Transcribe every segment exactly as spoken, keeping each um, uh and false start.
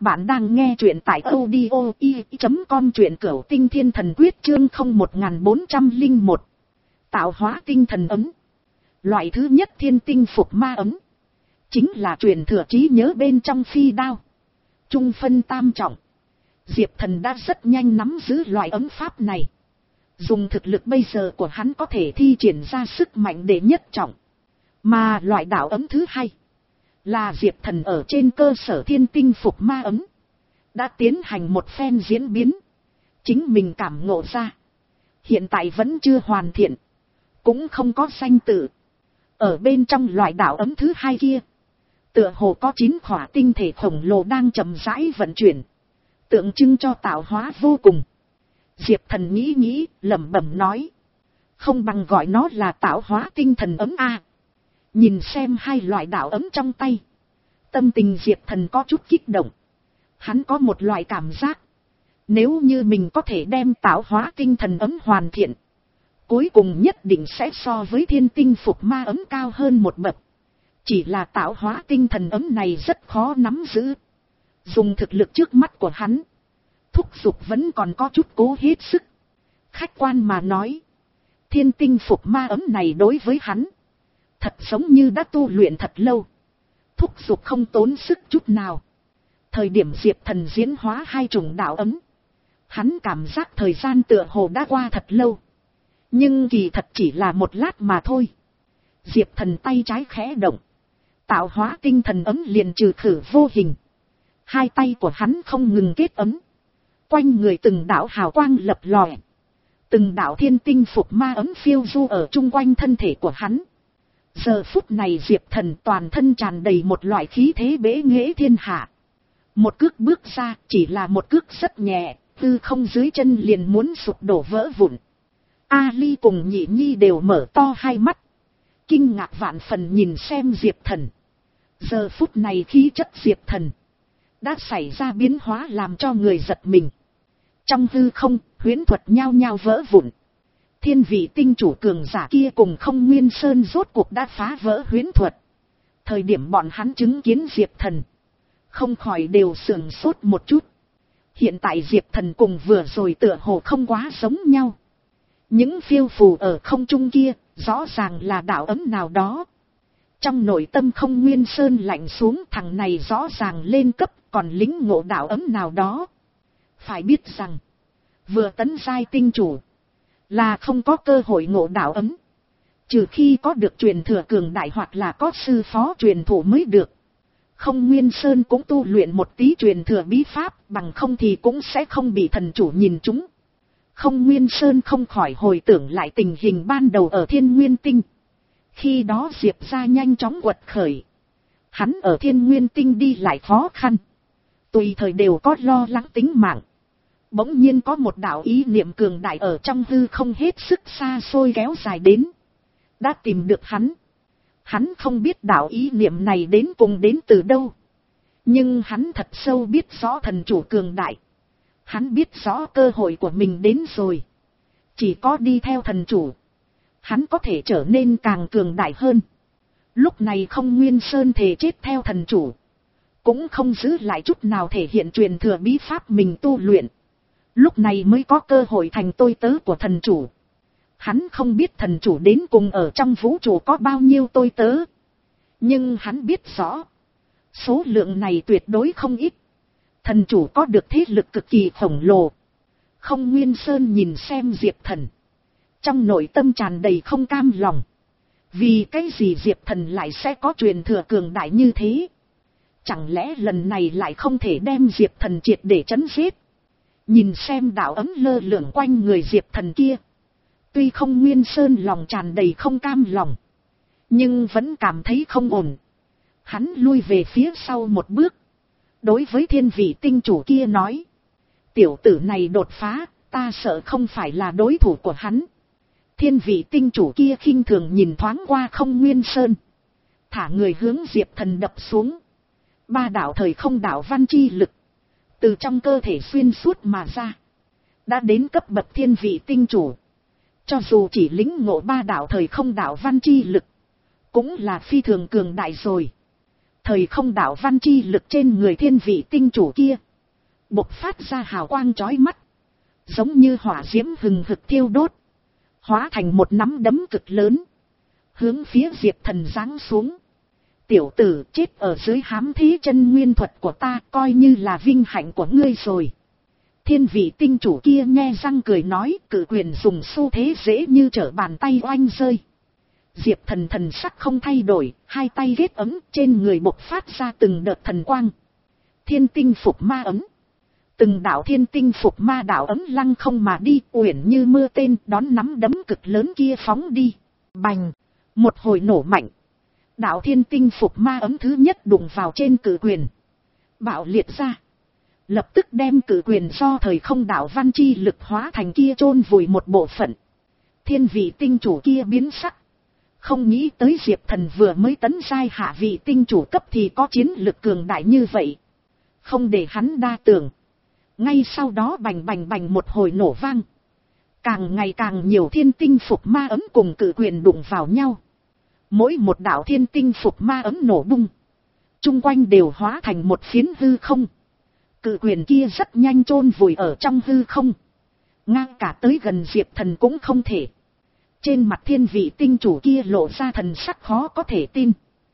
bạn đang nghe truyện tại audio i chấm com, truyện Cửu Tinh Thiên Thần Quyết chương không một bốn không một. Tạo hóa tinh thần ấm. Loại thứ nhất thiên tinh phục ma ấm. Chính là truyền thừa trí nhớ bên trong phi đao. Trung phân tam trọng. Diệp Thần đã rất nhanh nắm giữ loại ấm pháp này. Dùng thực lực bây giờ của hắn có thể thi triển ra sức mạnh để nhất trọng. Mà loại đạo ấm thứ hai là Diệp Thần ở trên cơ sở thiên tinh phục ma ấm. Đã tiến hành một phen diễn biến. Chính mình cảm ngộ ra. Hiện tại vẫn chưa hoàn thiện. Cũng không có danh tự. Ở bên trong loại đạo ấm thứ hai kia. Tựa hồ có chín khỏa tinh thể khổng lồ đang chậm rãi vận chuyển. Tượng trưng cho tạo hóa vô cùng. Diệp Thần nghĩ nghĩ, lẩm bẩm nói. Không bằng gọi nó là tạo hóa tinh thần ấm a. Nhìn xem hai loại đạo ấm trong tay. Tâm tình Diệp Thần có chút kích động. Hắn có một loại cảm giác. Nếu như mình có thể đem tạo hóa tinh thần ấm hoàn thiện. Cuối cùng nhất định sẽ so với thiên tinh phục ma ấm cao hơn một bậc. Chỉ là tạo hóa tinh thần ấm này rất khó nắm giữ. Dùng thực lực trước mắt của hắn. Thúc giục vẫn còn có chút cố hết sức. Khách quan mà nói. Thiên tinh phục ma ấm này đối với hắn. Thật giống như đã tu luyện thật lâu. Thúc giục không tốn sức chút nào. Thời điểm Diệp Thần diễn hóa hai chủng đạo ấm. Hắn cảm giác thời gian tựa hồ đã qua thật lâu. Nhưng kỳ thật chỉ là một lát mà thôi. Diệp Thần tay trái khẽ động. Tạo hóa tinh thần ấm liền trừ khử vô hình. Hai tay của hắn không ngừng kết ấm. Quanh người từng đạo hào quang lập lòe. Từng đạo thiên tinh phục ma ấm phiêu du ở chung quanh thân thể của hắn. Giờ phút này Diệp Thần toàn thân tràn đầy một loại khí thế bế nghệ thiên hạ. Một cước bước ra chỉ là một cước rất nhẹ, hư không dưới chân liền muốn sụp đổ vỡ vụn. Ali cùng Nhị Nhi đều mở to hai mắt. Kinh ngạc vạn phần nhìn xem Diệp Thần. Giờ phút này khí chất Diệp Thần đã xảy ra biến hóa làm cho người giật mình. Trong hư không, huyễn thuật nhao nhao vỡ vụn. Thiên vị tinh chủ cường giả kia cùng Không Nguyên Sơn rốt cuộc đã phá vỡ huyễn thuật. Thời điểm bọn hắn chứng kiến Diệp Thần, không khỏi đều sửng sốt một chút. Hiện tại Diệp Thần cùng vừa rồi tựa hồ không quá giống nhau. Những phiêu phù ở không trung kia, rõ ràng là đạo ấm nào đó. Trong nội tâm Không Nguyên Sơn lạnh xuống, thằng này rõ ràng lên cấp, còn lính ngộ đạo ấm nào đó. Phải biết rằng, vừa tấn giai tinh chủ, là không có cơ hội ngộ đạo ấm. Trừ khi có được truyền thừa cường đại hoặc là có sư phó truyền thụ mới được. Không Nguyên Sơn cũng tu luyện một tí truyền thừa bí pháp, bằng không thì cũng sẽ không bị thần chủ nhìn trúng. Không Nguyên Sơn không khỏi hồi tưởng lại tình hình ban đầu ở Thiên Nguyên Tinh. Khi đó Diệp ra nhanh chóng quật khởi. Hắn ở Thiên Nguyên Tinh đi lại khó khăn. Tùy thời đều có lo lắng tính mạng. Bỗng nhiên có một đạo ý niệm cường đại ở trong hư không hết sức xa xôi kéo dài đến. Đã tìm được hắn. Hắn không biết đạo ý niệm này đến cùng đến từ đâu. Nhưng hắn thật sâu biết rõ thần chủ cường đại. Hắn biết rõ cơ hội của mình đến rồi. Chỉ có đi theo thần chủ, hắn có thể trở nên càng cường đại hơn. Lúc này Không Nguyên Sơn thề chết theo thần chủ. Cũng không giữ lại chút nào thể hiện truyền thừa bí pháp mình tu luyện. Lúc này mới có cơ hội thành tôi tớ của thần chủ. Hắn không biết thần chủ đến cùng ở trong vũ trụ có bao nhiêu tôi tớ. Nhưng hắn biết rõ. Số lượng này tuyệt đối không ít. Thần chủ có được thế lực cực kỳ khổng lồ. Không Nguyên Sơn nhìn xem Diệp Thần. Trong nội tâm tràn đầy không cam lòng. Vì cái gì Diệp Thần lại sẽ có truyền thừa cường đại như thế? Chẳng lẽ lần này lại không thể đem Diệp Thần triệt để trấn giết? Nhìn xem đạo ấm lơ lửng quanh người Diệp Thần kia. Tuy Không Nguyên Sơn lòng tràn đầy không cam lòng. Nhưng vẫn cảm thấy không ổn. Hắn lui về phía sau một bước. Đối với thiên vị tinh chủ kia nói. Tiểu tử này đột phá, ta sợ không phải là đối thủ của hắn. Thiên vị tinh chủ kia khinh thường nhìn thoáng qua Không Nguyên Sơn. Thả người hướng Diệp Thần đập xuống. Ba đạo thời không đạo văn chi lực. Từ trong cơ thể xuyên suốt mà ra. Đã đến cấp bậc thiên vị tinh chủ. Cho dù chỉ lĩnh ngộ ba đạo thời không đạo văn chi lực. Cũng là phi thường cường đại rồi. Thời không đạo văn chi lực trên người thiên vị tinh chủ kia bộc phát ra hào quang chói mắt, giống như hỏa diễm hừng hực thiêu đốt, hóa thành một nắm đấm cực lớn, hướng phía Diệp Thần giáng xuống. Tiểu tử, chết ở dưới hám thế chân nguyên thuật của ta, coi như là vinh hạnh của ngươi rồi. Thiên vị tinh chủ kia nghe răng cười nói, cự quyền dùng xu thế dễ như trở bàn tay oanh rơi. Diệp Thần thần sắc không thay đổi, hai tay ghét ấm, trên người bộc phát ra từng đợt thần quang. Thiên tinh phục ma ấm. Từng đạo thiên tinh phục ma đạo ấm lăng không mà đi, uyển như mưa tên, đón nắm đấm cực lớn kia phóng đi. Bành! Một hồi nổ mạnh. Đạo thiên tinh phục ma ấm thứ nhất đụng vào trên cự quyền, bạo liệt ra, lập tức đem cự quyền do thời không đạo văn chi lực hóa thành kia chôn vùi một bộ phận. Thiên vị tinh chủ kia biến sắc, không nghĩ tới Diệp Thần vừa mới tấn giai hạ vị tinh chủ cấp thì có chiến lực cường đại như vậy. Không để hắn đa tưởng, ngay sau đó bành bành bành một hồi nổ vang, càng ngày càng nhiều thiên tinh phục ma ấm cùng cự quyền đụng vào nhau. Mỗi một đạo thiên tinh phục ma ấm nổ bung, chung quanh đều hóa thành một phiến hư không. Cự quyền kia rất nhanh chôn vùi ở trong hư không, ngang cả tới gần Diệp Thần cũng không thể. Trên mặt thiên vị tinh chủ kia lộ ra thần sắc khó có thể tin.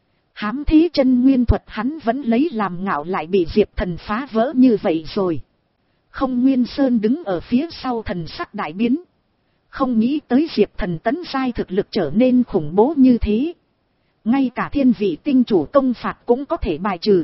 Hám thế chân nguyên thuật hắn vẫn lấy làm ngạo, lại bị Diệp Thần phá vỡ như vậy rồi. Không Nguyên Sơn đứng ở phía sau thần sắc đại biến. Không nghĩ tới Diệp Thần tấn giai thực lực trở nên khủng bố như thế. Ngay cả thiên vị tinh chủ công phạt cũng có thể bài trừ.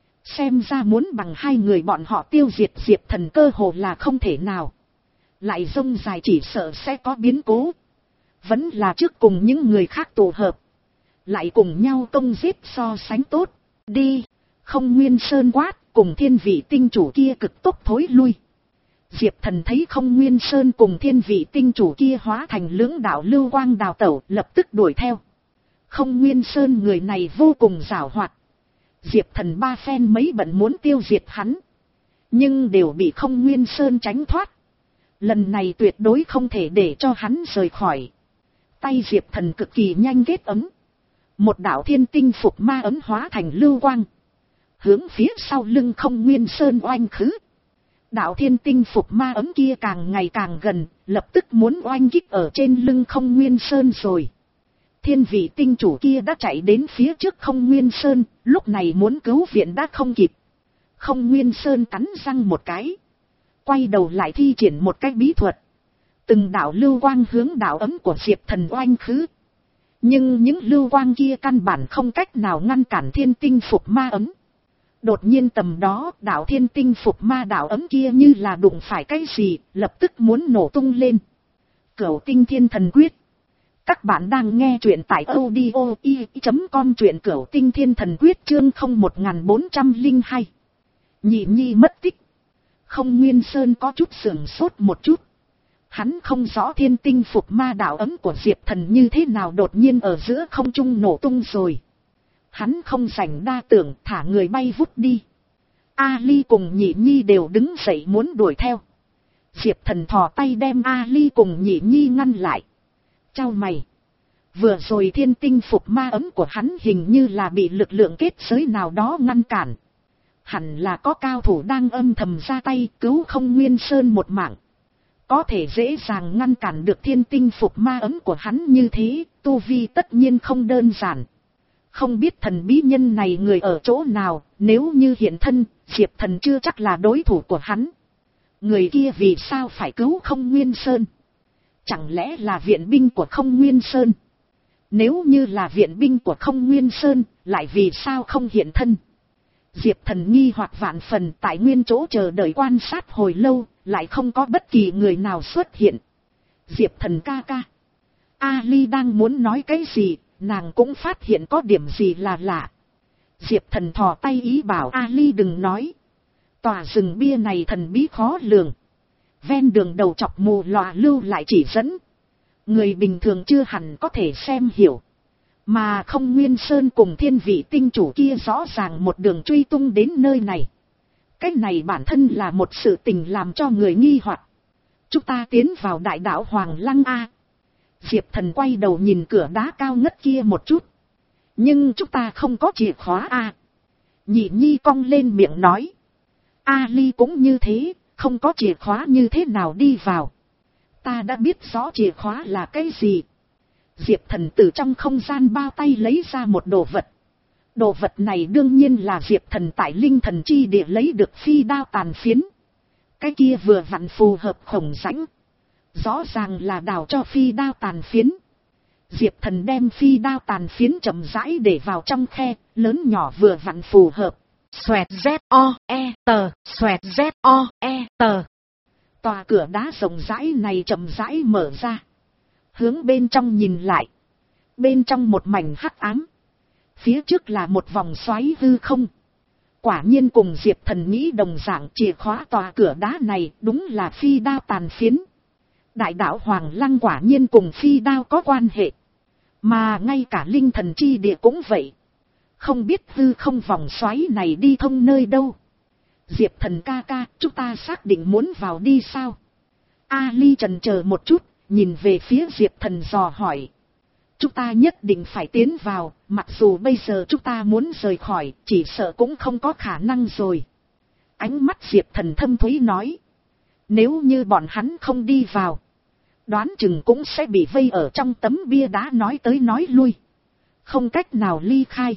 Xem ra muốn bằng hai người bọn họ tiêu diệt Diệp Thần cơ hồ là không thể nào. Lại rông dài chỉ sợ sẽ có biến cố. Vẫn là trước cùng những người khác tụ hợp, lại cùng nhau công giết so sánh tốt. Đi! Không Nguyên Sơn quát, cùng thiên vị tinh chủ kia cực tốc thối lui. Diệp Thần thấy Không Nguyên Sơn cùng thiên vị tinh chủ kia hóa thành lưỡng đạo lưu quang đào tẩu, lập tức đuổi theo. Không Nguyên Sơn người này vô cùng giảo hoạt. Diệp Thần ba phen mấy bận muốn tiêu diệt hắn, nhưng đều bị Không Nguyên Sơn tránh thoát. Lần này tuyệt đối không thể để cho hắn rời khỏi. Tay Diệp Thần cực kỳ nhanh kết ấm. Một đạo thiên tinh phục ma ấm hóa thành lưu quang, hướng phía sau lưng Không Nguyên Sơn oanh khứ. Đạo thiên tinh phục ma ấm kia càng ngày càng gần, lập tức muốn oanh kích ở trên lưng Không Nguyên Sơn rồi. Thiên vị tinh chủ kia đã chạy đến phía trước Không Nguyên Sơn, lúc này muốn cứu viện đã không kịp. Không Nguyên Sơn cắn răng một cái, quay đầu lại thi triển một cách bí thuật. Từng đạo lưu quang hướng đạo ấm của Diệp Thần oanh khứ. Nhưng những lưu quang kia căn bản không cách nào ngăn cản thiên tinh phục ma ấm. Đột nhiên tầm đó, đạo thiên tinh phục ma đạo ấm kia như là đụng phải cái gì, lập tức muốn nổ tung lên. Cửu Tinh Thiên Thần Quyết. Các bạn đang nghe truyện tại audio i chấm com, truyện Cửu Tinh Thiên Thần Quyết chương không một bốn không hai. Nhị nhi mất tích. Không Nguyên Sơn có chút sưởng sốt một chút. Hắn không rõ thiên tinh phục ma đạo ấm của Diệp Thần như thế nào đột nhiên ở giữa không trung nổ tung rồi. Hắn không rảnh đa tưởng, thả người bay vút đi. Ali cùng Nhị Nhi đều đứng dậy muốn đuổi theo. Diệp Thần thò tay đem Ali cùng Nhị Nhi ngăn lại. Chau mày. Vừa rồi thiên tinh phục ma ấm của hắn hình như là bị lực lượng kết giới nào đó ngăn cản. Hẳn là có cao thủ đang âm thầm ra tay cứu Không Nguyên Sơn một mạng. Có thể dễ dàng ngăn cản được thiên tinh phục ma ấm của hắn như thế, tu vi tất nhiên không đơn giản. Không biết thần bí nhân này người ở chỗ nào, nếu như hiện thân, Diệp Thần chưa chắc là đối thủ của hắn. Người kia vì sao phải cứu Không Nguyên Sơn? Chẳng lẽ là viện binh của Không Nguyên Sơn? Nếu như là viện binh của Không Nguyên Sơn, lại vì sao không hiện thân? Diệp Thần nghi hoặc vạn phần, tại nguyên chỗ chờ đợi quan sát hồi lâu, lại không có bất kỳ người nào xuất hiện. Diệp Thần ca ca. Ali đang muốn nói cái gì, nàng cũng phát hiện có điểm gì là lạ. Diệp Thần thò tay ý bảo Ali đừng nói. Tòa rừng bia này thần bí khó lường. Ven đường đầu chọc mù lòa lưu lại chỉ dẫn. Người bình thường chưa hẳn có thể xem hiểu. Mà Không Nguyên Sơn cùng thiên vị tinh chủ kia rõ ràng một đường truy tung đến nơi này. Cái này bản thân là một sự tình làm cho người nghi hoặc. Chúng ta tiến vào đại đảo Hoàng Lăng A. Diệp Thần quay đầu nhìn cửa đá cao ngất kia một chút. Nhưng chúng ta không có chìa khóa A. Nhị nhi cong lên miệng nói. Ali cũng như thế, không có chìa khóa như thế nào đi vào. Ta đã biết rõ chìa khóa là cái gì. Diệp Thần từ trong không gian bao tay lấy ra một đồ vật. Đồ vật này đương nhiên là Diệp Thần tại linh thần chi địa lấy được phi đao tàn phiến. Cái kia vừa vặn phù hợp khổng rãnh. Rõ ràng là đào cho phi đao tàn phiến. Diệp Thần đem phi đao tàn phiến chậm rãi để vào trong khe, lớn nhỏ vừa vặn phù hợp. Xoẹt Z O E tờ, xoẹt Z O E tờ. Tòa cửa đá rộng rãi này chậm rãi mở ra. Hướng bên trong nhìn lại. Bên trong một mảnh hắc ám. Phía trước là một vòng xoáy hư không. Quả nhiên cùng Diệp Thần nghĩ đồng dạng, chìa khóa tòa cửa đá này đúng là phi đao tàn phiến. Đại đạo Hoàng Lăng quả nhiên cùng phi đao có quan hệ. Mà ngay cả linh thần chi địa cũng vậy. Không biết hư không vòng xoáy này đi thông nơi đâu. Diệp Thần ca ca, chúng ta xác định muốn vào đi sao? Ali chần chờ một chút, nhìn về phía Diệp Thần dò hỏi. Chúng ta nhất định phải tiến vào, mặc dù bây giờ chúng ta muốn rời khỏi, chỉ sợ cũng không có khả năng rồi. Ánh mắt Diệp Thần thâm thúy nói. Nếu như bọn hắn không đi vào, đoán chừng cũng sẽ bị vây ở trong tấm bia đá nói tới nói lui. Không cách nào ly khai.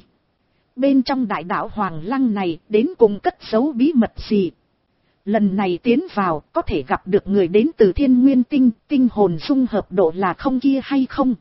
Bên trong đại đạo Hoàng Lăng này đến cùng cất giấu bí mật gì? Lần này tiến vào có thể gặp được người đến từ Thiên Nguyên Tinh, tinh hồn dung hợp độ là không kia hay không?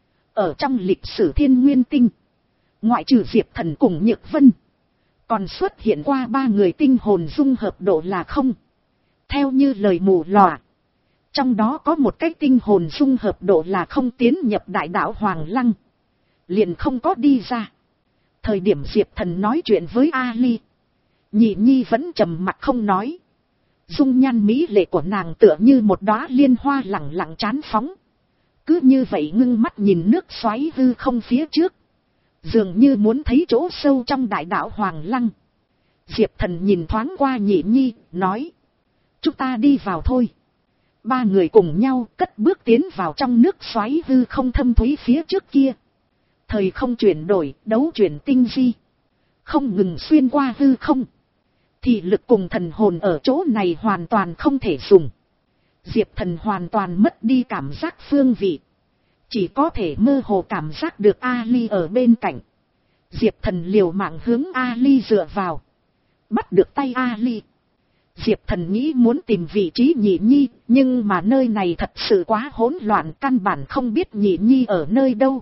Ở trong lịch sử Thiên Nguyên Tinh, ngoại trừ Diệp Thần cùng Nhược Vân, còn xuất hiện qua ba người tinh hồn dung hợp độ là không. Theo như lời mù lòa, trong đó có một cái tinh hồn dung hợp độ là không tiến nhập đại đạo Hoàng Lăng, liền không có đi ra. Thời điểm Diệp Thần nói chuyện với Ali, Nhị nhi vẫn trầm mặc không nói. Dung nhan mỹ lệ của nàng tựa như một đóa liên hoa lẳng lặng chán phóng. Cứ như vậy ngưng mắt nhìn nước xoáy hư không phía trước, dường như muốn thấy chỗ sâu trong đại đạo Hoàng Lăng. Diệp Thần nhìn thoáng qua Nhị nhi, nói. Chúng ta đi vào thôi. Ba người cùng nhau cất bước tiến vào trong nước xoáy hư không thâm thúy phía trước kia. Thời không chuyển đổi, đấu chuyển tinh di. Không ngừng xuyên qua hư không. Thì lực cùng thần hồn ở chỗ này hoàn toàn không thể dùng. Diệp Thần hoàn toàn mất đi cảm giác phương vị. Chỉ có thể mơ hồ cảm giác được Ali ở bên cạnh. Diệp Thần liều mạng hướng Ali dựa vào. Bắt được tay Ali. Diệp Thần nghĩ muốn tìm vị trí Nhị nhi, nhưng mà nơi này thật sự quá hỗn loạn, căn bản không biết Nhị nhi ở nơi đâu.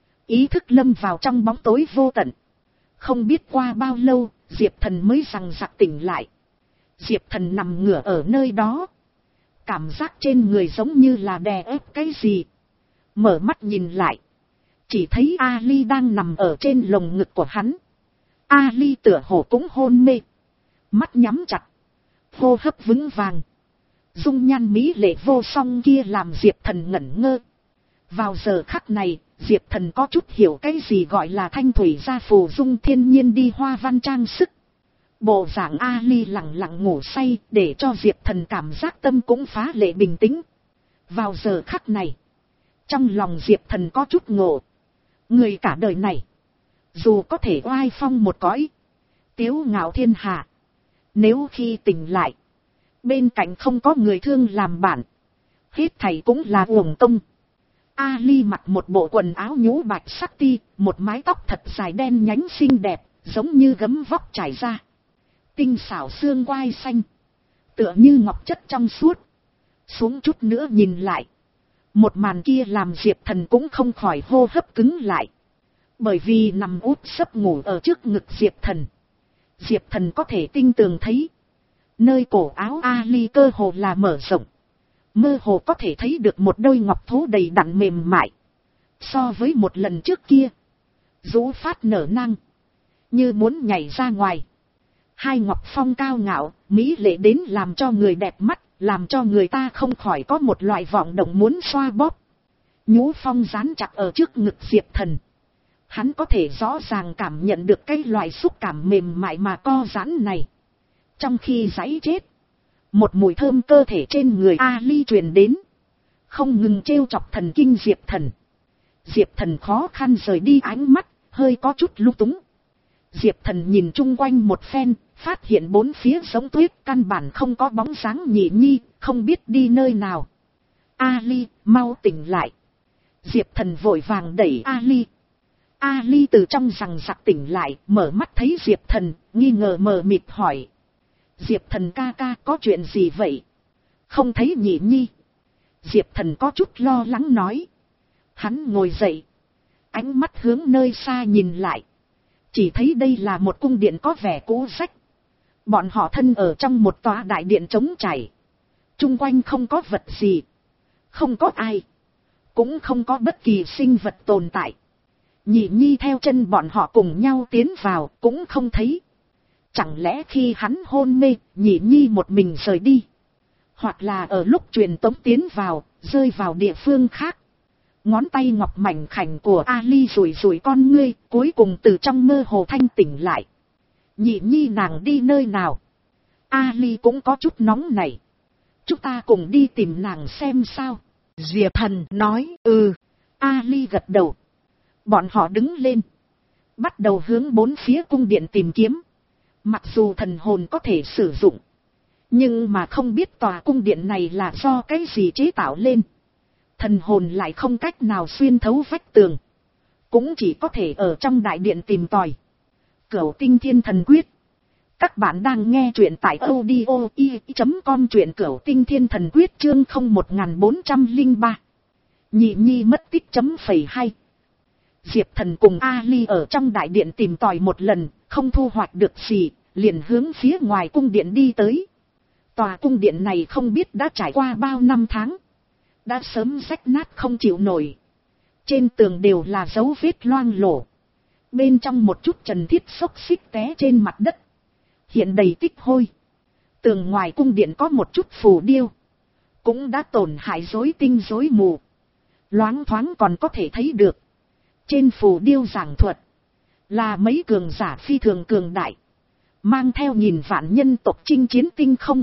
Ý thức lâm vào trong bóng tối vô tận. Không biết qua bao lâu, Diệp Thần mới rằng giặc tỉnh lại. Diệp Thần nằm ngửa ở nơi đó. Cảm giác trên người giống như là đè ép cái gì. Mở mắt nhìn lại. Chỉ thấy Ali đang nằm ở trên lồng ngực của hắn. Ali tựa hồ cũng hôn mê. Mắt nhắm chặt. Hô hấp vững vàng. Dung nhan mỹ lệ vô song kia làm Diệp Thần ngẩn ngơ. Vào giờ khắc này, Diệp Thần có chút hiểu cái gì gọi là thanh thủy gia phù dung thiên nhiên đi hoa văn trang sức. Bộ dạng Ali lặng lặng ngủ say để cho Diệp Thần cảm giác tâm cũng phá lệ bình tĩnh. Vào giờ khắc này, trong lòng Diệp Thần có chút ngộ. Người cả đời này, dù có thể oai phong một cõi, tiếu ngạo thiên hạ, nếu khi tỉnh lại, bên cạnh không có người thương làm bạn, hết thảy cũng là uổng công. Ali mặc một bộ quần áo nhũ bạch sắc ti, một mái tóc thật dài đen nhánh xinh đẹp, giống như gấm vóc trải ra. Tinh xảo xương quai xanh, tựa như ngọc chất trong suốt. Xuống chút nữa nhìn lại, một màn kia làm Diệp Thần cũng không khỏi hô hấp cứng lại. Bởi vì nằm úp sấp ngủ ở trước ngực Diệp Thần, Diệp Thần có thể tinh tường thấy, nơi cổ áo Ali cơ hồ là mở rộng. Mơ hồ có thể thấy được một đôi ngọc thố đầy đặn mềm mại. So với một lần trước kia, rũ phát nở năng, như muốn nhảy ra ngoài. Hai ngọc phong cao ngạo, mỹ lệ đến làm cho người đẹp mắt, làm cho người ta không khỏi có một loại vọng động muốn xoa bóp. Nhũ phong dán chặt ở trước ngực Diệp Thần. Hắn có thể rõ ràng cảm nhận được cái loại xúc cảm mềm mại mà co giãn này. Trong khi giãy chết, một mùi thơm cơ thể trên người Ali truyền đến, không ngừng trêu chọc thần kinh Diệp Thần. Diệp Thần khó khăn rời đi ánh mắt, hơi có chút lung túng. Diệp Thần nhìn chung quanh một phen, phát hiện bốn phía giống tuyết, căn bản không có bóng dáng Nhị Nhi, không biết đi nơi nào. Ali, mau tỉnh lại. Diệp Thần vội vàng đẩy Ali. Ali từ trong rằng giặc tỉnh lại, mở mắt thấy Diệp Thần, nghi ngờ mờ mịt hỏi. Diệp Thần ca ca, có chuyện gì vậy? Không thấy Nhị Nhi. Diệp Thần có chút lo lắng nói. Hắn ngồi dậy, ánh mắt hướng nơi xa nhìn lại. Chỉ thấy đây là một cung điện có vẻ cũ rách. Bọn họ thân ở trong một tòa đại điện trống trải. Chung quanh không có vật gì. Không có ai. Cũng không có bất kỳ sinh vật tồn tại. Nhị Nhi theo chân bọn họ cùng nhau tiến vào, cũng không thấy. Chẳng lẽ khi hắn hôn mê, Nhị Nhi một mình rời đi? Hoặc là ở lúc truyền tống tiến vào, rơi vào địa phương khác. Ngón tay ngọc mảnh khảnh của Ali rủi rủi con ngươi, cuối cùng từ trong mơ hồ thanh tỉnh lại. Nhị Nhi nàng đi nơi nào? Ali cũng có chút nóng này. Chúng ta cùng đi tìm nàng xem sao. Diệp Thần nói, ừ. Ali gật đầu. Bọn họ đứng lên, bắt đầu hướng bốn phía cung điện tìm kiếm. Mặc dù thần hồn có thể sử dụng, nhưng mà không biết tòa cung điện này là do cái gì chế tạo lên. Thần hồn lại không cách nào xuyên thấu vách tường, cũng chỉ có thể ở trong đại điện tìm tòi. Cửu Tinh Thiên Thần Quyết. Các bạn đang nghe truyện tại audio i chấm com, truyện Cửu Tinh Thiên Thần Quyết chương không một bốn không ba. Nhị Nhi mất tích chấm phẩy hai. Diệp Thần cùng Ali ở trong đại điện tìm tòi một lần, không thu hoạch được gì, liền hướng phía ngoài cung điện đi tới. Tòa cung điện này không biết đã trải qua bao năm tháng, đã sớm rách nát không chịu nổi. Trên tường đều là dấu vết loang lổ. Bên trong một chút trần thiết xốc xích té trên mặt đất, hiện đầy tích hôi. Tường ngoài cung điện có một chút phù điêu, cũng đã tổn hại rối tinh rối mù. Loáng thoáng còn có thể thấy được. Trên phù điêu giảng thuật là mấy cường giả phi thường cường đại, mang theo nghìn vạn nhân tộc chinh chiến tinh không.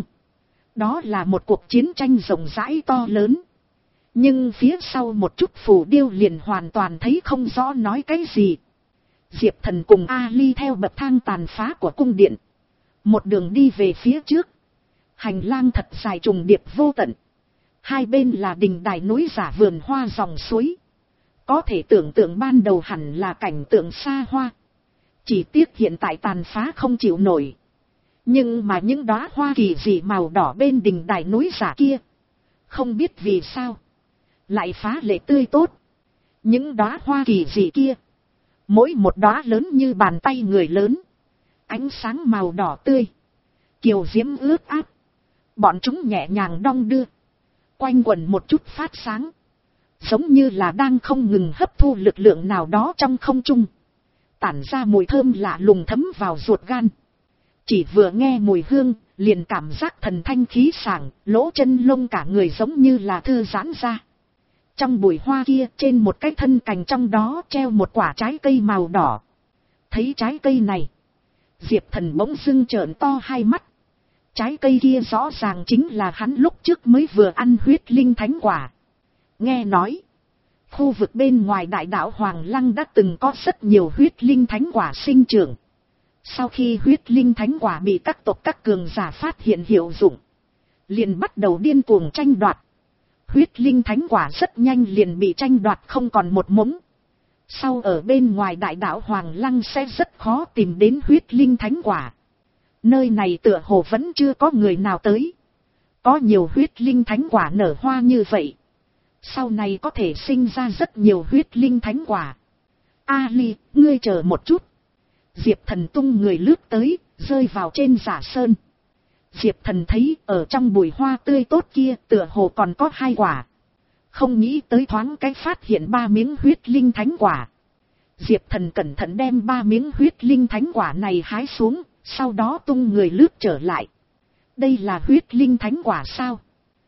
Đó là một cuộc chiến tranh rộng rãi to lớn. Nhưng phía sau một chút phù điêu liền hoàn toàn thấy không rõ nói cái gì. Diệp Thần cùng Ali theo bậc thang tàn phá của cung điện, một đường đi về phía trước. Hành lang thật dài trùng điệp vô tận. Hai bên là đình đài núi giả, vườn hoa dòng suối. Có thể tưởng tượng ban đầu hẳn là cảnh tượng xa hoa. Chỉ tiếc hiện tại tàn phá không chịu nổi. Nhưng mà những đóa hoa kỳ dị màu đỏ bên đình đài núi giả kia, không biết vì sao lại phá lệ tươi tốt. Những đóa hoa kỳ dị kia, mỗi một đóa lớn như bàn tay người lớn, ánh sáng màu đỏ tươi, kiều diễm ướt át. Bọn chúng nhẹ nhàng đong đưa, quanh quẩn một chút phát sáng, giống như là đang không ngừng hấp thu lực lượng nào đó trong không trung, tản ra mùi thơm lạ lùng thấm vào ruột gan. Chỉ vừa nghe mùi hương, liền cảm giác thần thanh khí sảng, lỗ chân lông cả người giống như là thư giãn ra. Trong bụi hoa kia, trên một cái thân cành trong đó treo một quả trái cây màu đỏ. Thấy trái cây này, Diệp Thần bỗng dưng trợn to hai mắt. Trái cây kia rõ ràng chính là hắn lúc trước mới vừa ăn huyết linh thánh quả. Nghe nói, khu vực bên ngoài đại đảo Hoàng Lăng đã từng có rất nhiều huyết linh thánh quả sinh trưởng. Sau khi huyết linh thánh quả bị các tộc các cường giả phát hiện hiệu dụng, liền bắt đầu điên cuồng tranh đoạt. Huyết linh thánh quả rất nhanh liền bị tranh đoạt không còn một mống. Sau ở bên ngoài đại đảo Hoàng Lăng sẽ rất khó tìm đến huyết linh thánh quả. Nơi này tựa hồ vẫn chưa có người nào tới. Có nhiều huyết linh thánh quả nở hoa như vậy, sau này có thể sinh ra rất nhiều huyết linh thánh quả. Ali, ngươi chờ một chút. Diệp Thần tung người lướt tới, rơi vào trên giả sơn. Diệp Thần thấy ở trong bụi hoa tươi tốt kia tựa hồ còn có hai quả. Không nghĩ tới thoáng cái phát hiện ba miếng huyết linh thánh quả. Diệp Thần cẩn thận đem ba miếng huyết linh thánh quả này hái xuống, sau đó tung người lướt trở lại. Đây là huyết linh thánh quả sao?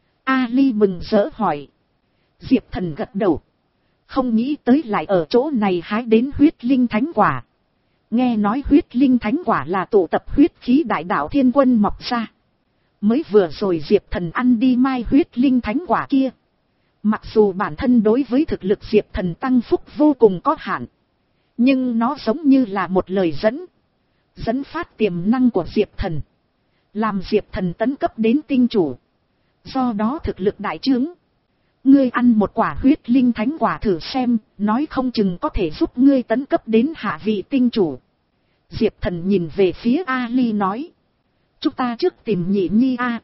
Ali mừng rỡ hỏi. Diệp Thần gật đầu. Không nghĩ tới lại ở chỗ này hái đến huyết linh thánh quả. Nghe nói huyết linh thánh quả là tụ tập huyết khí đại đạo thiên quân mọc ra. Mới vừa rồi Diệp Thần ăn đi mai huyết linh thánh quả kia. Mặc dù bản thân đối với thực lực Diệp Thần tăng phúc vô cùng có hạn, nhưng nó giống như là một lời dẫn. dẫn phát tiềm năng của Diệp Thần, làm Diệp Thần tấn cấp đến tinh chủ, do đó thực lực đại trướng. Ngươi ăn một quả huyết linh thánh quả thử xem, nói không chừng có thể giúp ngươi tấn cấp đến hạ vị tinh chủ. Diệp Thần nhìn về phía Ali nói, chúng ta trước tìm Nhị Nhi a.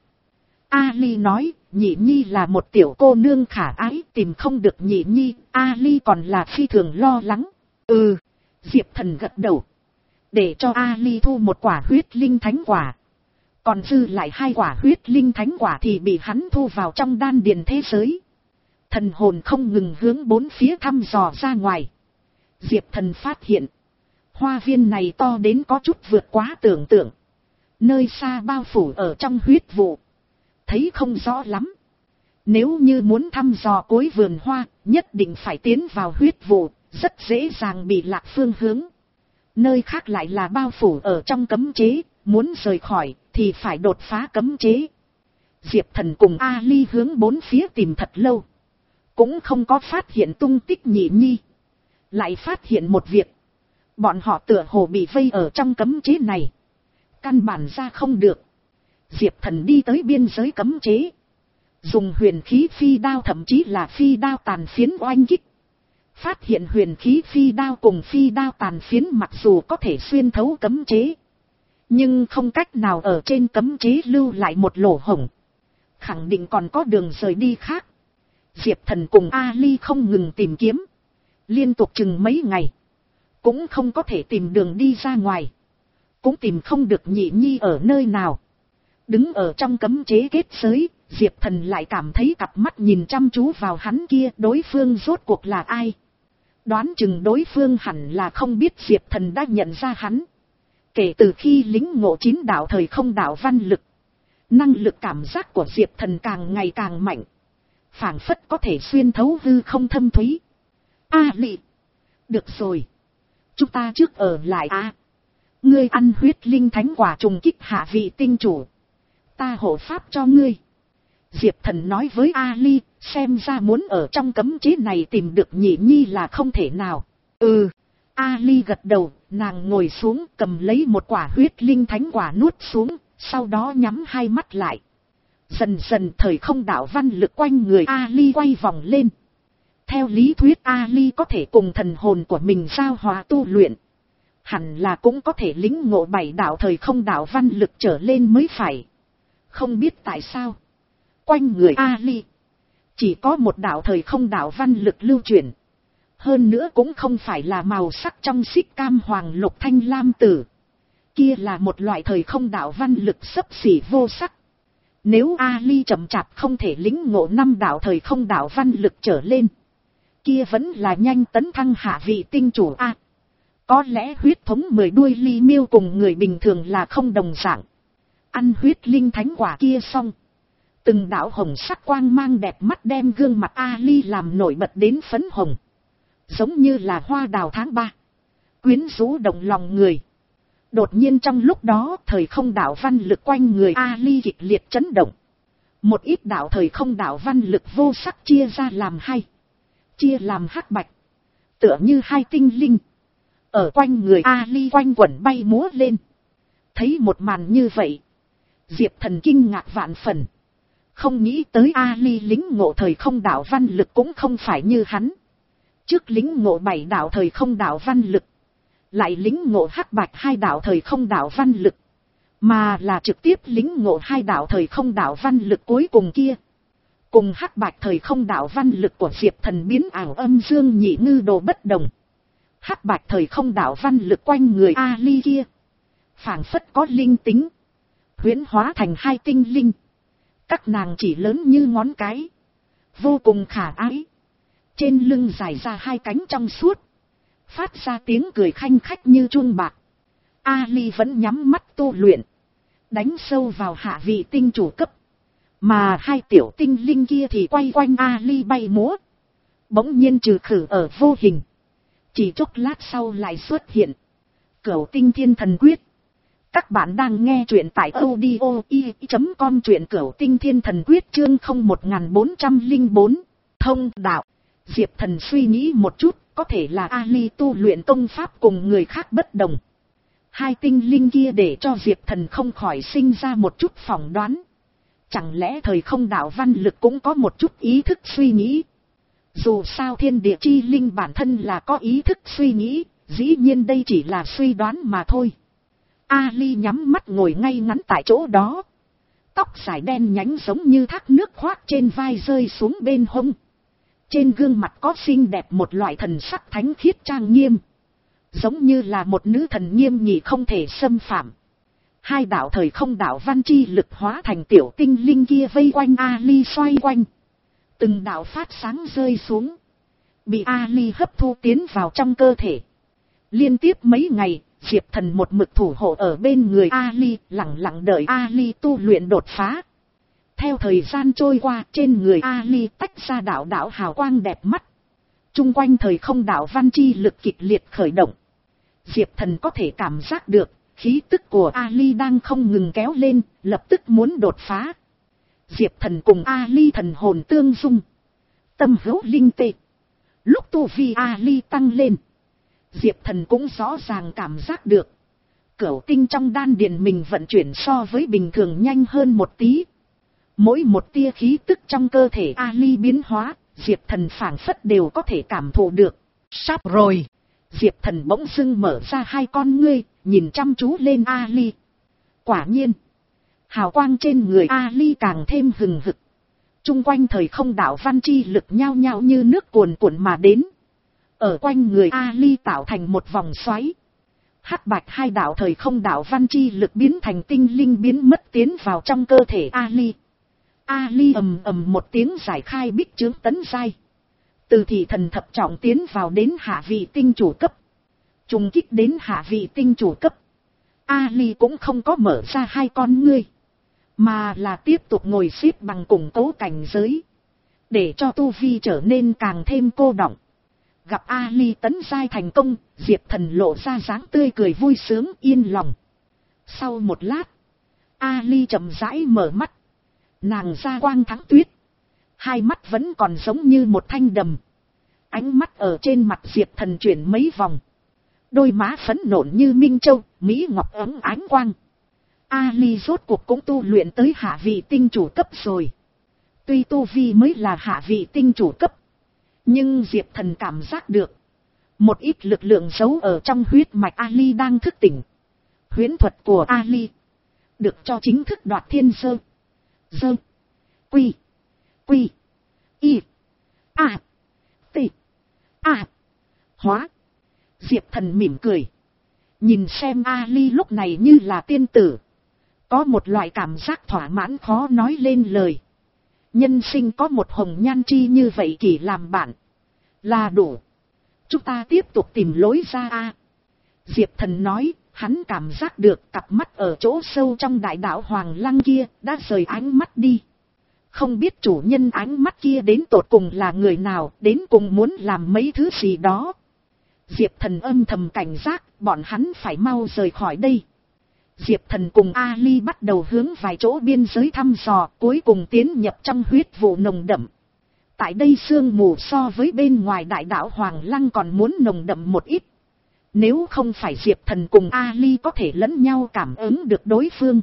Ali nói, Nhị Nhi là một tiểu cô nương khả ái, tìm không được Nhị Nhi, Ali còn là phi thường lo lắng. Ừ, Diệp Thần gật đầu, để cho Ali thu một quả huyết linh thánh quả. Còn dư lại hai quả huyết linh thánh quả thì bị hắn thu vào trong đan điền thế giới. Thần hồn không ngừng hướng bốn phía thăm dò ra ngoài. Diệp Thần phát hiện, hoa viên này to đến có chút vượt quá tưởng tượng. Nơi xa bao phủ ở trong huyết vụ, thấy không rõ lắm. Nếu như muốn thăm dò cuối vườn hoa, nhất định phải tiến vào huyết vụ, rất dễ dàng bị lạc phương hướng. Nơi khác lại là bao phủ ở trong cấm chế, muốn rời khỏi thì phải đột phá cấm chế. Diệp Thần cùng Ali hướng bốn phía tìm thật lâu, cũng không có phát hiện tung tích Nhị Nhi. Lại phát hiện một việc, bọn họ tựa hồ bị vây ở trong cấm chế này, căn bản ra không được. Diệp Thần đi tới biên giới cấm chế, dùng huyền khí phi đao thậm chí là phi đao tàn phiến oanh kích. Phát hiện huyền khí phi đao cùng phi đao tàn phiến mặc dù có thể xuyên thấu cấm chế, nhưng không cách nào ở trên cấm chế lưu lại một lỗ hổng. Khẳng định còn có đường rời đi khác. Diệp Thần cùng Ali không ngừng tìm kiếm, liên tục chừng mấy ngày, cũng không có thể tìm đường đi ra ngoài, cũng tìm không được Nhị Nhi ở nơi nào. Đứng ở trong cấm chế kết giới, Diệp Thần lại cảm thấy cặp mắt nhìn chăm chú vào hắn kia, đối phương rốt cuộc là ai. Đoán chừng đối phương hẳn là không biết Diệp Thần đã nhận ra hắn. Kể từ khi lĩnh ngộ chín đạo thời không đạo văn lực, năng lực cảm giác của Diệp Thần càng ngày càng mạnh, phảng phất có thể xuyên thấu hư không thâm thúy. A Lị, được rồi, chúng ta trước ở lại a. À, ngươi ăn huyết linh thánh quả trùng kích hạ vị tinh chủ, ta hộ pháp cho ngươi. Diệp Thần nói với Ali, xem ra muốn ở trong cấm chế này tìm được Nhị Nhi là không thể nào. Ừ, Ali gật đầu, nàng ngồi xuống cầm lấy một quả huyết linh thánh quả nuốt xuống, sau đó nhắm hai mắt lại. Dần dần thời không đạo văn lực quanh người Ali quay vòng lên. Theo lý thuyết Ali có thể cùng thần hồn của mình giao hòa tu luyện, hẳn là cũng có thể lĩnh ngộ bảy đạo thời không đạo văn lực trở lên mới phải. Không biết tại sao, quanh người Ali chỉ có một đạo thời không đạo văn lực lưu chuyển. Hơn nữa cũng không phải là màu sắc trong xích cam hoàng lục thanh lam tử. Kia là một loại thời không đạo văn lực xấp xỉ vô sắc. Nếu Ali chậm chạp không thể lĩnh ngộ năm đạo thời không đạo văn lực trở lên, kia vẫn là nhanh tấn thăng hạ vị tinh chủ a. Có lẽ huyết thống mười đuôi ly miêu cùng người bình thường là không đồng dạng. Ăn huyết linh thánh quả kia xong, từng đạo hồng sắc quang mang đẹp mắt đem gương mặt Ali làm nổi bật đến phấn hồng, giống như là hoa đào tháng ba, quyến rũ động lòng người. Đột nhiên trong lúc đó thời không đạo văn lực quanh người Ali kịch liệt chấn động. Một ít đạo thời không đạo văn lực vô sắc chia ra làm hai, chia làm hắc bạch, tựa như hai tinh linh ở quanh người Ali quanh quẩn bay múa lên. Thấy một màn như vậy, Diệp Thần kinh ngạc vạn phần, không nghĩ tới Ali lĩnh ngộ thời không đạo văn lực cũng không phải như hắn. Trước lĩnh ngộ bảy đạo thời không đạo văn lực, lại lĩnh ngộ hắc bạch hai đạo thời không đạo văn lực, mà là trực tiếp lĩnh ngộ hai đạo thời không đạo văn lực cuối cùng kia. Cùng hắc bạch thời không đạo văn lực của Diệp Thần biến ảo âm dương nhị ngư đồ bất đồng. Hắc bạch thời không đạo văn lực quanh người Ali kia, phảng phất có linh tính, huyễn hóa thành hai tinh linh. Các nàng chỉ lớn như ngón cái, vô cùng khả ái. Trên lưng dài ra hai cánh trong suốt, phát ra tiếng cười khanh khách như chuông bạc. Ali vẫn nhắm mắt tu luyện, đánh sâu vào hạ vị tinh chủ cấp. Mà hai tiểu tinh linh kia thì quay quanh Ali bay múa, bỗng nhiên trừ khử ở vô hình. Chỉ chốc lát sau lại xuất hiện Cửu Tinh Thiên Thần Quyết. Các bạn đang nghe truyện tại audio i chấm com, truyện Cửu Tinh Thiên Thần Quyết chương không một bốn không bốn. Thông đạo. Diệp Thần suy nghĩ một chút, có thể là Ali tu luyện công pháp cùng người khác bất đồng. Hai tinh linh kia để cho Diệp Thần không khỏi sinh ra một chút phỏng đoán. Chẳng lẽ thời không đạo văn lực cũng có một chút ý thức suy nghĩ? Dù sao thiên địa chi linh bản thân là có ý thức suy nghĩ, dĩ nhiên đây chỉ là suy đoán mà thôi. Ali nhắm mắt ngồi ngay ngắn tại chỗ đó. Tóc dài đen nhánh giống như thác nước khoác trên vai rơi xuống bên hông. Trên gương mặt có xinh đẹp một loại thần sắc thánh khiết trang nghiêm. Giống như là một nữ thần nghiêm nghị không thể xâm phạm. Hai đạo thời không đạo văn chi lực hóa thành tiểu tinh linh kia vây quanh Ali xoay quanh. Từng đạo phát sáng rơi xuống. Bị Ali hấp thu tiến vào trong cơ thể. Liên tiếp mấy ngày, Diệp Thần một mực thủ hộ ở bên người Ali, lặng lặng đợi Ali tu luyện đột phá. Theo thời gian trôi qua, trên người Ali tách ra đạo đạo hào quang đẹp mắt. Trung quanh thời không đạo văn chi lực kịch liệt khởi động. Diệp Thần có thể cảm giác được, khí tức của Ali đang không ngừng kéo lên, lập tức muốn đột phá. Diệp Thần cùng Ali thần hồn tương dung. Tâm hữu linh tê. Lúc tu vi Ali tăng lên, Diệp Thần cũng rõ ràng cảm giác được. Cửu tinh trong đan điền mình vận chuyển so với bình thường nhanh hơn một tí. Mỗi một tia khí tức trong cơ thể Ali biến hóa, Diệp Thần phảng phất đều có thể cảm thụ được. Sắp rồi. Diệp Thần bỗng dưng mở ra hai con ngươi, nhìn chăm chú lên Ali. Quả nhiên, hào quang trên người Ali càng thêm hừng hực. Trung quanh thời không đạo văn chi lực nhao nhao như nước cuồn cuộn mà đến. Ở quanh người Ali tạo thành một vòng xoáy. Hắc bạch hai đạo thời không đạo văn chi lực biến thành tinh linh biến mất tiến vào trong cơ thể Ali. Ali ầm ầm một tiếng giải khai bích chướng tấn giai. Từ thị thần thập trọng tiến vào đến hạ vị tinh chủ cấp. Trùng kích đến hạ vị tinh chủ cấp. Ali cũng không có mở ra hai con ngươi, mà là tiếp tục ngồi xếp bằng củng cố cảnh giới. Để cho tu vi trở nên càng thêm cô đọng. Gặp Ali tấn giai thành công, Diệp Thần lộ ra dáng tươi cười vui sướng yên lòng. Sau một lát, Ali chậm rãi mở mắt. Nàng da quang thắng tuyết. Hai mắt vẫn còn giống như một thanh đầm. Ánh mắt ở trên mặt Diệp Thần chuyển mấy vòng. Đôi má phấn nộn như minh châu, mỹ ngọc ấm ánh quang. Ali rốt cuộc cũng tu luyện tới hạ vị tinh chủ cấp rồi. Tuy tu vi mới là hạ vị tinh chủ cấp, nhưng Diệp Thần cảm giác được một ít lực lượng giấu ở trong huyết mạch Ali đang thức tỉnh. Huyễn thuật của Ali được cho chính thức đoạt thiên sơ. Dơ. Quy. Quy. Y. A. T. A. Hóa. Diệp Thần mỉm cười. Nhìn xem Ali lúc này như là tiên tử. Có một loại cảm giác thỏa mãn khó nói lên lời. Nhân sinh có một hồng nhan chi như vậy chỉ làm bạn là đủ. Chúng ta tiếp tục tìm lối ra a. Diệp Thần nói, hắn cảm giác được cặp mắt ở chỗ sâu trong đại đạo Hoàng Lăng kia đã rời ánh mắt đi. Không biết chủ nhân ánh mắt kia đến tột cùng là người nào, đến cùng muốn làm mấy thứ gì đó. Diệp Thần âm thầm cảnh giác, bọn hắn phải mau rời khỏi đây. Diệp Thần cùng Ali bắt đầu hướng vài chỗ biên giới thăm dò, cuối cùng tiến nhập trong huyết vụ nồng đậm. Tại đây sương mù so với bên ngoài đại đạo Hoàng Lăng còn muốn nồng đậm một ít. Nếu không phải Diệp Thần cùng Ali có thể lẫn nhau cảm ứng được đối phương,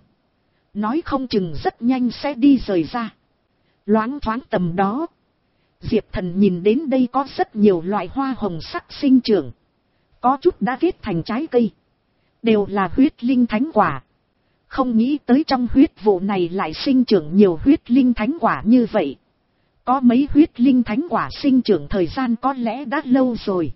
nói không chừng rất nhanh sẽ đi rời ra. Loáng thoáng tầm đó, Diệp Thần nhìn đến đây có rất nhiều loại hoa hồng sắc sinh trưởng. Có chút đã kết thành trái cây. Đều là huyết linh thánh quả. Không nghĩ tới trong huyết vụ này lại sinh trưởng nhiều huyết linh thánh quả như vậy. Có mấy huyết linh thánh quả sinh trưởng thời gian có lẽ đã lâu rồi.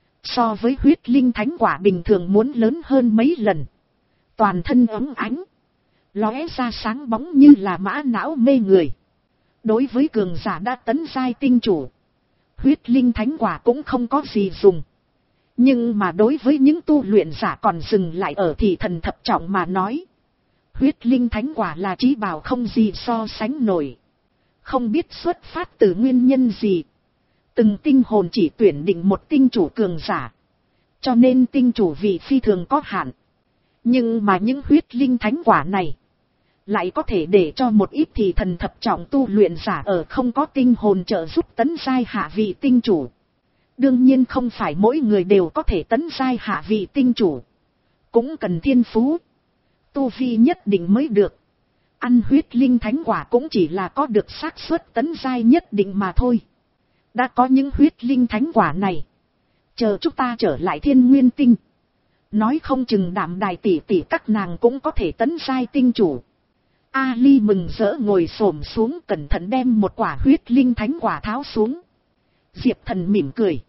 So với huyết linh thánh quả bình thường muốn lớn hơn mấy lần. Toàn thân ấm ánh, lóe ra sáng bóng như là mã não mê người. Đối với cường giả đã tấn giai tinh chủ, huyết linh thánh quả cũng không có gì dùng. Nhưng mà đối với những tu luyện giả còn dừng lại ở thị thần thập trọng mà nói, huyết linh thánh quả là trí bảo không gì so sánh nổi. Không biết xuất phát từ nguyên nhân gì, từng tinh hồn chỉ tuyển định một tinh chủ cường giả, cho nên tinh chủ vị phi thường có hạn. Nhưng mà những huyết linh thánh quả này lại có thể để cho một ít thị thần thập trọng tu luyện giả ở không có tinh hồn trợ giúp tấn giai hạ vị tinh chủ. Đương nhiên không phải mỗi người đều có thể tấn giai hạ vị tinh chủ. cũng cần thiên phú, tu vi nhất định mới được. Ăn huyết linh thánh quả cũng chỉ là có được xác suất tấn giai nhất định mà thôi. Đã có những huyết linh thánh quả này, chờ chúng ta trở lại Thiên Nguyên Tinh, nói không chừng Đảm Đài tỷ tỷ các nàng cũng có thể tấn giai tinh chủ. Ali mừng rỡ ngồi xổm xuống cẩn thận đem một quả huyết linh thánh quả tháo xuống. Diệp Thần mỉm cười,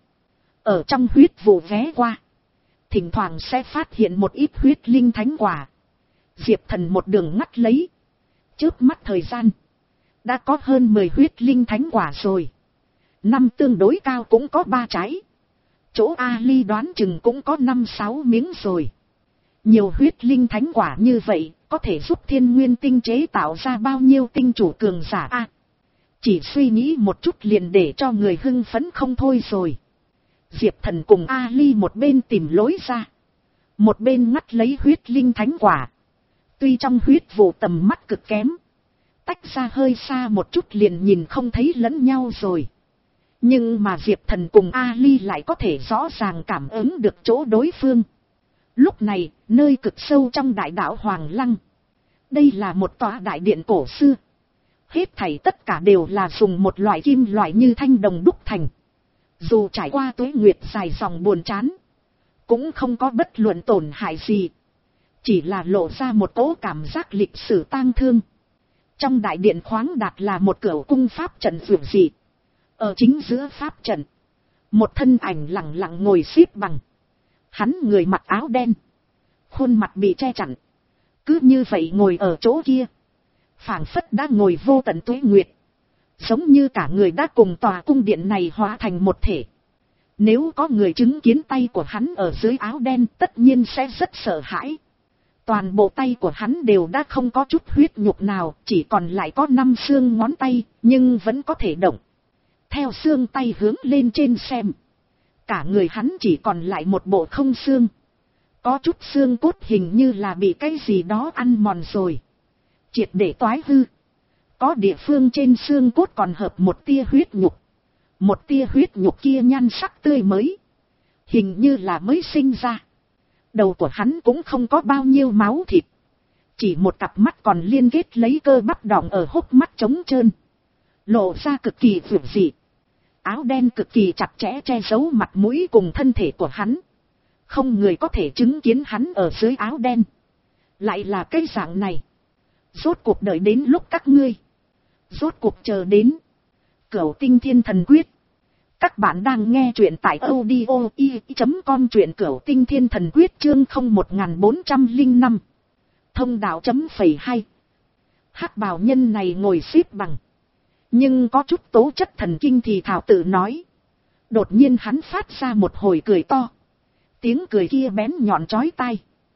ở trong huyết vụ vé qua, thỉnh thoảng sẽ phát hiện một ít huyết linh thánh quả. Diệp Thần một đường ngắt lấy, chớp mắt thời gian, đã có hơn mười huyết linh thánh quả rồi. Năm tương đối cao cũng có ba trái, chỗ Ali đoán chừng cũng có năm sáu miếng rồi. Nhiều huyết linh thánh quả như vậy, có thể giúp Thiên Nguyên Tinh chế tạo ra bao nhiêu tinh chủ cường giả a? À, chỉ suy nghĩ một chút liền để cho người hưng phấn không thôi rồi. Diệp Thần cùng Ali một bên tìm lối ra, một bên ngắt lấy huyết linh thánh quả. Tuy trong huyết vụ tầm mắt cực kém, tách ra hơi xa một chút liền nhìn không thấy lẫn nhau rồi. Nhưng mà Diệp Thần cùng Ali lại có thể rõ ràng cảm ứng được chỗ đối phương. Lúc này, nơi cực sâu trong đại đảo Hoàng Lăng. Đây là một tòa đại điện cổ xưa. Hết thảy tất cả đều là dùng một loại kim loại như thanh đồng đúc thành. Dù trải qua tuế nguyệt dài dòng buồn chán, cũng không có bất luận tổn hại gì. Chỉ là lộ ra một cỗ cảm giác lịch sử tang thương. Trong đại điện khoáng đạt là một cửu cung pháp trận dường dị. Ở chính giữa pháp trận, một thân ảnh lặng lặng ngồi xếp bằng. Hắn người mặc áo đen, khuôn mặt bị che chắn, cứ như vậy ngồi ở chỗ kia, phảng phất đã ngồi vô tận tuế nguyệt, giống như cả người đã cùng tòa cung điện này hóa thành một thể. Nếu có người chứng kiến tay của hắn ở dưới áo đen, tất nhiên sẽ rất sợ hãi. Toàn bộ tay của hắn đều đã không có chút huyết nhục nào, chỉ còn lại có năm xương ngón tay, nhưng vẫn có thể động. Theo xương tay hướng lên trên xem, cả người hắn chỉ còn lại một bộ không xương. Có chút xương cốt hình như là bị cái gì đó ăn mòn rồi, triệt để toái hư. Có địa phương trên xương cốt còn hợp một tia huyết nhục. Một tia huyết nhục kia nhan sắc tươi mới, hình như là mới sinh ra. Đầu của hắn cũng không có bao nhiêu máu thịt, chỉ một cặp mắt còn liên kết lấy cơ bắp đọng ở hốc mắt trống trơn, lộ ra cực kỳ vượt dị. Áo đen cực kỳ chặt chẽ che giấu mặt mũi cùng thân thể của hắn. Không người có thể chứng kiến hắn ở dưới áo đen lại là cái dạng này. Rốt cuộc đợi đến lúc các ngươi, rốt cuộc chờ đến Cửu Tinh Thiên Thần Quyết. Các bạn đang nghe truyện tại audio i chấm com, truyện Cửu Tinh Thiên Thần Quyết chương không một bốn không năm. Thông đạo chấm phẩy hai. Hắc bào nhân này ngồi xếp bằng, nhưng có chút tố chất thần kinh thì thảo tự nói. Đột nhiên hắn phát ra một hồi cười to. Tiếng cười kia bén nhọn chói tai,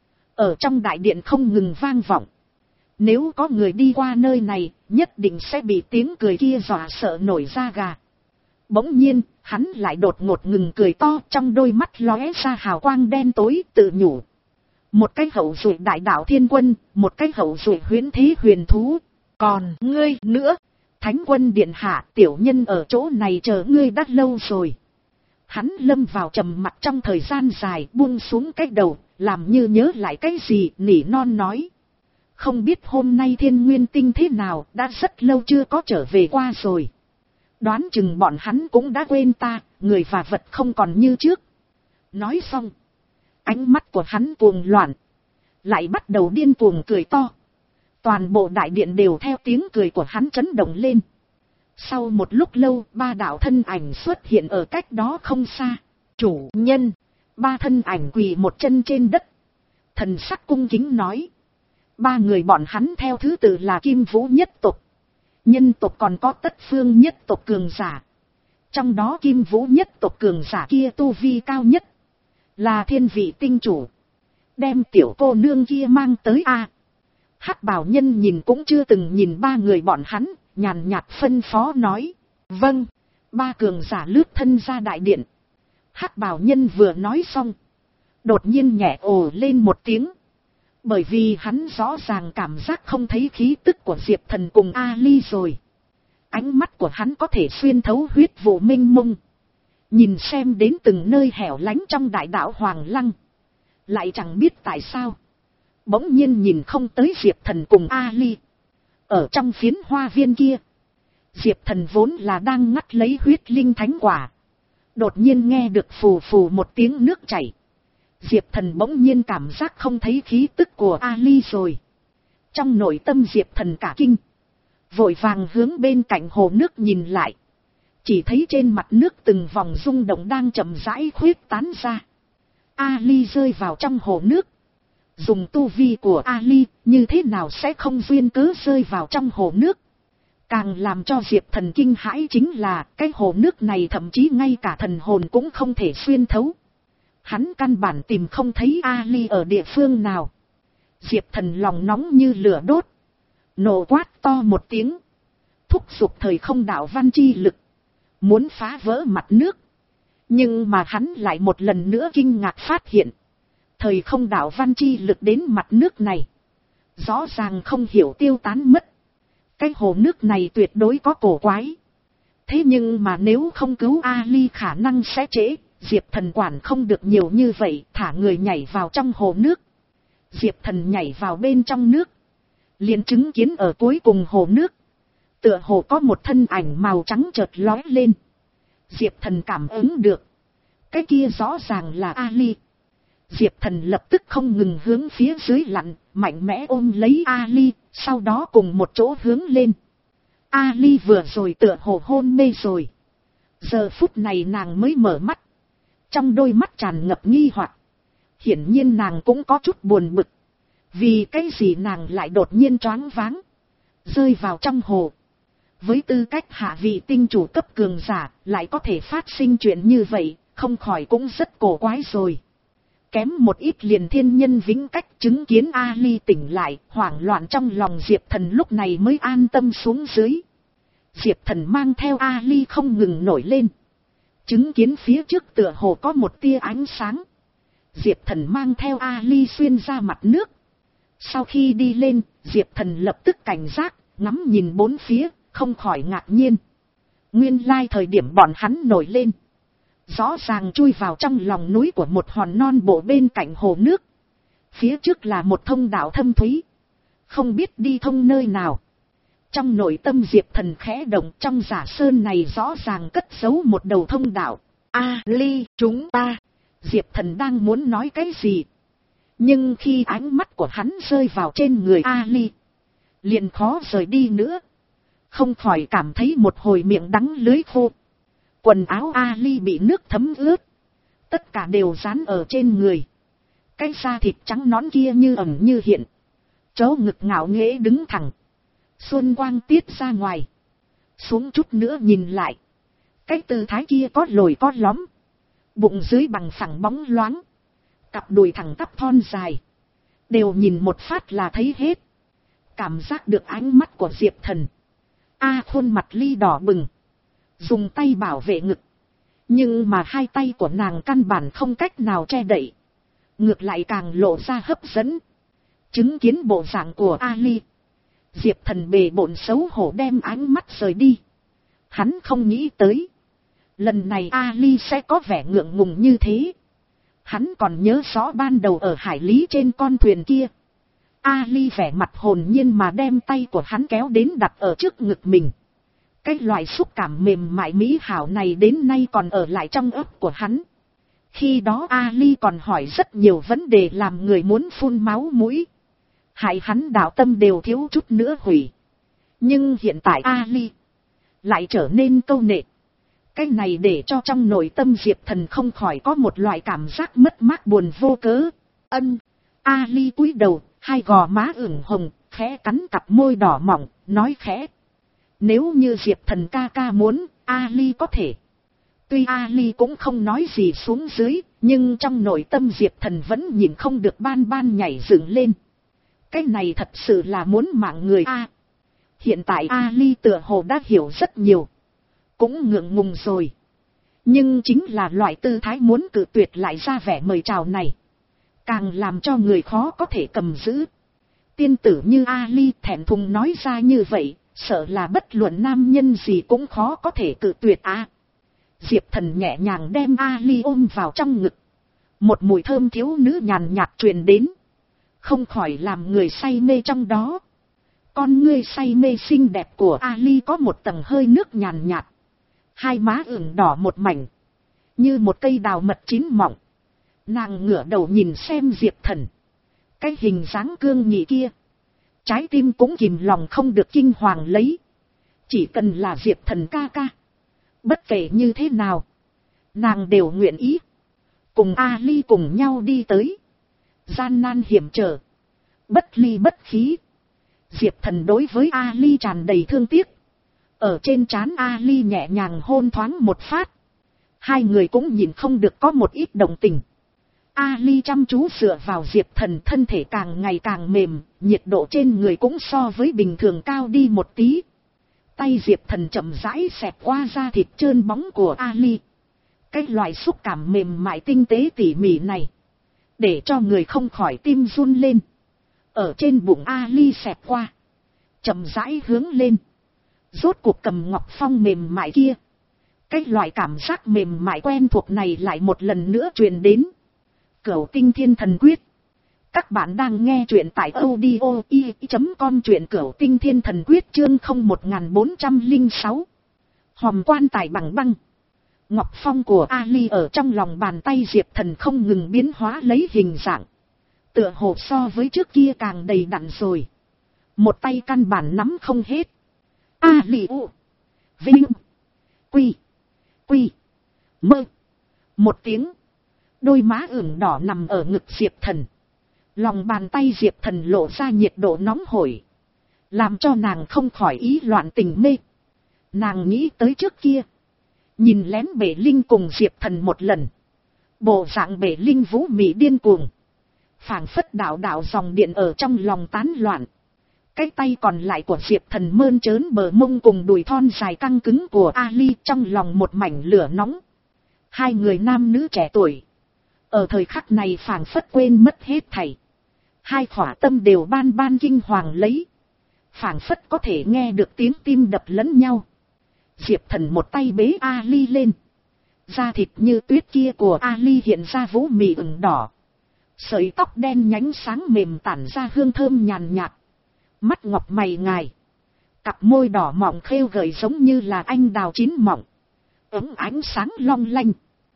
ở trong đại điện không ngừng vang vọng. Nếu có người đi qua nơi này, nhất định sẽ bị tiếng cười kia dọa sợ nổi da gà. Bỗng nhiên, hắn lại đột ngột ngừng cười to, trong đôi mắt lóe ra hào quang đen tối, tự nhủ. Một cái hậu duệ đại đạo thiên quân, một cái hậu duệ huyễn thế huyền thú. Còn ngươi nữa, Thánh quân điện hạ, tiểu nhân ở chỗ này chờ ngươi đã lâu rồi. Hắn lâm vào trầm mặc trong thời gian dài, buông xuống cái đầu, làm như nhớ lại cái gì, nỉ non nói. Không biết hôm nay Thiên Nguyên Tinh thế nào, đã rất lâu chưa có trở về qua rồi. Đoán chừng bọn hắn cũng đã quên ta, người và vật không còn như trước. Nói xong, ánh mắt của hắn cuồng loạn, lại bắt đầu điên cuồng cười to. Toàn bộ đại điện đều theo tiếng cười của hắn chấn động lên. Sau một lúc lâu, ba đạo thân ảnh xuất hiện ở cách đó không xa. Chủ nhân, ba thân ảnh quỳ một chân trên đất, thần sắc cung kính nói. Ba người bọn hắn theo thứ tự là Kim Vũ nhất tộc, nhân tộc còn có Tất Phương nhất tộc cường giả. Trong đó Kim Vũ nhất tộc cường giả kia tu vi cao nhất, là thiên vị tinh chủ. Đem tiểu cô nương kia mang tới a. Hắc bào nhân nhìn cũng chưa từng nhìn ba người bọn hắn, nhàn nhạt phân phó nói. Vâng. Ba cường giả lướt thân ra đại điện. Hắc bào nhân vừa nói xong, đột nhiên nhẹ ồ lên một tiếng. Bởi vì hắn rõ ràng cảm giác không thấy khí tức của Diệp Thần cùng Ali rồi. Ánh mắt của hắn có thể xuyên thấu huyết vụ mênh mông, nhìn xem đến từng nơi hẻo lánh trong đại đảo Hoàng Lăng, Lại chẳng biết tại sao. Bỗng nhiên nhìn không tới Diệp Thần cùng Ali. Ở trong phiến hoa viên kia. Diệp Thần vốn là đang ngắt lấy huyết linh thánh quả. Đột nhiên nghe được phù phù một tiếng nước chảy. Diệp Thần bỗng nhiên cảm giác không thấy khí tức của Ali rồi. Trong nội tâm Diệp Thần cả kinh. Vội vàng hướng bên cạnh hồ nước nhìn lại. Chỉ thấy trên mặt nước từng vòng rung động đang chậm rãi khuyết tán ra. Ali rơi vào trong hồ nước. Dùng tu vi của Ali, như thế nào sẽ không duyên cớ rơi vào trong hồ nước. Càng làm cho Diệp Thần kinh hãi chính là cái hồ nước này thậm chí ngay cả thần hồn cũng không thể xuyên thấu. Hắn căn bản tìm không thấy Ali ở địa phương nào. Diệp Thần lòng nóng như lửa đốt. Nổ quát to một tiếng. Thúc giục thời không đạo văn chi lực. Muốn phá vỡ mặt nước. Nhưng mà hắn lại một lần nữa kinh ngạc phát hiện. Thời không đạo văn chi lực đến mặt nước này. Rõ ràng không hiểu tiêu tán mất. Cái hồ nước này tuyệt đối có cổ quái. Thế nhưng mà nếu không cứu Ali khả năng sẽ trễ. Diệp Thần quản không được nhiều như vậy, thả người nhảy vào trong hồ nước. Diệp Thần nhảy vào bên trong nước. Liền chứng kiến ở cuối cùng hồ nước. Tựa hồ có một thân ảnh màu trắng chợt lóe lên. Diệp Thần cảm ứng được. Cái kia rõ ràng là Ali. Diệp Thần lập tức không ngừng hướng phía dưới lặn, mạnh mẽ ôm lấy Ali, sau đó cùng một chỗ hướng lên. Ali vừa rồi tựa hồ hôn mê rồi. Giờ phút này nàng mới mở mắt. Trong đôi mắt tràn ngập nghi hoặc. Hiển nhiên nàng cũng có chút buồn bực. Vì cái gì nàng lại đột nhiên choáng váng. Rơi vào trong hồ. Với tư cách hạ vị tinh chủ cấp cường giả, lại có thể phát sinh chuyện như vậy, không khỏi cũng rất cổ quái rồi. Kém một ít liền thiên nhân vĩnh cách chứng kiến Ali tỉnh lại, hoảng loạn trong lòng Diệp Thần lúc này mới an tâm xuống dưới. Diệp Thần mang theo Ali không ngừng nổi lên. Chứng kiến phía trước tựa hồ có một tia ánh sáng. Diệp Thần mang theo Ali xuyên ra mặt nước. Sau khi đi lên, Diệp Thần lập tức cảnh giác, ngắm nhìn bốn phía, không khỏi ngạc nhiên. Nguyên lai thời điểm bọn hắn nổi lên. Rõ ràng chui vào trong lòng núi của một hòn non bộ bên cạnh hồ nước. Phía trước là một thông đạo thâm thúy. Không biết đi thông nơi nào. Trong nội tâm Diệp Thần khẽ động, trong giả sơn này rõ ràng cất giấu một đầu thông đạo. Ali, chúng ta. Diệp Thần đang muốn nói cái gì. Nhưng khi ánh mắt của hắn rơi vào trên người Ali. Liền khó rời đi nữa. Không khỏi cảm thấy một hồi miệng đắng lưới khô. Quần áo Ali bị nước thấm ướt. Tất cả đều dán ở trên người. Cái da thịt trắng nõn kia như ẩn như hiện. Chỗ ngực ngạo nghễ đứng thẳng. Xuân quang tiết ra ngoài. Xuống chút nữa nhìn lại. Cái tư thái kia có lồi có lõm. Bụng dưới bằng phẳng bóng loáng. Cặp đùi thẳng tắp thon dài. Đều nhìn một phát là thấy hết. Cảm giác được ánh mắt của Diệp Thần. A khuôn mặt ly đỏ bừng. Dùng tay bảo vệ ngực. Nhưng mà hai tay của nàng căn bản không cách nào che đậy. Ngược lại càng lộ ra hấp dẫn. Chứng kiến bộ dạng của Ali. Diệp Thần bề bộn xấu hổ đem ánh mắt rời đi. Hắn không nghĩ tới. Lần này Ali sẽ có vẻ ngượng ngùng như thế. Hắn còn nhớ rõ ban đầu ở hải lý trên con thuyền kia. Ali vẻ mặt hồn nhiên mà đem tay của hắn kéo đến đặt ở trước ngực mình. Cái loại xúc cảm mềm mại mỹ hảo này đến nay còn ở lại trong óc của hắn. Khi đó Ali còn hỏi rất nhiều vấn đề làm người muốn phun máu mũi. Hại hắn đạo tâm đều thiếu chút nữa hủy. Nhưng hiện tại Ali lại trở nên câu nệ. Cái này để cho trong nội tâm Diệp Thần không khỏi có một loại cảm giác mất mát buồn vô cớ. Ân. Ali cúi đầu, hai gò má ửng hồng, khẽ cắn cặp môi đỏ mỏng, nói khẽ. Nếu như Diệp Thần ca ca muốn, Ali có thể. Tuy Ali cũng không nói gì xuống dưới, nhưng trong nội tâm Diệp Thần vẫn nhìn không được ban ban nhảy dựng lên. Cái này thật sự là muốn mạng người a. Hiện tại Ali tựa hồ đã hiểu rất nhiều. Cũng ngượng ngùng rồi. Nhưng chính là loại tư thái muốn cự tuyệt lại ra vẻ mời chào này. Càng làm cho người khó có thể cầm giữ. Tiên tử như Ali thẹn thùng nói ra như vậy, sợ là bất luận nam nhân gì cũng khó có thể cự tuyệt a. Diệp Thần nhẹ nhàng đem Ali ôm vào trong ngực. một mùi thơm thiếu nữ nhàn nhạt truyền đến, không khỏi làm người say mê trong đó. Con ngươi say mê xinh đẹp của Ali có một tầng hơi nước nhàn nhạt, hai má ửng đỏ một mảnh, như một cây đào mật chín mọng. Nàng ngửa đầu nhìn xem Diệp Thần, cái hình dáng cương nghị kia, trái tim cũng kìm lòng không được kinh hoàng lấy. Chỉ cần là Diệp Thần ca ca, bất kể như thế nào, nàng đều nguyện ý cùng Ali cùng nhau đi tới. Gian nan hiểm trở, bất ly bất khí. Diệp Thần đối với Ali tràn đầy thương tiếc, ở trên trán Ali nhẹ nhàng hôn thoáng một phát. Hai người cũng nhìn không được có một ít đồng tình. Ali chăm chú dựa vào Diệp Thần, thân thể càng ngày càng mềm, nhiệt độ trên người cũng so với bình thường cao đi một tí. Tay Diệp Thần chậm rãi xẹt qua da thịt trơn bóng của Ali. Cái loại xúc cảm mềm mại tinh tế tỉ mỉ này, để cho người không khỏi tim run lên. Ở trên bụng Ali xẹt qua, chậm rãi hướng lên, rốt cuộc cầm ngọc phong mềm mại kia. Cái loại cảm giác mềm mại quen thuộc này lại một lần nữa truyền đến. Cửu Tinh Thiên Thần Quyết. Các bạn đang nghe truyện tại audio i chấm com, truyện Cửu Tinh Thiên Thần Quyết chương không một bốn không sáu. Hòm quan tài bằng băng. Ngọc phong của Ali ở trong lòng bàn tay Diệp Thần không ngừng biến hóa lấy hình dạng. Tựa hồ so với trước kia càng đầy đặn rồi. Một tay căn bản nắm không hết. Ali u. Vinh. Quy. Quy. Mơ. Một tiếng. Đôi má ửng đỏ nằm ở ngực Diệp Thần. Lòng bàn tay Diệp Thần lộ ra nhiệt độ nóng hổi, làm cho nàng không khỏi ý loạn tình mê. Nàng nghĩ tới trước kia, nhìn lén Bể Linh cùng Diệp Thần một lần. Bộ dạng Bể Linh vũ mị điên cuồng, phảng phất đạo đạo dòng điện ở trong lòng tán loạn. Cái tay còn lại của Diệp Thần mơn trớn bờ mông cùng đùi thon dài căng cứng của Ali, trong lòng một mảnh lửa nóng. Hai người nam nữ trẻ tuổi, ở thời khắc này phảng phất quên mất hết thảy. Hai khỏa tâm đều ban ban kinh hoàng lấy, phảng phất có thể nghe được tiếng tim đập lẫn nhau. Diệp Thần một tay bế Ali lên, da thịt như tuyết kia của Ali hiện ra vũ mị ửng đỏ, sợi tóc đen nhánh sáng mềm tản ra hương thơm nhàn nhạt, mắt ngọc mày ngài, cặp môi đỏ mọng khêu gợi giống như là anh đào chín mọng, ấm ánh sáng long lanh.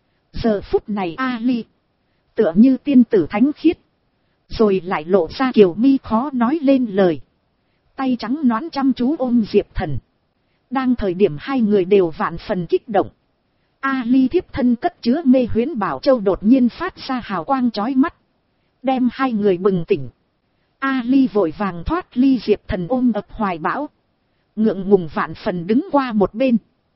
Giờ phút này Ali tựa như tiên tử thánh khiết, rồi lại lộ ra kiều mi khó nói lên lời. Tay trắng nõn chăm chú ôm Diệp Thần. Đang thời điểm hai người đều vạn phần kích động, Ali thiếp thân cất chứa mê huyễn bảo châu đột nhiên phát ra hào quang chói mắt, đem hai người bừng tỉnh. Ali vội vàng thoát ly Diệp Thần ôm ập hoài bão, ngượng ngùng vạn phần đứng qua một bên.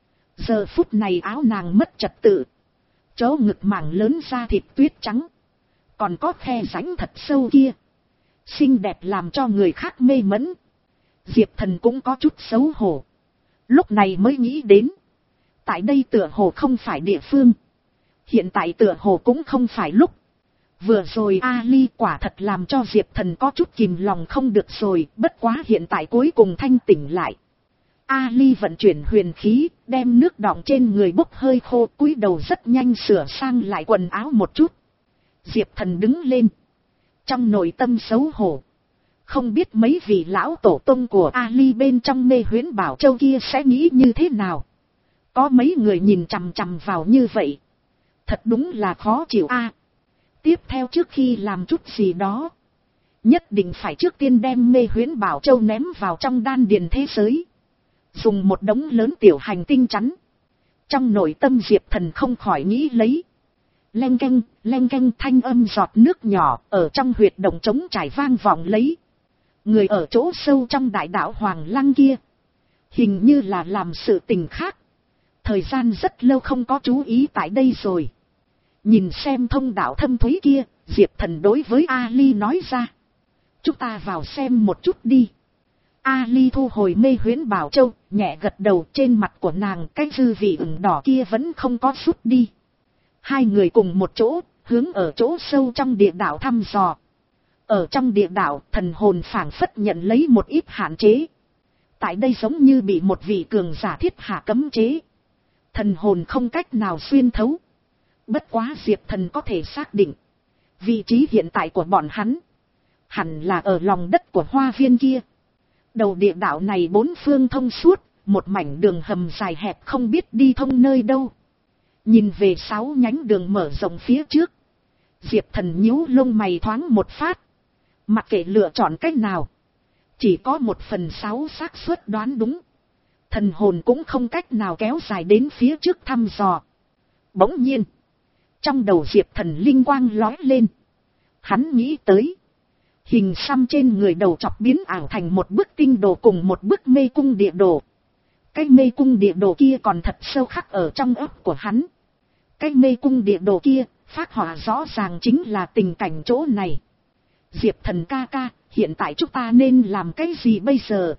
Giờ phút này áo nàng mất trật tự, chỗ ngực mảng lớn da thịt tuyết trắng, còn có khe rãnh thật sâu kia, xinh đẹp làm cho người khác mê mẫn. Diệp Thần cũng có chút xấu hổ, lúc này mới nghĩ đến, tại đây tựa hồ không phải địa phương, hiện tại tựa hồ cũng không phải lúc. Vừa rồi Ali quả thật làm cho Diệp Thần có chút kìm lòng không được rồi, bất quá hiện tại cuối cùng thanh tỉnh lại. Ali vận chuyển huyền khí, đem nước đọng trên người bốc hơi khô, cúi đầu rất nhanh sửa sang lại quần áo một chút. Diệp Thần đứng lên, trong nội tâm xấu hổ, không biết mấy vị lão tổ tông của Ali bên trong mê huyễn bảo châu kia sẽ nghĩ như thế nào. Có mấy người nhìn chằm chằm vào như vậy, thật đúng là khó chịu a. Tiếp theo trước khi làm chút gì đó, nhất định phải trước tiên đem mê huyễn bảo châu ném vào trong đan điền thế giới, dùng một đống lớn tiểu hành tinh chắn. Trong nội tâm Diệp Thần không khỏi nghĩ lấy. Leng keng, leng keng, thanh âm giọt nước nhỏ ở trong huyệt động trống trải vang vọng lấy. Người ở chỗ sâu trong đại đạo Hoàng Lăng kia, hình như là làm sự tình khác, thời gian rất lâu không có chú ý tại đây rồi. Nhìn xem thông đạo thâm thúy kia, Diệp Thần đối với Ali nói ra. Chúng ta vào xem một chút đi. Ali thu hồi mê huyễn bảo châu, nhẹ gật đầu. Trên mặt của nàng cái dư vị ửng đỏ kia vẫn không có rút đi. Hai người cùng một chỗ, hướng ở chỗ sâu trong địa đạo thăm dò. Ở trong địa đạo, thần hồn phảng phất nhận lấy một ít hạn chế. Tại đây giống như bị một vị cường giả thiết hạ cấm chế, thần hồn không cách nào xuyên thấu. Bất quá Diệp Thần có thể xác định, vị trí hiện tại của bọn hắn, hẳn là ở lòng đất của hoa viên kia. Đầu địa đạo này bốn phương thông suốt, một mảnh đường hầm dài hẹp không biết đi thông nơi đâu. Nhìn về sáu nhánh đường mở rộng phía trước, Diệp Thần nhíu lông mày thoáng một phát. Mặc kệ lựa chọn cách nào, chỉ có một phần sáu xác suất đoán đúng. Thần hồn cũng không cách nào kéo dài đến phía trước thăm dò. Bỗng nhiên, trong đầu Diệp Thần linh quang lói lên. Hắn nghĩ tới, hình xăm trên người đầu chọc biến ảo thành một bức tinh đồ cùng một bức mê cung địa đồ. Cái mê cung địa đồ kia còn thật sâu khắc ở trong óc của hắn. Cái mê cung địa đồ kia, phác họa rõ ràng chính là tình cảnh chỗ này. Diệp Thần ca ca, hiện tại chúng ta nên làm cái gì bây giờ?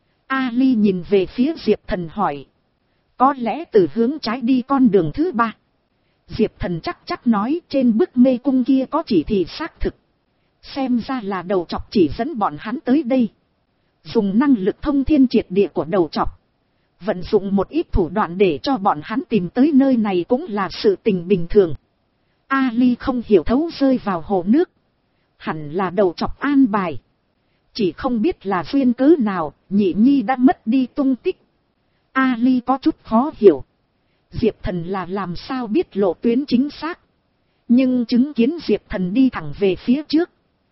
Ali nhìn về phía Diệp Thần hỏi. Có lẽ từ hướng trái đi con đường thứ ba. Diệp Thần chắc chắc nói trên bức mê cung kia có chỉ thị xác thực. Xem ra là đầu chọc chỉ dẫn bọn hắn tới đây. Dùng năng lực thông thiên triệt địa của đầu chọc, vận dụng một ít thủ đoạn để cho bọn hắn tìm tới nơi này cũng là sự tình bình thường. Ali không hiểu thấu rơi vào hồ nước. Hẳn là đầu chọc an bài. Chỉ không biết là duyên cớ nào, Nhị Nhi đã mất đi tung tích. Ali có chút khó hiểu. Diệp Thần là làm sao biết lộ tuyến chính xác. Nhưng chứng kiến Diệp Thần đi thẳng về phía trước,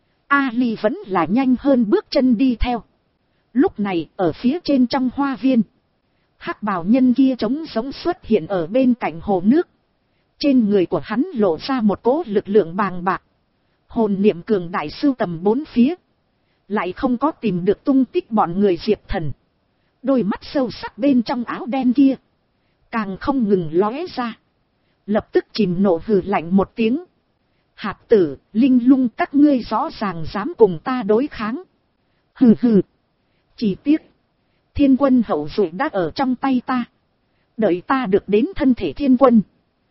Ali vẫn là nhanh hơn bước chân đi theo. Lúc này ở phía trên trong hoa viên, hắc bào nhân kia trống giống xuất hiện ở bên cạnh hồ nước. Trên người của hắn lộ ra một cỗ lực lượng bàng bạc. Hồn niệm cường đại sưu tầm bốn phía, lại không có tìm được tung tích bọn người Diệp Thần. Đôi mắt sâu sắc bên trong áo đen kia càng không ngừng lóe ra. Lập tức chìm nổ hừ lạnh một tiếng. Hạt tử, linh lung, các ngươi rõ ràng dám cùng ta đối kháng. Hừ hừ. Chỉ tiếc, thiên quân hậu duệ đã ở trong tay ta. Đợi ta được đến thân thể thiên quân,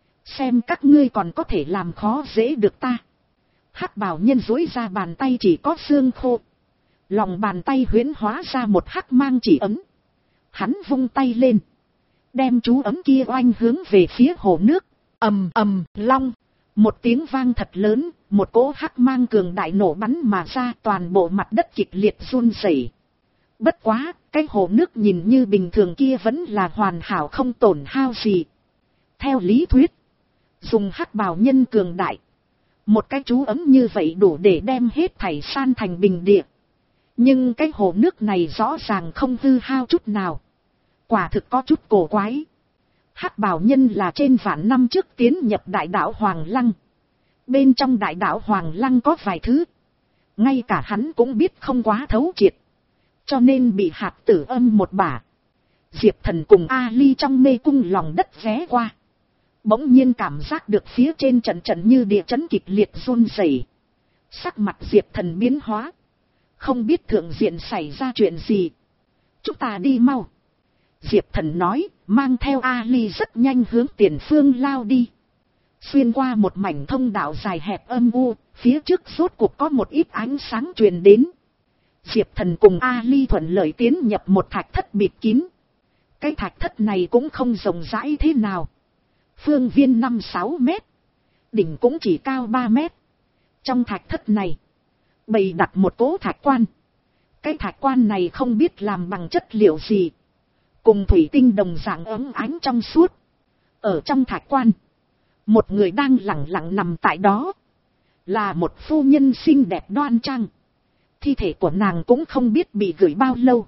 xem các ngươi còn có thể làm khó dễ được ta. Hắc bào nhân duỗi ra bàn tay chỉ có xương khô. Lòng bàn tay huyễn hóa ra một hắc mang chỉ ấm. Hắn vung tay lên, đem chú ấm kia oanh hướng về phía hồ nước. Ầm ầm long, một tiếng vang thật lớn, một cỗ hắc mang cường đại nổ bắn mà ra, toàn bộ mặt đất kịch liệt run rẩy. Bất quá, cái hồ nước nhìn như bình thường kia vẫn là hoàn hảo không tổn hao gì. Theo lý thuyết, dùng hắc bào nhân cường đại, một cái chú ấm như vậy đủ để đem hết thảy san thành bình địa. Nhưng cái hồ nước này rõ ràng không hư hao chút nào. Quả thực có chút cổ quái. Hắc bào nhân là trên vạn năm trước tiến nhập đại đảo Hoàng Lăng. Bên trong đại đảo Hoàng Lăng có vài thứ, ngay cả hắn cũng biết không quá thấu triệt. Cho nên bị hạt tử âm một bả. Diệp Thần cùng Ali trong mê cung lòng đất ghé qua. Bỗng nhiên cảm giác được phía trên trận trận như địa chấn kịch liệt run rẩy. Sắc mặt Diệp Thần biến hóa. Không biết thượng diện xảy ra chuyện gì. Chúng ta đi mau. Diệp Thần nói, mang theo Ali rất nhanh hướng tiền phương lao đi. Xuyên qua một mảnh thông đạo dài hẹp âm u, phía trước rốt cuộc có một ít ánh sáng truyền đến. Diệp Thần cùng Ali thuận lợi tiến nhập một thạch thất bịt kín. Cái thạch thất này cũng không rộng rãi thế nào. Phương viên năm sáu mét. Đỉnh cũng chỉ cao ba mét. Trong thạch thất này, bày đặt một cỗ thạch quan. Cái thạch quan này không biết làm bằng chất liệu gì. Cùng thủy tinh đồng dạng ấm ánh trong suốt. Ở trong thạch quan, một người đang lẳng lặng nằm tại đó. Là một phu nhân xinh đẹp đoan trang. Thi thể của nàng cũng không biết bị gửi bao lâu.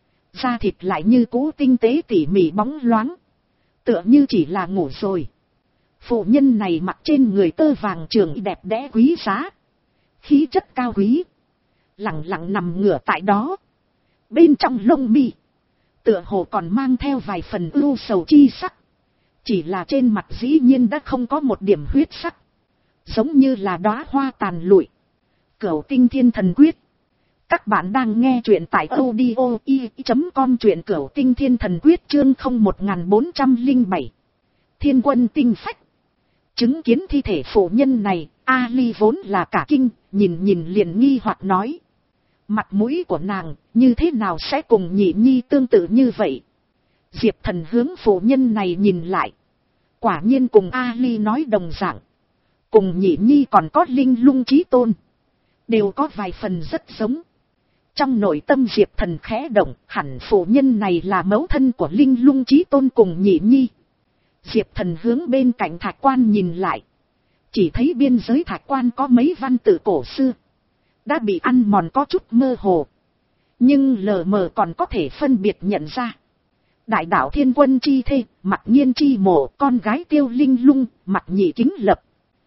Da thịt lại như cũ tinh tế tỉ mỉ bóng loáng. Tựa như chỉ là ngủ rồi. Phụ nhân này mặc trên người tơ vàng trường đẹp đẽ quý giá. Khí chất cao quý. Lặng lặng nằm ngửa tại đó. Bên trong lông mi, tựa hồ còn mang theo vài phần ưu sầu chi sắc. Chỉ là trên mặt dĩ nhiên đã không có một điểm huyết sắc. Giống như là đóa hoa tàn lụi. Cửu Tinh Thiên Thần Quyết. Các bạn đang nghe truyện tại audio i chấm com, truyện Cửu Tinh Thiên Thần Quyết chương không một bốn không bảy. Thiên quân tinh phách. Chứng kiến thi thể phụ nhân này, Ali vốn là cả kinh, nhìn nhìn liền nghi hoặc nói. Mặt mũi của nàng, như thế nào sẽ cùng Nhị Nhi tương tự như vậy? Diệp Thần hướng phụ nhân này nhìn lại. Quả nhiên cùng Ali nói đồng dạng. Cùng Nhị Nhi còn có Linh Lung Chí Tôn. Đều có vài phần rất giống. Trong nội tâm Diệp Thần khẽ động, hẳn phụ nhân này là mẫu thân của Linh Lung Chí Tôn cùng Nhị Nhi. Diệp Thần hướng bên cạnh thạch quan nhìn lại. Chỉ thấy biên giới thạch quan có mấy văn tự cổ xưa. Đã bị ăn mòn có chút mơ hồ. Nhưng lờ mờ còn có thể phân biệt nhận ra. Đại đạo Thiên Quân chi thê, Mặc Nhiên chi mộ, con gái Tiêu Linh Lung, Mặc Nhị Kính Lập.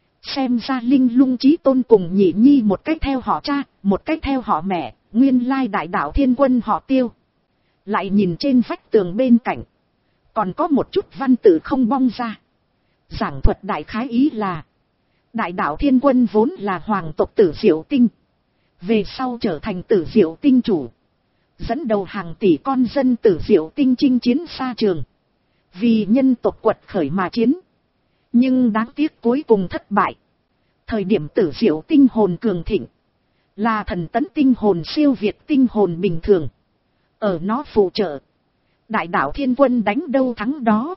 Xem ra Linh Lung Chí Tôn cùng Nhị Nhi một cách theo họ cha, một cách theo họ mẹ, nguyên lai đại đạo Thiên Quân họ Tiêu. Lại nhìn trên vách tường bên cạnh. Còn có một chút văn tự không bong ra. Giảng thuật đại khái ý là. Đại đạo Thiên Quân vốn là hoàng tộc Tử Diệu Tinh. Về sau trở thành Tử Diệu Tinh chủ. Dẫn đầu hàng tỷ con dân Tử Diệu Tinh chinh chiến xa trường. Vì nhân tộc quật khởi mà chiến. Nhưng đáng tiếc cuối cùng thất bại. Thời điểm Tử Diệu Tinh hồn cường thịnh. Là thần tấn tinh hồn siêu việt tinh hồn bình thường. Ở nó phụ trợ. Đại đạo Thiên Quân đánh đâu thắng đó.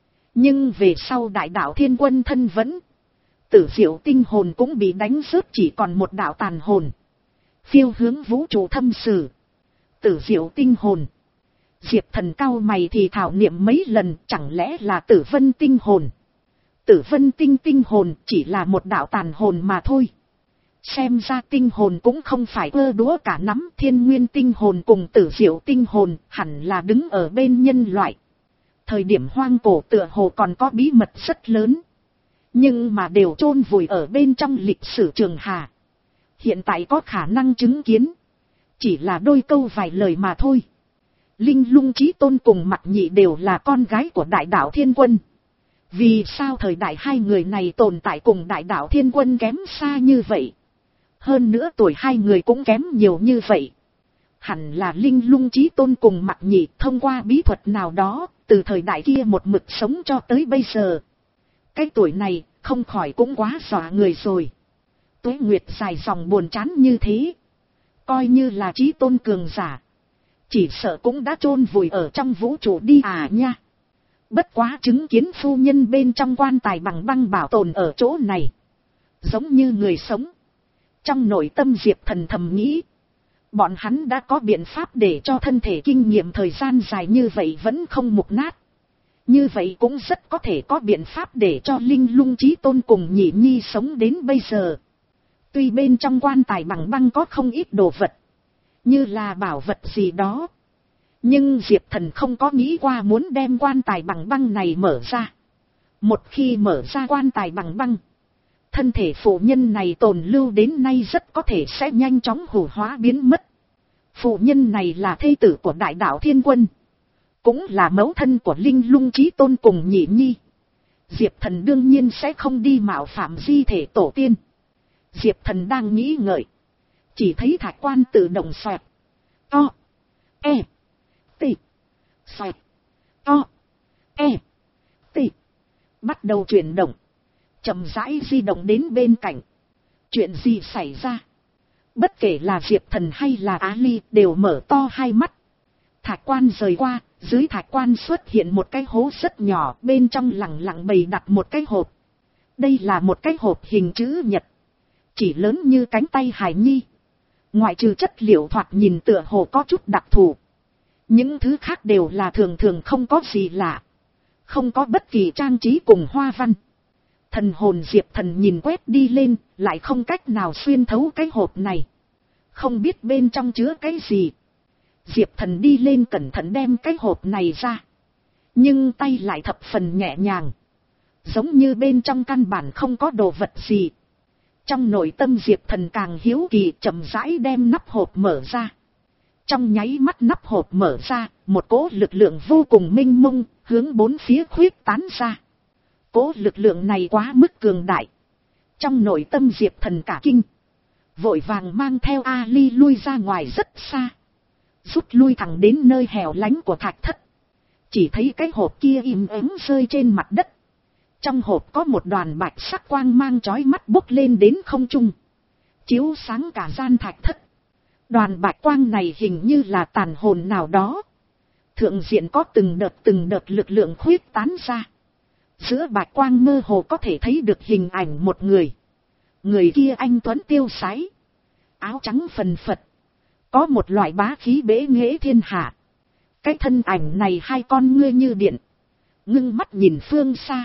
Nhưng về sau đại đạo Thiên Quân thân vẫn. Tử Diệu Tinh hồn cũng bị đánh rớt, chỉ còn một đạo tàn hồn. Phiêu hướng vũ trụ thâm sử. Tử Diệu Tinh hồn. Diệp Thần cao mày thì thảo niệm mấy lần, chẳng lẽ là Tử Vân Tinh hồn. Tử Vân Tinh tinh hồn chỉ là một đạo tàn hồn mà thôi. Xem ra tinh hồn cũng không phải ơ đũa cả nắm. Thiên Nguyên Tinh hồn cùng Tử Diệu Tinh hồn hẳn là đứng ở bên nhân loại. Thời điểm hoang cổ tựa hồ còn có bí mật rất lớn. Nhưng mà đều chôn vùi ở bên trong lịch sử trường hà. Hiện tại có khả năng chứng kiến. Chỉ là đôi câu vài lời mà thôi. Linh Lung Chí Tôn cùng Mặc Nhị đều là con gái của đại đạo Thiên Quân. Vì sao thời đại hai người này tồn tại cùng đại đạo Thiên Quân kém xa như vậy? Hơn nữa tuổi hai người cũng kém nhiều như vậy. Hẳn là Linh Lung Chí Tôn cùng Mặc Nhị thông qua bí thuật nào đó, từ thời đại kia một mực sống cho tới bây giờ. Cái tuổi này, không khỏi cũng quá dọa người rồi. Tuế nguyệt dài dòng buồn chán như thế. Coi như là Chí Tôn cường giả. Chỉ sợ cũng đã chôn vùi ở trong vũ trụ đi à nha. Bất quá chứng kiến phu nhân bên trong quan tài bằng băng bảo tồn ở chỗ này. Giống như người sống. Trong nội tâm Diệp Thần thầm nghĩ. Bọn hắn đã có biện pháp để cho thân thể kinh nghiệm thời gian dài như vậy vẫn không mục nát. Như vậy cũng rất có thể có biện pháp để cho Linh Lung Chí Tôn cùng Nhị Nhi sống đến bây giờ. Tuy bên trong quan tài bằng băng có không ít đồ vật. Như là bảo vật gì đó. Nhưng Diệp Thần không có nghĩ qua muốn đem quan tài bằng băng này mở ra. Một khi mở ra quan tài bằng băng. Thân thể phụ nhân này tồn lưu đến nay rất có thể sẽ nhanh chóng hủ hóa biến mất. Phụ nhân này là thê tử của đại đạo Thiên Quân. Cũng là mẫu thân của Linh Lung Chí Tôn cùng Nhị Nhi. Diệp Thần đương nhiên sẽ không đi mạo phạm di thể tổ tiên. Diệp Thần đang nghĩ ngợi. Chỉ thấy thạch quan tự động xoẹt. To. E. T. Xoẹt. To. E. T. Bắt đầu chuyển động. Chậm rãi di động đến bên cạnh. Chuyện gì xảy ra? Bất kể là Diệp Thần hay là Á Ly đều mở to hai mắt. Thạch quan rời qua, dưới thạch quan xuất hiện một cái hố rất nhỏ, bên trong lẳng lặng bày đặt một cái hộp. Đây là một cái hộp hình chữ nhật. Chỉ lớn như cánh tay hài nhi. Ngoại trừ chất liệu thoạt nhìn tựa hồ có chút đặc thù. Những thứ khác đều là thường thường không có gì lạ. Không có bất kỳ trang trí cùng hoa văn. Thần hồn Diệp Thần nhìn quét đi lên, lại không cách nào xuyên thấu cái hộp này. Không biết bên trong chứa cái gì. Diệp Thần đi lên cẩn thận đem cái hộp này ra. Nhưng tay lại thập phần nhẹ nhàng. Giống như bên trong căn bản không có đồ vật gì. Trong nội tâm Diệp Thần càng hiếu kỳ, chậm rãi đem nắp hộp mở ra. Trong nháy mắt nắp hộp mở ra, một cỗ lực lượng vô cùng mênh mông, hướng bốn phía khuyết tán ra. Cỗ lực lượng này quá mức cường đại. Trong nội tâm Diệp Thần cả kinh. Vội vàng mang theo Ali lui ra ngoài rất xa. Rút lui thẳng đến nơi hẻo lánh của thạch thất. Chỉ thấy cái hộp kia im ắng rơi trên mặt đất. Trong hộp có một đoàn bạch sắc quang mang chói mắt bốc lên đến không trung. Chiếu sáng cả gian thạch thất. Đoàn bạch quang này hình như là tàn hồn nào đó. Thượng diện có từng đợt từng đợt lực lượng khuyết tán ra. Giữa bạch quang mơ hồ có thể thấy được hình ảnh một người. Người kia anh tuấn tiêu sái, áo trắng phần phật, có một loại bá khí bế nghệ thiên hạ. Cái thân ảnh này hai con ngươi như điện, ngưng mắt nhìn phương xa.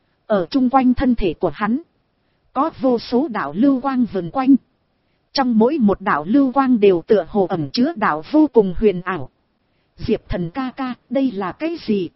Ở chung quanh thân thể của hắn, có vô số đạo lưu quang vần quanh. Trong mỗi một đạo lưu quang đều tựa hồ ẩn chứa đạo vô cùng huyền ảo. Diệp Thần ca ca, đây là cái gì?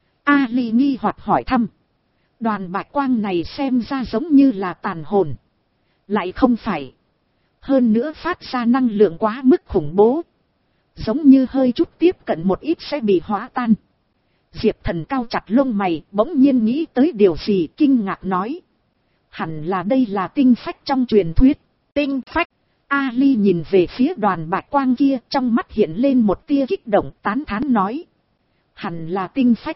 Ali nghi hoặc hỏi thăm. Đoàn bạch quang này xem ra giống như là tàn hồn. Lại không phải. Hơn nữa phát ra năng lượng quá mức khủng bố. Giống như hơi chút tiếp cận một ít sẽ bị hóa tan. Diệp Thần cau chặt lông mày, bỗng nhiên nghĩ tới điều gì, kinh ngạc nói. Hẳn là đây là tinh phách trong truyền thuyết. Tinh phách. Ali nhìn về phía đoàn bạch quang kia, trong mắt hiện lên một tia kích động, tán thán nói. Hẳn là tinh phách.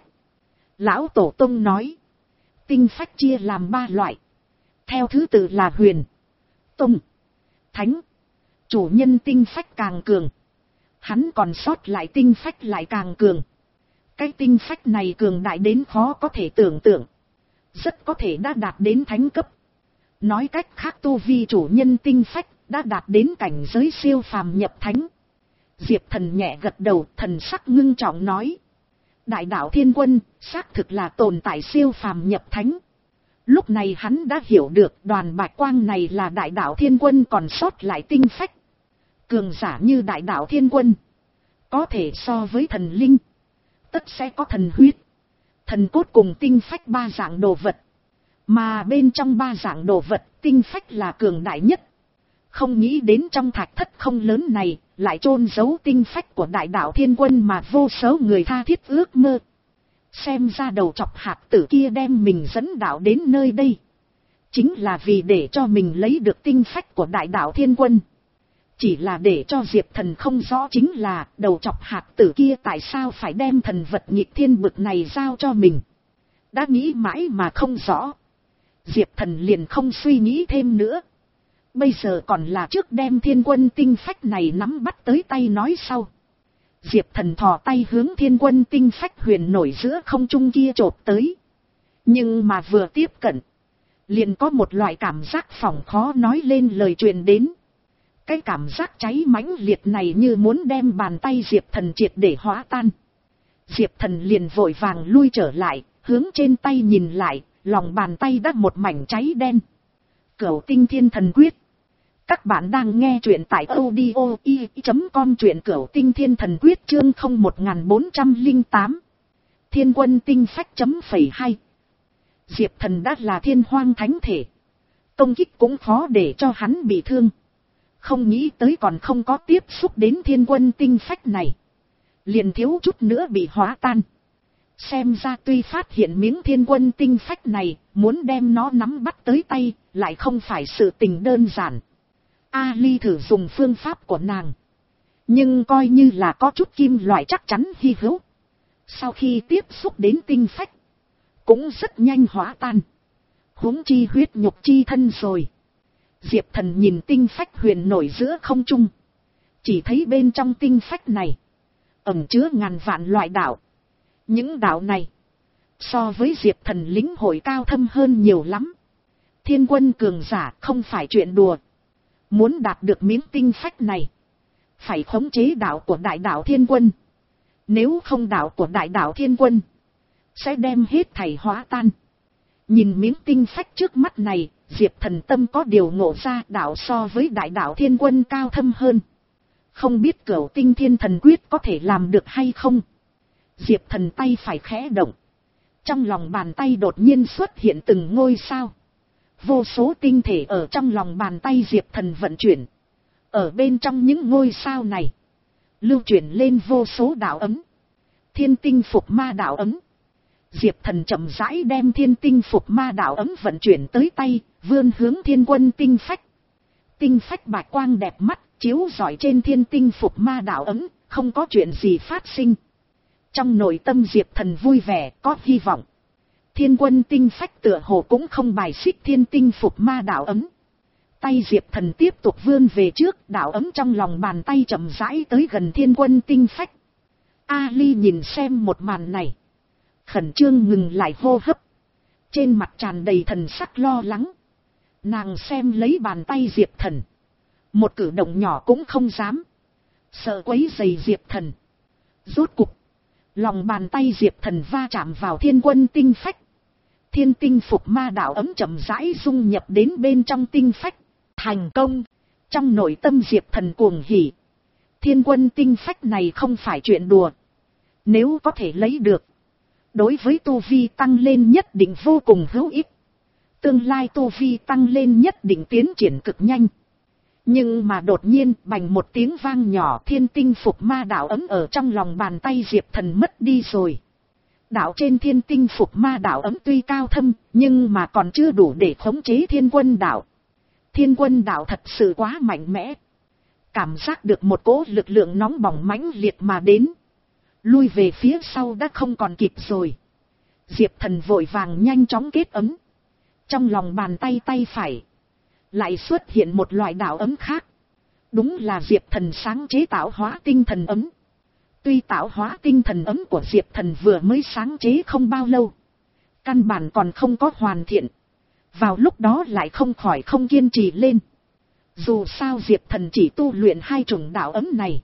Lão Tổ Tông nói. Tinh phách chia làm ba loại. Theo thứ tự là huyền, tông, thánh. Chủ nhân tinh phách càng cường, hắn còn sót lại tinh phách lại càng cường. Cái tinh phách này cường đại đến khó có thể tưởng tượng. Rất có thể đã đạt đến thánh cấp. Nói cách khác tu vi chủ nhân tinh phách đã đạt đến cảnh giới siêu phàm nhập thánh. Diệp Thần nhẹ gật đầu, thần sắc ngưng trọng nói. Đại đạo Thiên Quân xác thực là tồn tại siêu phàm nhập thánh. Lúc này hắn đã hiểu được đoàn bạch quang này là đại đạo Thiên Quân còn sót lại tinh phách. Cường giả như đại đạo Thiên Quân có thể so với thần linh, tất sẽ có thần huyết, thần cốt cùng tinh phách ba dạng đồ vật. Mà bên trong ba dạng đồ vật, tinh phách là cường đại nhất. Không nghĩ đến trong thạch thất không lớn này lại chôn giấu tinh phách của đại đạo Thiên Quân mà vô số người tha thiết ước mơ. Xem ra đầu chọc hạt tử kia đem mình dẫn đạo đến nơi đây, chính là vì để cho mình lấy được tinh phách của đại đạo Thiên Quân. Chỉ là để cho Diệp Thần không rõ chính là đầu chọc hạt tử kia tại sao phải đem thần vật nghịch thiên bực này giao cho mình. Đã nghĩ mãi mà không rõ, Diệp Thần liền không suy nghĩ thêm nữa. Bây giờ còn là trước đem Thiên Quân tinh phách này nắm bắt tới tay nói sau. Diệp Thần thò tay hướng Thiên Quân tinh phách huyền nổi giữa không trung kia chộp tới. Nhưng mà vừa tiếp cận, liền có một loại cảm giác phỏng khó nói lên lời truyền đến. Cái cảm giác cháy mãnh liệt này như muốn đem bàn tay Diệp Thần triệt để hóa tan. Diệp Thần liền vội vàng lui trở lại, hướng trên tay nhìn lại, lòng bàn tay đã một mảnh cháy đen. Cửu Tinh Thiên Thần Quyết. Các bạn đang nghe truyện tại audio i chấm com, truyện Cửu Tinh Thiên Thần Quyết chương không một bốn không tám. Thiên Quân tinh phách chấm phẩy hai. Diệp Thần đã là thiên hoang thánh thể, công kích cũng khó để cho hắn bị thương. Không nghĩ tới còn không có tiếp xúc đến Thiên Quân tinh phách này, liền thiếu chút nữa bị hóa tan. Xem ra tuy phát hiện miếng Thiên Quân tinh phách này, muốn đem nó nắm bắt tới tay, lại không phải sự tình đơn giản. Ali thử dùng phương pháp của nàng, nhưng coi như là có chút kim loại chắc chắn hy hữu. Sau khi tiếp xúc đến tinh phách, cũng rất nhanh hóa tan. Huống chi huyết nhục chi thân rồi. Diệp Thần nhìn tinh phách huyền nổi giữa không trung, chỉ thấy bên trong tinh phách này ẩn chứa ngàn vạn loại đạo. Những đạo này so với Diệp Thần lĩnh hội cao thâm hơn nhiều lắm. Thiên Quân cường giả không phải chuyện đùa. Muốn đạt được miếng tinh phách này, phải khống chế đạo của đại đạo Thiên Quân. Nếu không, đạo của đại đạo Thiên Quân sẽ đem hết thảy hóa tan. Nhìn miếng tinh phách trước mắt này, Diệp Thần tâm có điều ngộ ra, đạo so với đại đạo Thiên Quân cao thâm hơn. Không biết Cửu Tinh Thiên Thần Quyết có thể làm được hay không. Diệp Thần tay phải khẽ động, trong lòng bàn tay đột nhiên xuất hiện từng ngôi sao. Vô số tinh thể ở trong lòng bàn tay Diệp Thần vận chuyển. Ở bên trong những ngôi sao này, lưu chuyển lên vô số đạo ấm. Thiên tinh phục ma đạo ấm. Diệp Thần chậm rãi đem thiên tinh phục ma đạo ấm vận chuyển tới tay, vươn hướng Thiên Quân tinh phách. Tinh phách bạch quang đẹp mắt, chiếu rọi trên thiên tinh phục ma đạo ấm, không có chuyện gì phát sinh. Trong nội tâm Diệp Thần vui vẻ, có hy vọng. Thiên Quân tinh phách tựa hồ cũng không bài xích thiên tinh phục ma đạo ấm. Tay Diệp Thần tiếp tục vươn về trước, đạo ấm trong lòng bàn tay chậm rãi tới gần Thiên Quân tinh phách. Ali nhìn xem một màn này, khẩn trương ngừng lại hô hấp. trên mặt tràn đầy thần sắc lo lắng. Nàng xem lấy bàn tay Diệp Thần, một cử động nhỏ cũng không dám, sợ quấy rầy Diệp Thần. Rốt cục, lòng bàn tay Diệp Thần va chạm vào thiên quân tinh phách. Thiên tinh phục ma đạo ấm chậm rãi dung nhập đến bên trong tinh phách. Thành công! Trong nội tâm Diệp Thần cuồng hỉ. Thiên quân tinh phách này không phải chuyện đùa. Nếu có thể lấy được, đối với tu vi tăng lên nhất định vô cùng hữu ích. Tương lai tu vi tăng lên nhất định tiến triển cực nhanh. Nhưng mà đột nhiên bành một tiếng vang nhỏ, thiên tinh phục ma đạo ấm ở trong lòng bàn tay Diệp Thần mất đi rồi. Đạo trên thiên tinh phục ma đạo ấm tuy cao thâm, nhưng mà còn chưa đủ để khống chế thiên quân đạo. Thiên quân đạo thật sự quá mạnh mẽ. Cảm giác được một cỗ lực lượng nóng bỏng mãnh liệt mà đến. Lui về phía sau đã không còn kịp rồi. Diệp Thần vội vàng nhanh chóng kết ấm. Trong lòng bàn tay tay phải lại xuất hiện một loại đạo ấm khác. Đúng là Diệp Thần sáng chế tạo hóa tinh thần ấm. Tuy tạo hóa tinh thần ấm của Diệp Thần vừa mới sáng chế không bao lâu, căn bản còn không có hoàn thiện, vào lúc đó lại không khỏi không kiên trì lên. Dù sao Diệp Thần chỉ tu luyện hai chủng đạo ấm này.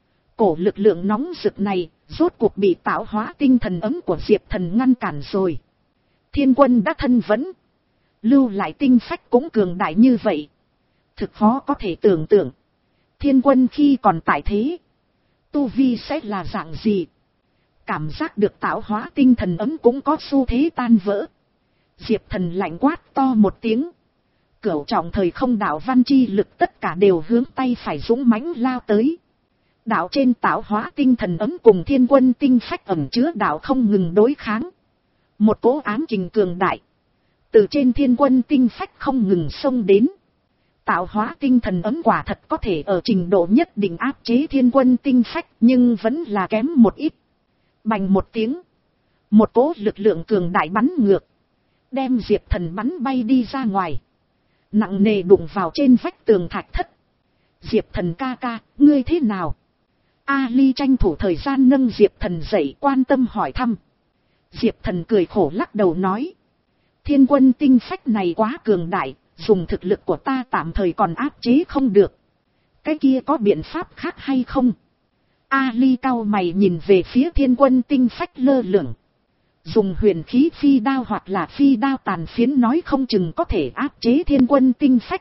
Cổ lực lượng nóng rực này rốt cuộc bị tạo hóa tinh thần ấm của Diệp Thần ngăn cản rồi. Thiên quân đã thân vẫn, lưu lại tinh phách cũng cường đại như vậy. Thực khó có thể tưởng tượng, thiên quân khi còn tại thế, tu vi sẽ là dạng gì. Cảm giác được tạo hóa tinh thần ấm cũng có xu thế tan vỡ. Diệp Thần lạnh quát to một tiếng. Cửu trọng thời không đạo văn chi lực tất cả đều hướng tay phải dũng mãnh lao tới. Đạo trên tạo hóa tinh thần ấm cùng thiên quân tinh phách ẩn chứa đạo không ngừng đối kháng. Một cỗ ám kình cường đại từ trên thiên quân tinh phách không ngừng xông đến. Tạo hóa tinh thần ấm quả thật có thể ở trình độ nhất định áp chế thiên quân tinh phách, nhưng vẫn là kém một ít. Bành một tiếng, một cỗ lực lượng cường đại bắn ngược, đem Diệp Thần bắn bay đi ra ngoài, nặng nề đụng vào trên vách tường thạch thất. Diệp Thần ca ca, ngươi thế nào? Ali tranh thủ thời gian nâng Diệp Thần dậy, quan tâm hỏi thăm. Diệp Thần cười khổ lắc đầu nói, thiên quân tinh phách này quá cường đại, dùng thực lực của ta tạm thời còn áp chế không được. Cái kia có biện pháp khác hay không? Ali cau mày nhìn về phía thiên quân tinh phách lơ lửng. Dùng huyền khí phi đao hoặc là phi đao tàn phiến nói không chừng có thể áp chế thiên quân tinh phách.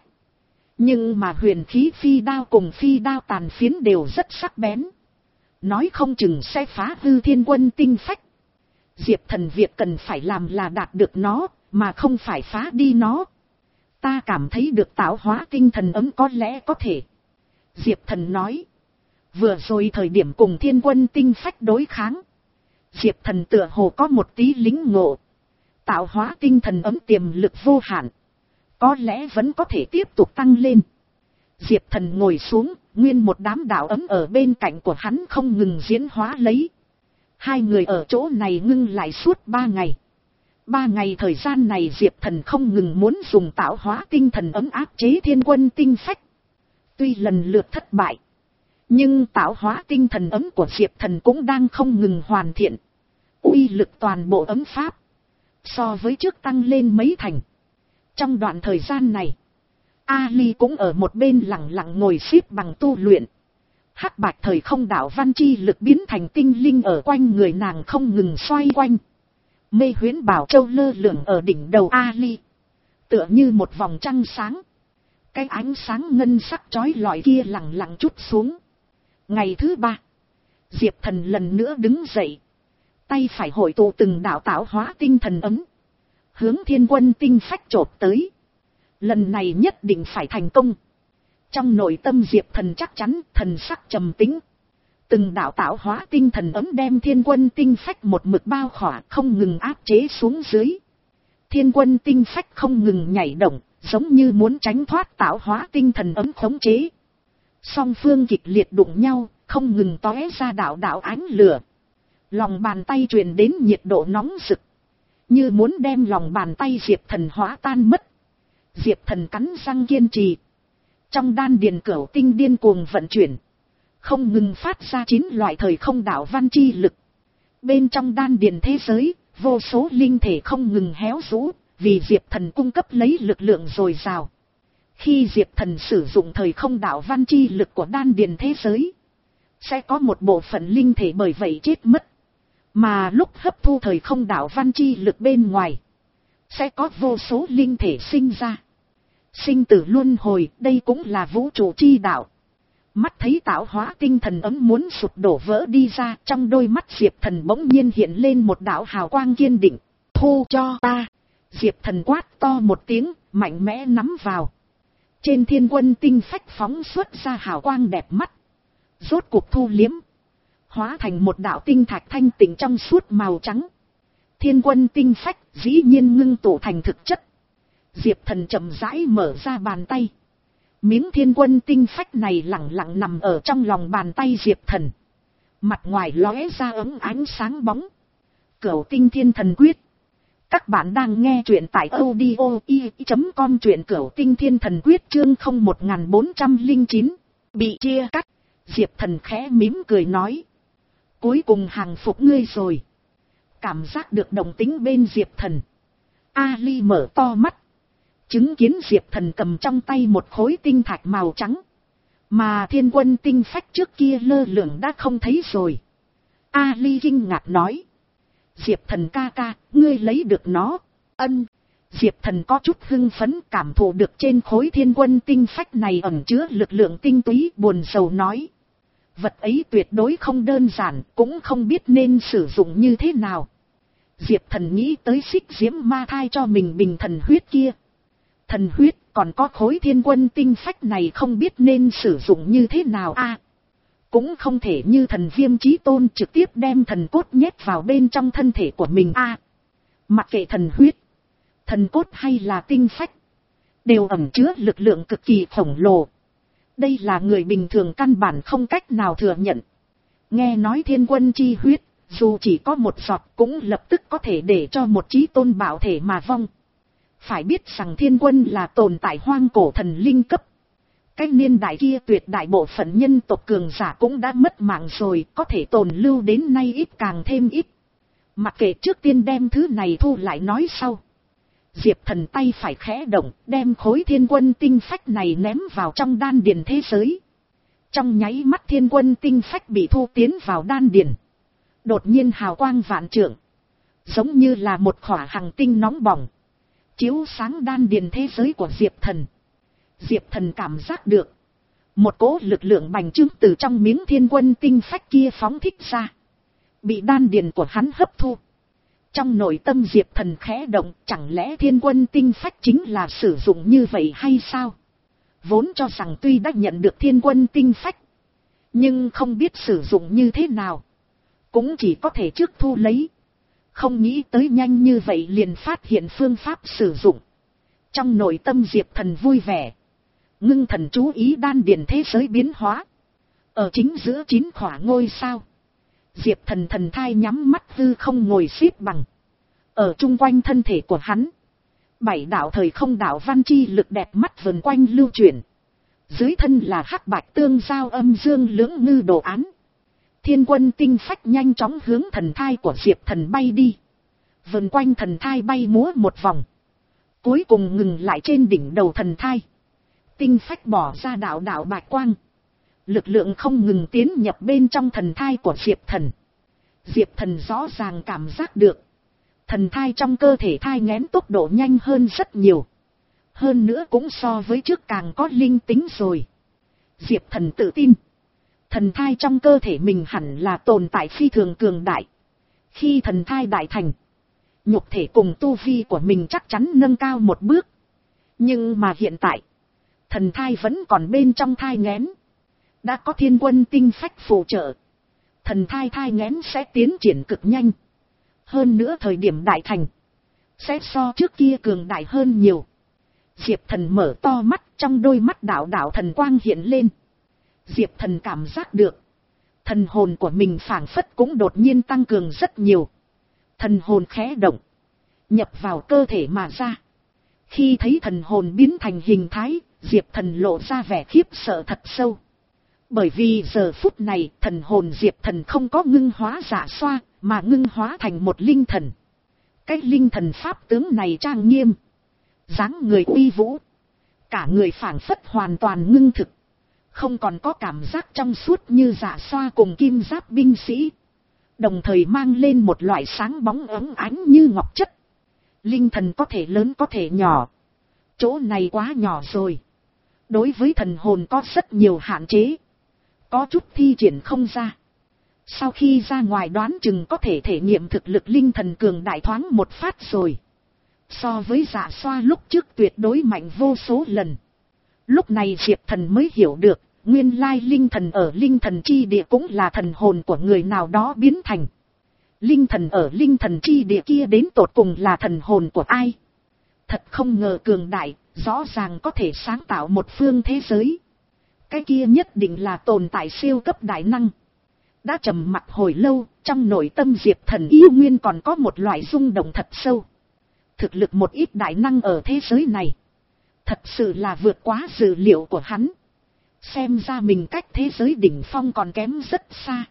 Nhưng mà huyền khí phi đao cùng phi đao tàn phiến đều rất sắc bén, nói không chừng sẽ phá hư thiên quân tinh phách. Diệp Thần việc cần phải làm là đạt được nó, mà không phải phá đi nó. Ta cảm thấy được tạo hóa tinh thần ấm có lẽ có thể. Diệp Thần nói. Vừa rồi thời điểm cùng thiên quân tinh phách đối kháng, Diệp Thần tựa hồ có một tí lính ngộ. Tạo hóa tinh thần ấm tiềm lực vô hạn, có lẽ vẫn có thể tiếp tục tăng lên. Diệp Thần ngồi xuống, nguyên một đám đạo ấm ở bên cạnh của hắn không ngừng diễn hóa lấy. Hai người ở chỗ này ngưng lại suốt ba ngày. Ba ngày thời gian này Diệp Thần không ngừng muốn dùng tạo hóa tinh thần ấm áp chế thiên quân tinh phách. Tuy lần lượt thất bại, nhưng tạo hóa tinh thần ấm của Diệp Thần cũng đang không ngừng hoàn thiện. Uy lực toàn bộ ấm pháp so với trước tăng lên mấy thành. Trong đoạn thời gian này, Ali cũng ở một bên lặng lặng ngồi xếp bằng tu luyện. Hắc bạch thời không đạo văn chi lực biến thành tinh linh ở quanh người nàng không ngừng xoay quanh. Mê huyễn bảo châu lơ lửng ở đỉnh đầu Ali, tựa như một vòng trăng sáng. Cái ánh sáng ngân sắc chói lọi kia lặng lặng chút xuống. Ngày thứ ba, Diệp Thần lần nữa đứng dậy, tay phải hội tụ từng đạo tạo hóa tinh thần ấm, hướng thiên quân tinh phách chộp tới. Lần này nhất định phải thành công. Trong nội tâm Diệp Thần chắc chắn, thần sắc trầm tĩnh. Từng đạo tạo hóa tinh thần ấm đem thiên quân tinh phách một mực bao khỏa, không ngừng áp chế xuống dưới. Thiên quân tinh phách không ngừng nhảy động, giống như muốn tránh thoát tạo hóa tinh thần ấm khống chế. Song phương kịch liệt đụng nhau, không ngừng tóe ra đạo đạo ánh lửa. Lòng bàn tay truyền đến nhiệt độ nóng rực, như muốn đem lòng bàn tay Diệp Thần hóa tan mất. Diệp Thần cắn răng kiên trì. Trong đan điền cửu tinh điên cuồng vận chuyển, không ngừng phát ra chín loại thời không đạo văn chi lực. Bên trong đan điền thế giới, vô số linh thể không ngừng héo rũ, vì Diệp Thần cung cấp lấy lực lượng dồi dào. Khi Diệp Thần sử dụng thời không đạo văn chi lực của đan điền thế giới, sẽ có một bộ phận linh thể bởi vậy chết mất. Mà lúc hấp thu thời không đạo văn chi lực bên ngoài, sẽ có vô số linh thể sinh ra. Sinh tử luân hồi, đây cũng là vũ trụ chi đạo. Mắt thấy tạo hóa tinh thần ấm muốn sụp đổ vỡ đi ra, trong đôi mắt Diệp Thần bỗng nhiên hiện lên một đạo hào quang kiên định. Thu cho ta. Diệp Thần quát to một tiếng, mạnh mẽ nắm vào. Trên thiên quân tinh phách phóng xuất ra hào quang đẹp mắt. Rốt cuộc thu liếm, hóa thành một đạo tinh thạch thanh tịnh trong suốt màu trắng. Thiên quân tinh phách dĩ nhiên ngưng tụ thành thực chất. Diệp Thần chậm rãi mở ra bàn tay. Miếng thiên quân tinh phách này lẳng lặng nằm ở trong lòng bàn tay Diệp Thần. Mặt ngoài lóe ra ấm ánh sáng bóng. Cửu tinh thiên thần quyết. Các bạn đang nghe truyện tại audio i chấm com, truyện Cửu tinh thiên thần quyết chương không một bốn không chín. Bị chia cắt. Diệp Thần khẽ mím cười nói. Cuối cùng hàng phục ngươi rồi. Cảm giác được đồng tính bên Diệp Thần, Ali mở to mắt. Chứng kiến Diệp Thần cầm trong tay một khối tinh thạch màu trắng. Mà thiên quân tinh phách trước kia lơ lửng đã không thấy rồi. Ali kinh ngạc nói. Diệp Thần ca ca, ngươi lấy được nó. Ân. Diệp Thần có chút hưng phấn, cảm thụ được trên khối thiên quân tinh phách này ẩn chứa lực lượng tinh túy, buồn rầu nói. Vật ấy tuyệt đối không đơn giản, cũng không biết nên sử dụng như thế nào. Diệp Thần nghĩ tới xích diễm ma thai cho mình bình thần huyết kia. Thần huyết, còn có khối thiên quân tinh phách này không biết nên sử dụng như thế nào a à, cũng không thể như thần Viêm Chí Tôn trực tiếp đem thần cốt nhét vào bên trong thân thể của mình a à, mặc kệ thần huyết, thần cốt hay là tinh phách, đều ẩn chứa lực lượng cực kỳ khổng lồ. Đây là người bình thường căn bản không cách nào thừa nhận. Nghe nói thiên quân chi huyết, dù chỉ có một giọt cũng lập tức có thể để cho một chí tôn bảo thể mà vong. Phải biết rằng thiên quân là tồn tại hoang cổ thần linh cấp. Cái niên đại kia tuyệt đại bộ phận nhân tộc cường giả cũng đã mất mạng rồi, có thể tồn lưu đến nay ít càng thêm ít. Mặc kệ trước tiên đem thứ này thu lại nói sau. Diệp Thần tay phải khẽ động, đem khối thiên quân tinh phách này ném vào trong đan điền thế giới. Trong nháy mắt thiên quân tinh phách bị thu tiến vào đan điền. Đột nhiên hào quang vạn trượng, giống như là một khỏa hành tinh nóng bỏng, chiếu sáng đan điền thế giới của Diệp Thần. Diệp Thần cảm giác được một cỗ lực lượng bành trướng từ trong miếng thiên quân tinh phách kia phóng thích ra, bị đan điền của hắn hấp thu. Trong nội tâm Diệp Thần khẽ động, chẳng lẽ thiên quân tinh phách chính là sử dụng như vậy hay sao? Vốn cho rằng tuy đã nhận được thiên quân tinh phách, nhưng không biết sử dụng như thế nào, cũng chỉ có thể trước thu lấy. Không nghĩ tới nhanh như vậy liền phát hiện phương pháp sử dụng. Trong nội tâm Diệp Thần vui vẻ, ngưng thần chú ý đan điền thế giới biến hóa. Ở chính giữa chín khỏa ngôi sao, Diệp Thần thần thai nhắm mắt hư không ngồi xếp bằng. Ở chung quanh thân thể của hắn, bảy đạo thời không đạo văn chi lực đẹp mắt vần quanh lưu chuyển. Dưới thân là hắc bạch tương giao âm dương lưỡng ngư đồ án. Thiên quân tinh phách nhanh chóng hướng thần thai của Diệp Thần bay đi. Vần quanh thần thai bay múa một vòng, cuối cùng ngừng lại trên đỉnh đầu thần thai. Tinh phách bỏ ra đạo đạo bạch quang, lực lượng không ngừng tiến nhập bên trong thần thai của Diệp Thần. Diệp Thần rõ ràng cảm giác được thần thai trong cơ thể thai nghén tốc độ nhanh hơn rất nhiều. Hơn nữa cũng so với trước càng có linh tính rồi. Diệp Thần tự tin, thần thai trong cơ thể mình hẳn là tồn tại phi thường cường đại. Khi thần thai đại thành, nhục thể cùng tu vi của mình chắc chắn nâng cao một bước. Nhưng mà hiện tại, thần thai vẫn còn bên trong thai nghén. Đã có thiên quân tinh phách phụ trợ, thần thai thai nghén sẽ tiến triển cực nhanh. Hơn nữa thời điểm đại thành, sẽ so trước kia cường đại hơn nhiều. Diệp Thần mở to mắt, trong đôi mắt đạo đạo thần quang hiện lên. Diệp Thần cảm giác được thần hồn của mình phảng phất cũng đột nhiên tăng cường rất nhiều. Thần hồn khẽ động, nhập vào cơ thể mà ra. Khi thấy thần hồn biến thành hình thái, Diệp Thần lộ ra vẻ khiếp sợ thật sâu. Bởi vì giờ phút này thần hồn Diệp Thần không có ngưng hóa giả xoa, mà ngưng hóa thành một linh thần. Cái linh thần pháp tướng này trang nghiêm, dáng người uy vũ, cả người phảng phất hoàn toàn ngưng thực, không còn có cảm giác trong suốt như Dạ Xoa cùng kim giáp binh sĩ, đồng thời mang lên một loại sáng bóng óng ánh như ngọc chất. Linh thần có thể lớn có thể nhỏ, chỗ này quá nhỏ rồi, đối với thần hồn có rất nhiều hạn chế, có chút thi triển không ra. Sau khi ra ngoài đoán chừng có thể thể nghiệm thực lực linh thần cường đại thoáng một phát rồi. So với Dạ Xoa lúc trước tuyệt đối mạnh vô số lần. Lúc này Diệp Thần mới hiểu được, nguyên lai linh thần ở linh thần chi địa cũng là thần hồn của người nào đó biến thành. Linh thần ở linh thần chi địa kia đến tột cùng là thần hồn của ai? Thật không ngờ cường đại, rõ ràng có thể sáng tạo một phương thế giới. Cái kia nhất định là tồn tại siêu cấp đại năng. Đã trầm mặc hồi lâu, trong nội tâm Diệp Thần yêu nguyên còn có một loại rung động thật sâu. Thực lực một ít đại năng ở thế giới này, thật sự là vượt quá dự liệu của hắn. Xem ra mình cách thế giới đỉnh phong còn kém rất xa.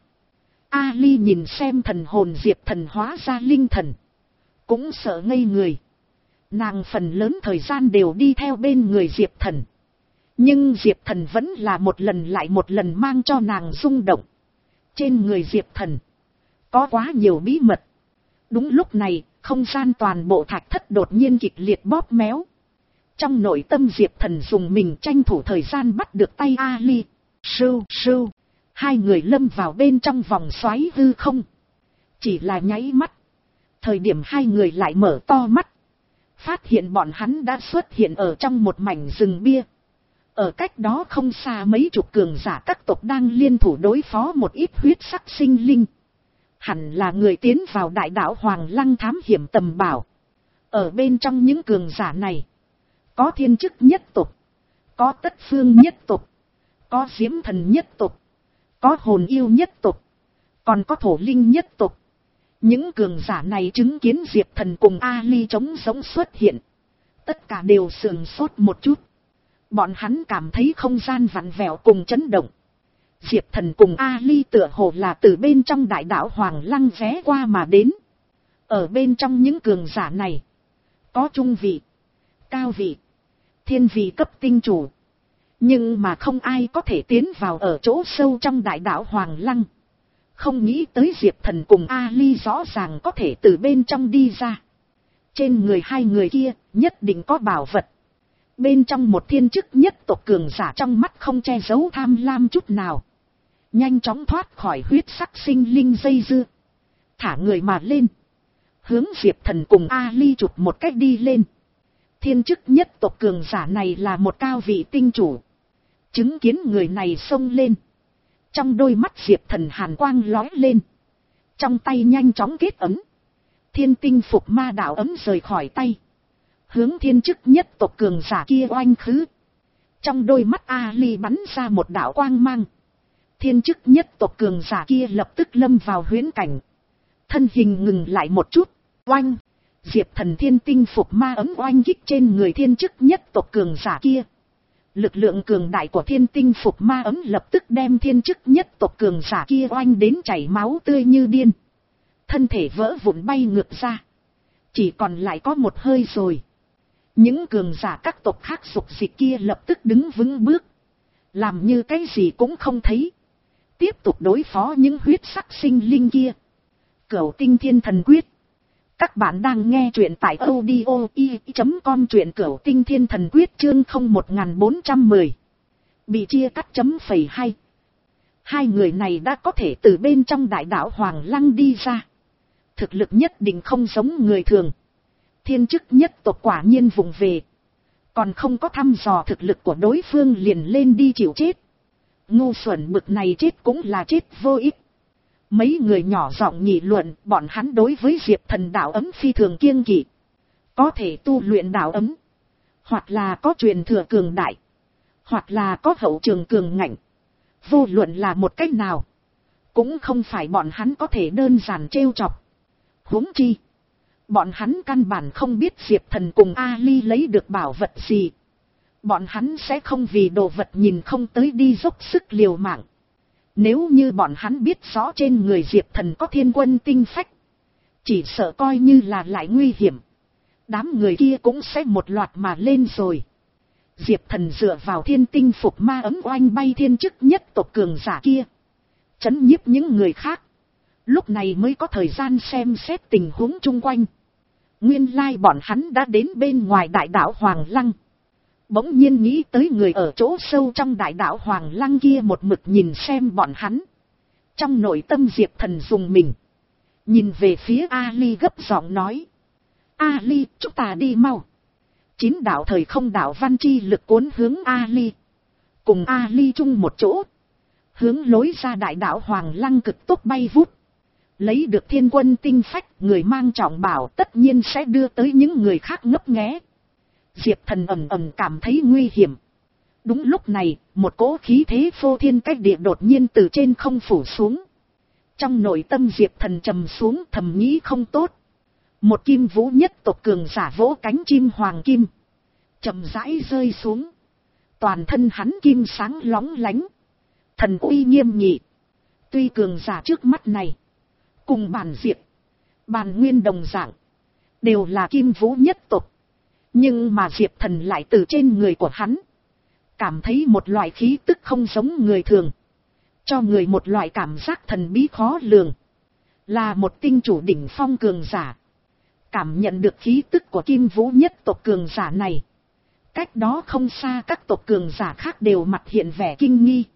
Ali nhìn xem thần hồn Diệp Thần hóa ra linh thần, cũng sợ ngây người. Nàng phần lớn thời gian đều đi theo bên người Diệp Thần, nhưng Diệp Thần vẫn là một lần lại một lần mang cho nàng rung động. Trên người Diệp Thần có quá nhiều bí mật. Đúng lúc này, không gian toàn bộ thạch thất đột nhiên kịch liệt bóp méo. Trong nội tâm Diệp Thần dùng mình tranh thủ thời gian bắt được tay Ali. Sưu sưu, hai người lâm vào bên trong vòng xoáy hư không. Chỉ là nháy mắt, thời điểm hai người lại mở to mắt, phát hiện bọn hắn đã xuất hiện ở trong một mảnh rừng bia. Ở cách đó không xa mấy chục cường giả các tộc đang liên thủ đối phó một ít huyết sắc sinh linh. Hẳn là người tiến vào đại đạo Hoàng Lăng thám hiểm tầm bảo. Ở bên trong những cường giả này, có thiên chức nhất tộc, có tất phương nhất tộc, có diễm thần nhất tộc, có hồn yêu nhất tộc, còn có thổ linh nhất tộc. Những cường giả này chứng kiến Diệp Thần cùng Ali trống giống xuất hiện, tất cả đều sườn sốt một chút. Bọn hắn cảm thấy không gian vặn vẹo cùng chấn động. Diệp Thần cùng Ali tựa hồ là từ bên trong đại đạo Hoàng Lăng ghé qua mà đến. Ở bên trong những cường giả này, có trung vị, cao vị, thiên vị cấp tinh chủ. Nhưng mà không ai có thể tiến vào ở chỗ sâu trong đại đạo Hoàng Lăng. Không nghĩ tới Diệp Thần cùng Ali rõ ràng có thể từ bên trong đi ra. Trên người hai người kia nhất định có bảo vật. Bên trong một thiên chức nhất tộc cường giả trong mắt không che giấu tham lam chút nào. Nhanh chóng thoát khỏi huyết sắc sinh linh dây dưa. Thả người mà lên. Hướng Diệp Thần cùng Ali chụp một cách đi lên. Thiên chức nhất tộc cường giả này là một cao vị tinh chủ. Chứng kiến người này xông lên. Trong đôi mắt Diệp Thần hàn quang lói lên. Trong tay nhanh chóng kết ấm. Thiên tinh phục ma đạo ấm rời khỏi tay. Hướng thiên chức nhất tộc cường giả kia oanh khứ. Trong đôi mắt Ali bắn ra một đạo quang mang. Thiên chức nhất tộc cường giả kia lập tức lâm vào huyễn cảnh. Thân hình ngừng lại một chút. Oanh. Diệp Thần thiên tinh phục ma ấm oanh kích trên người thiên chức nhất tộc cường giả kia. Lực lượng cường đại của thiên tinh phục ma ấm lập tức đem thiên chức nhất tộc cường giả kia oanh đến chảy máu tươi như điên. Thân thể vỡ vụn bay ngược ra. Chỉ còn lại có một hơi rồi. Những cường giả các tộc khác sục dịch kia lập tức đứng vững bước. Làm như cái gì cũng không thấy. Tiếp tục đối phó những huyết sắc sinh linh kia. Cửu tinh thiên thần quyết. Các bạn đang nghe truyện tại audio i chấm com, truyện Cửu tinh thiên thần quyết chương không một bốn trăm mười. Bị chia cắt chấm phẩy hai. Hai người này đã có thể từ bên trong đại đạo Hoàng Lăng đi ra. Thực lực nhất định không giống người thường. Thiên chức nhất tộc quả nhiên vùng về. Còn không có thăm dò thực lực của đối phương liền lên đi chịu chết. Ngu xuẩn bực này chết cũng là chết vô ích. Mấy người nhỏ giọng nghị luận, bọn hắn đối với Diệp Thần đạo ấm phi thường kiêng kỵ. Có thể tu luyện đạo ấm, hoặc là có truyền thừa cường đại, hoặc là có hậu trường cường ngạnh. Vô luận là một cách nào, cũng không phải bọn hắn có thể đơn giản trêu chọc. Huống chi, bọn hắn căn bản không biết Diệp Thần cùng Ali lấy được bảo vật gì. Bọn hắn sẽ không vì đồ vật nhìn không tới đi dốc sức liều mạng. Nếu như bọn hắn biết rõ trên người Diệp Thần có thiên quân tinh phách, Chỉ sợ coi như là lại nguy hiểm, đám người kia cũng sẽ một loạt mà lên rồi. Diệp Thần dựa vào thiên tinh phục ma ấm oanh bay thiên chức nhất tộc cường giả kia, chấn nhiếp những người khác, lúc này mới có thời gian xem xét tình huống chung quanh. Nguyên lai bọn hắn đã đến bên ngoài đại đảo Hoàng Lăng. Bỗng nhiên nghĩ tới người ở chỗ sâu trong đại đảo Hoàng Lăng kia một mực nhìn xem bọn hắn. Trong nội tâm Diệp Thần dùng mình, nhìn về phía Ali gấp giọng nói: Ali, chúng ta đi mau. Chín đạo thời không đạo văn chi lực cuốn hướng Ali, cùng Ali chung một chỗ, hướng lối ra đại đảo Hoàng Lăng cực tốc bay vút. Lấy được thiên quân tinh phách, người mang trọng bảo tất nhiên sẽ đưa tới những người khác ngấp nghé. Diệp Thần ầm ầm cảm thấy nguy hiểm. Đúng lúc này, một cỗ khí thế phô thiên cách địa đột nhiên từ trên không phủ xuống. Trong nội tâm Diệp Thần trầm xuống, thầm nghĩ không tốt. Một kim vũ nhất tộc cường giả vỗ cánh chim hoàng kim, chậm rãi rơi xuống. Toàn thân hắn kim sáng lóng lánh, thần uy nghiêm nghị. Tuy cường giả trước mắt này cùng Bàn Diệp, Bàn Nguyên đồng dạng, đều là kim vũ nhất tộc, nhưng mà Diệp Thần lại từ trên người của hắn cảm thấy một loại khí tức không giống người thường, cho người một loại cảm giác thần bí khó lường. Là một tinh chủ đỉnh phong cường giả. Cảm nhận được khí tức của kim vũ nhất tộc cường giả này, cách đó không xa các tộc cường giả khác đều mặt hiện vẻ kinh nghi.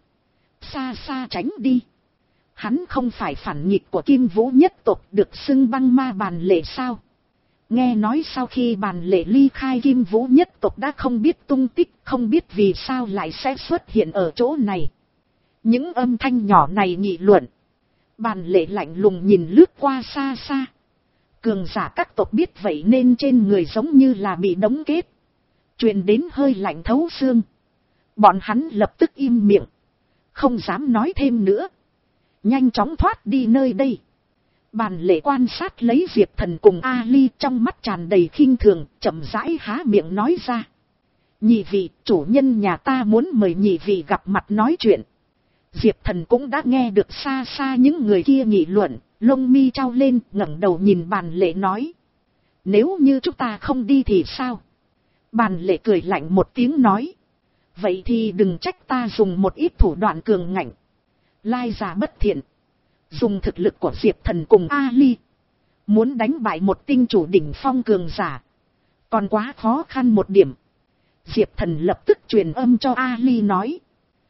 Xa xa tránh đi. Hắn không phải phản nghịch của kim vũ nhất tộc được xưng băng ma Bàn Lệ sao? Nghe nói sau khi Bàn Lệ ly khai kim vũ nhất tộc đã không biết tung tích, không biết vì sao lại sẽ xuất hiện ở chỗ này. Những âm thanh nhỏ này nghị luận. Bàn Lệ lạnh lùng nhìn lướt qua xa xa. Cường giả các tộc biết vậy nên trên người giống như là bị đóng kết, truyền đến hơi lạnh thấu xương. Bọn hắn lập tức im miệng, không dám nói thêm nữa, nhanh chóng thoát đi nơi đây. Bàn Lệ quan sát lấy Diệp Thần cùng Ali, trong mắt tràn đầy khinh thường, chậm rãi há miệng nói ra: nhị vị, chủ nhân nhà ta muốn mời nhị vị gặp mặt nói chuyện. Diệp Thần cũng đã nghe được xa xa những người kia nghị luận, lông mi trao lên, ngẩng đầu nhìn Bàn Lệ nói: nếu như chúng ta không đi thì sao? Bàn Lệ cười lạnh một tiếng nói: vậy thì đừng trách ta dùng một ít thủ đoạn cường ngạnh, lai giả bất thiện. Dùng thực lực của Diệp Thần cùng Ali, muốn đánh bại một tinh chủ đỉnh phong cường giả, còn quá khó khăn một điểm. Diệp Thần lập tức truyền âm cho Ali nói: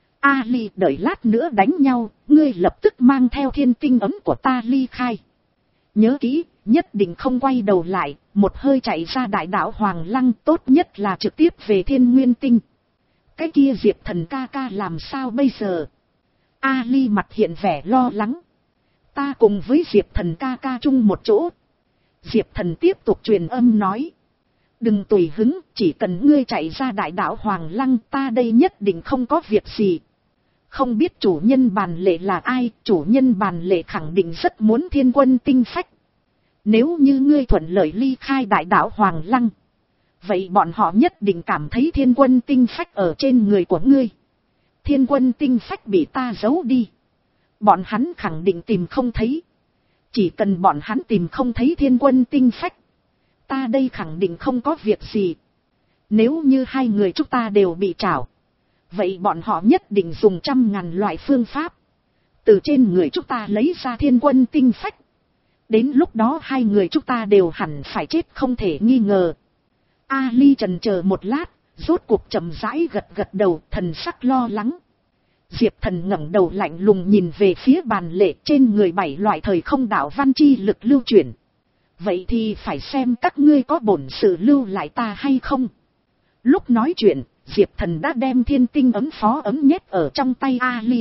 Ali, đợi lát nữa đánh nhau, ngươi lập tức mang theo thiên tinh ấm của ta ly khai. Nhớ kỹ, nhất định không quay đầu lại, một hơi chạy ra đại đảo Hoàng Lăng, tốt nhất là trực tiếp về Thiên Nguyên Tinh. Cái kia Diệp Thần ca ca làm sao bây giờ? Ali mặt hiện vẻ lo lắng. Ta cùng với Diệp Thần ca ca chung một chỗ. Diệp Thần tiếp tục truyền âm nói: đừng tùy hứng, chỉ cần ngươi chạy ra đại đảo Hoàng Lăng, ta đây nhất định không có việc gì. Không biết chủ nhân Bàn Lệ là ai, chủ nhân Bàn Lệ khẳng định rất muốn thiên quân tinh phách. Nếu như ngươi thuận lợi ly khai đại đảo Hoàng Lăng, vậy bọn họ nhất định cảm thấy thiên quân tinh phách ở trên người của ngươi. Thiên quân tinh phách bị ta giấu đi, bọn hắn khẳng định tìm không thấy. Chỉ cần bọn hắn tìm không thấy thiên quân tinh phách, ta đây khẳng định không có việc gì. Nếu như hai người chúng ta đều bị trảo, vậy bọn họ nhất định dùng trăm ngàn loại phương pháp từ trên người chúng ta lấy ra thiên quân tinh phách. Đến lúc đó hai người chúng ta đều hẳn phải chết không thể nghi ngờ. Ali trần chờ một lát, rốt cuộc chậm rãi gật gật đầu, thần sắc lo lắng. Diệp Thần ngẩng đầu lạnh lùng nhìn về phía Bàn Lệ, trên người bảy loại thời không đạo văn chi lực lưu chuyển. Vậy thì phải xem các ngươi có bổn sự lưu lại ta hay không. Lúc nói chuyện, Diệp Thần đã đem thiên tinh ấm phó ấm nhét ở trong tay Ali.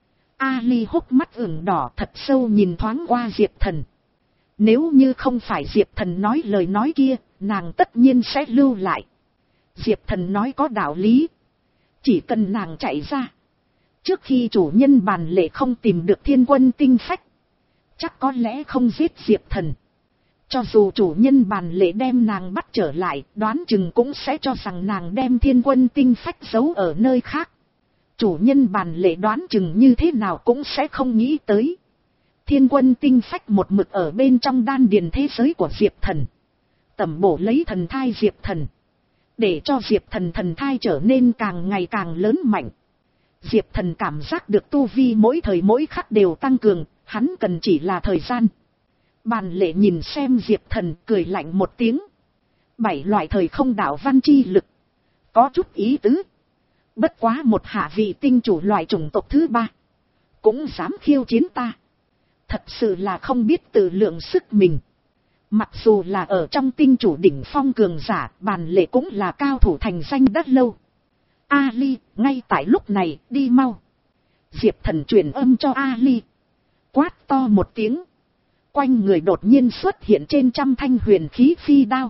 Ali hốc mắt ửng đỏ, thật sâu nhìn thoáng qua Diệp Thần. Nếu như không phải Diệp Thần nói lời nói kia, nàng tất nhiên sẽ lưu lại. Diệp Thần nói có đạo lý. Chỉ cần nàng chạy ra, trước khi chủ nhân Bàn Lệ không tìm được thiên quân tinh phách, chắc có lẽ không giết Diệp Thần. Cho dù chủ nhân Bàn Lệ đem nàng bắt trở lại, đoán chừng cũng sẽ cho rằng nàng đem thiên quân tinh phách giấu ở nơi khác. Chủ nhân Bàn Lệ đoán chừng như thế nào cũng sẽ không nghĩ tới Thiên quân tinh phách một mực ở bên trong đan điền thế giới của Diệp Thần. Tẩm bổ lấy thần thai Diệp Thần. Để cho Diệp Thần thần thai trở nên càng ngày càng lớn mạnh. Diệp Thần cảm giác được tu vi mỗi thời mỗi khắc đều tăng cường, hắn cần chỉ là thời gian. Bàn Lệ nhìn xem Diệp Thần cười lạnh một tiếng. Bảy loại thời không đạo văn chi lực. Có chút ý tứ. Bất quá một hạ vị tinh chủ loại chủng tộc thứ ba. Cũng dám khiêu chiến ta. Thật sự là không biết tự lượng sức mình. Mặc dù là ở trong tinh chủ đỉnh phong cường giả, Bàn Lệ cũng là cao thủ thành danh đất lâu. Ali, ngay tại lúc này, đi mau. Diệp Thần truyền âm cho Ali. Quát to một tiếng. Quanh người đột nhiên xuất hiện trên trăm thanh huyền khí phi đao.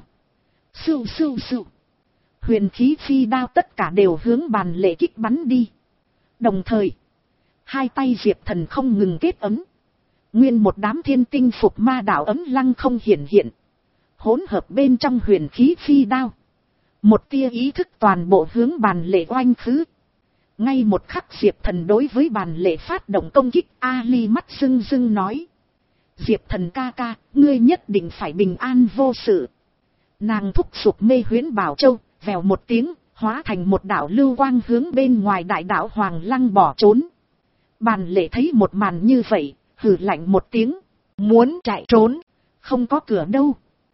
Sưu sưu sưu. Huyền khí phi đao tất cả đều hướng Bàn Lệ kích bắn đi. Đồng thời, hai tay Diệp Thần không ngừng kết ấm. Nguyên một đám thiên tinh phục ma đạo ấm lăng không hiển hiện. Hỗn hợp bên trong huyền khí phi đao. Một tia ý thức toàn bộ hướng Bàn Lệ oanh khứ. Ngay một khắc Diệp Thần đối với Bàn Lệ phát động công kích, Ali mắt rưng rưng nói. Diệp Thần ca ca, ngươi nhất định phải bình an vô sự. Nàng thúc giục mê huyễn bảo châu, vèo một tiếng, hóa thành một đạo lưu quang hướng bên ngoài đại đạo Hoàng Lăng bỏ trốn. Bàn Lệ thấy một màn như vậy, hừ lạnh một tiếng, muốn chạy trốn, không có cửa đâu.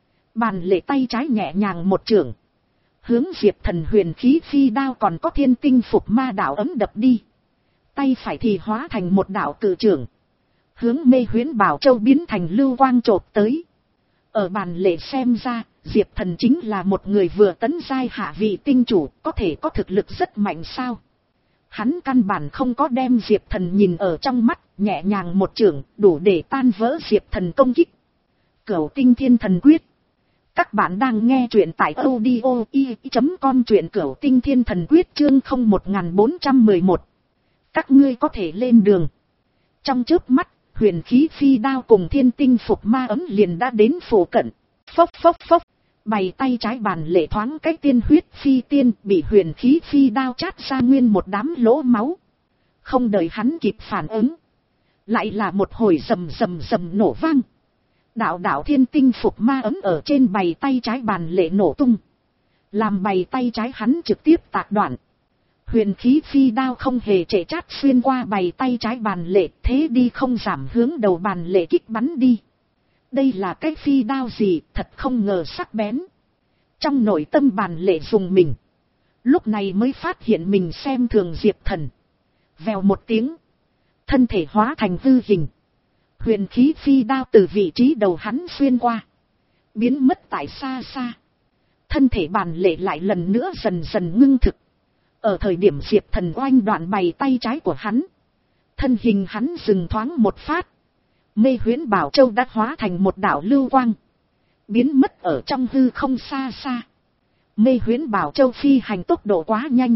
Bàn Lệ tay trái nhẹ nhàng một chưởng, hướng Diệp Thần huyền khí phi đao còn có thiên tinh phục ma đạo ấm đập đi. Tay phải thì hóa thành một đạo cự chưởng, hướng mê huyễn bảo châu biến thành lưu quang chộp tới. Ở Bàn Lệ xem ra, Diệp Thần chính là một người vừa tấn giai hạ vị tinh chủ, có thể có thực lực rất mạnh sao. Hắn căn bản không có đem Diệp Thần nhìn ở trong mắt, nhẹ nhàng một chưởng, đủ để tan vỡ Diệp Thần công kích. Cửu Tinh Thiên Thần Quyết. Các bạn đang nghe truyện tại audio i chấm com, truyện Cửu Tinh Thiên Thần Quyết chương không một bốn một một. Các ngươi có thể lên đường. Trong chớp mắt, huyền khí phi đao cùng thiên tinh phục ma ấm liền đã đến phủ cận. Phốc phốc phốc. Bày tay trái Bàn Lệ thoáng cách tiên huyết phi tiên, bị huyền khí phi đao chát ra nguyên một đám lỗ máu. Không đợi hắn kịp phản ứng, lại là một hồi rầm rầm rầm nổ vang. Đạo đạo thiên tinh phục ma ấm ở trên bày tay trái Bàn Lệ nổ tung, làm bày tay trái hắn trực tiếp tạc đoạn. Huyền khí phi đao không hề trễ chát xuyên qua bày tay trái Bàn Lệ, thế đi không giảm hướng đầu Bàn Lệ kích bắn đi. Đây là cái phi đao gì, thật không ngờ sắc bén. Trong nội tâm Bàn Lệ dùng mình. Lúc này mới phát hiện mình xem thường Diệp Thần. Vèo một tiếng, thân thể hóa thành hư hình. Huyền khí phi đao từ vị trí đầu hắn xuyên qua, biến mất tại xa xa. Thân thể Bàn Lệ lại lần nữa dần dần ngưng thực. Ở thời điểm Diệp Thần oanh đoạn bày tay trái của hắn, thân hình hắn dừng thoáng một phát. Mê huyễn bảo châu đã hóa thành một đạo lưu quang, biến mất ở trong hư không xa xa. Mê huyễn bảo châu phi hành tốc độ quá nhanh.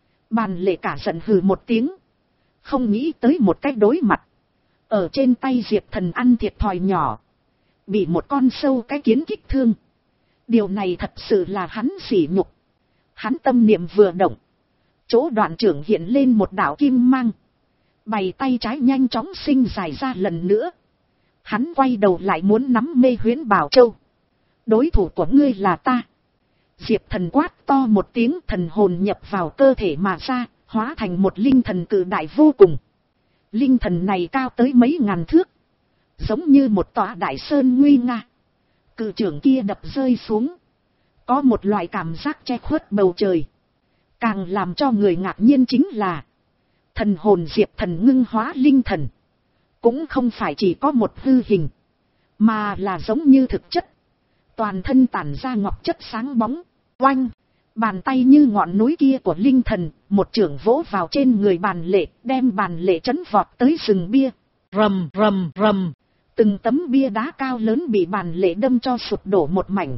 Bàn Lệ cả giận hừ một tiếng, không nghĩ tới một cách đối mặt. Ở trên tay Diệp Thần ăn thiệt thòi nhỏ, bị một con sâu cái kiến kích thương. Điều này thật sự là hắn sỉ nhục. Hắn tâm niệm vừa động, chỗ đoạn trưởng hiện lên một đạo kim mang. Bày tay trái nhanh chóng sinh dài ra lần nữa. Hắn quay đầu lại muốn nắm mê huyễn bảo châu. Đối thủ của ngươi là ta. Diệp Thần quát to một tiếng, thần hồn nhập vào cơ thể mà ra, hóa thành một linh thần cự đại vô cùng. Linh thần này cao tới mấy ngàn thước, giống như một tòa đại sơn nguy nga. Cự trưởng kia đập rơi xuống, có một loại cảm giác che khuất bầu trời. Càng làm cho người ngạc nhiên chính là, thần hồn Diệp Thần ngưng hóa linh thần cũng không phải chỉ có một hư hình, mà là giống như thực chất. Toàn thân tản ra ngọc chất sáng bóng. Oanh, bàn tay như ngọn núi kia của linh thần, một chưởng vỗ vào trên người Bàn Lệ, đem Bàn Lệ chấn vọt tới rừng bia. Rầm rầm rầm, từng tấm bia đá cao lớn bị Bàn Lệ đâm cho sụp đổ một mảnh.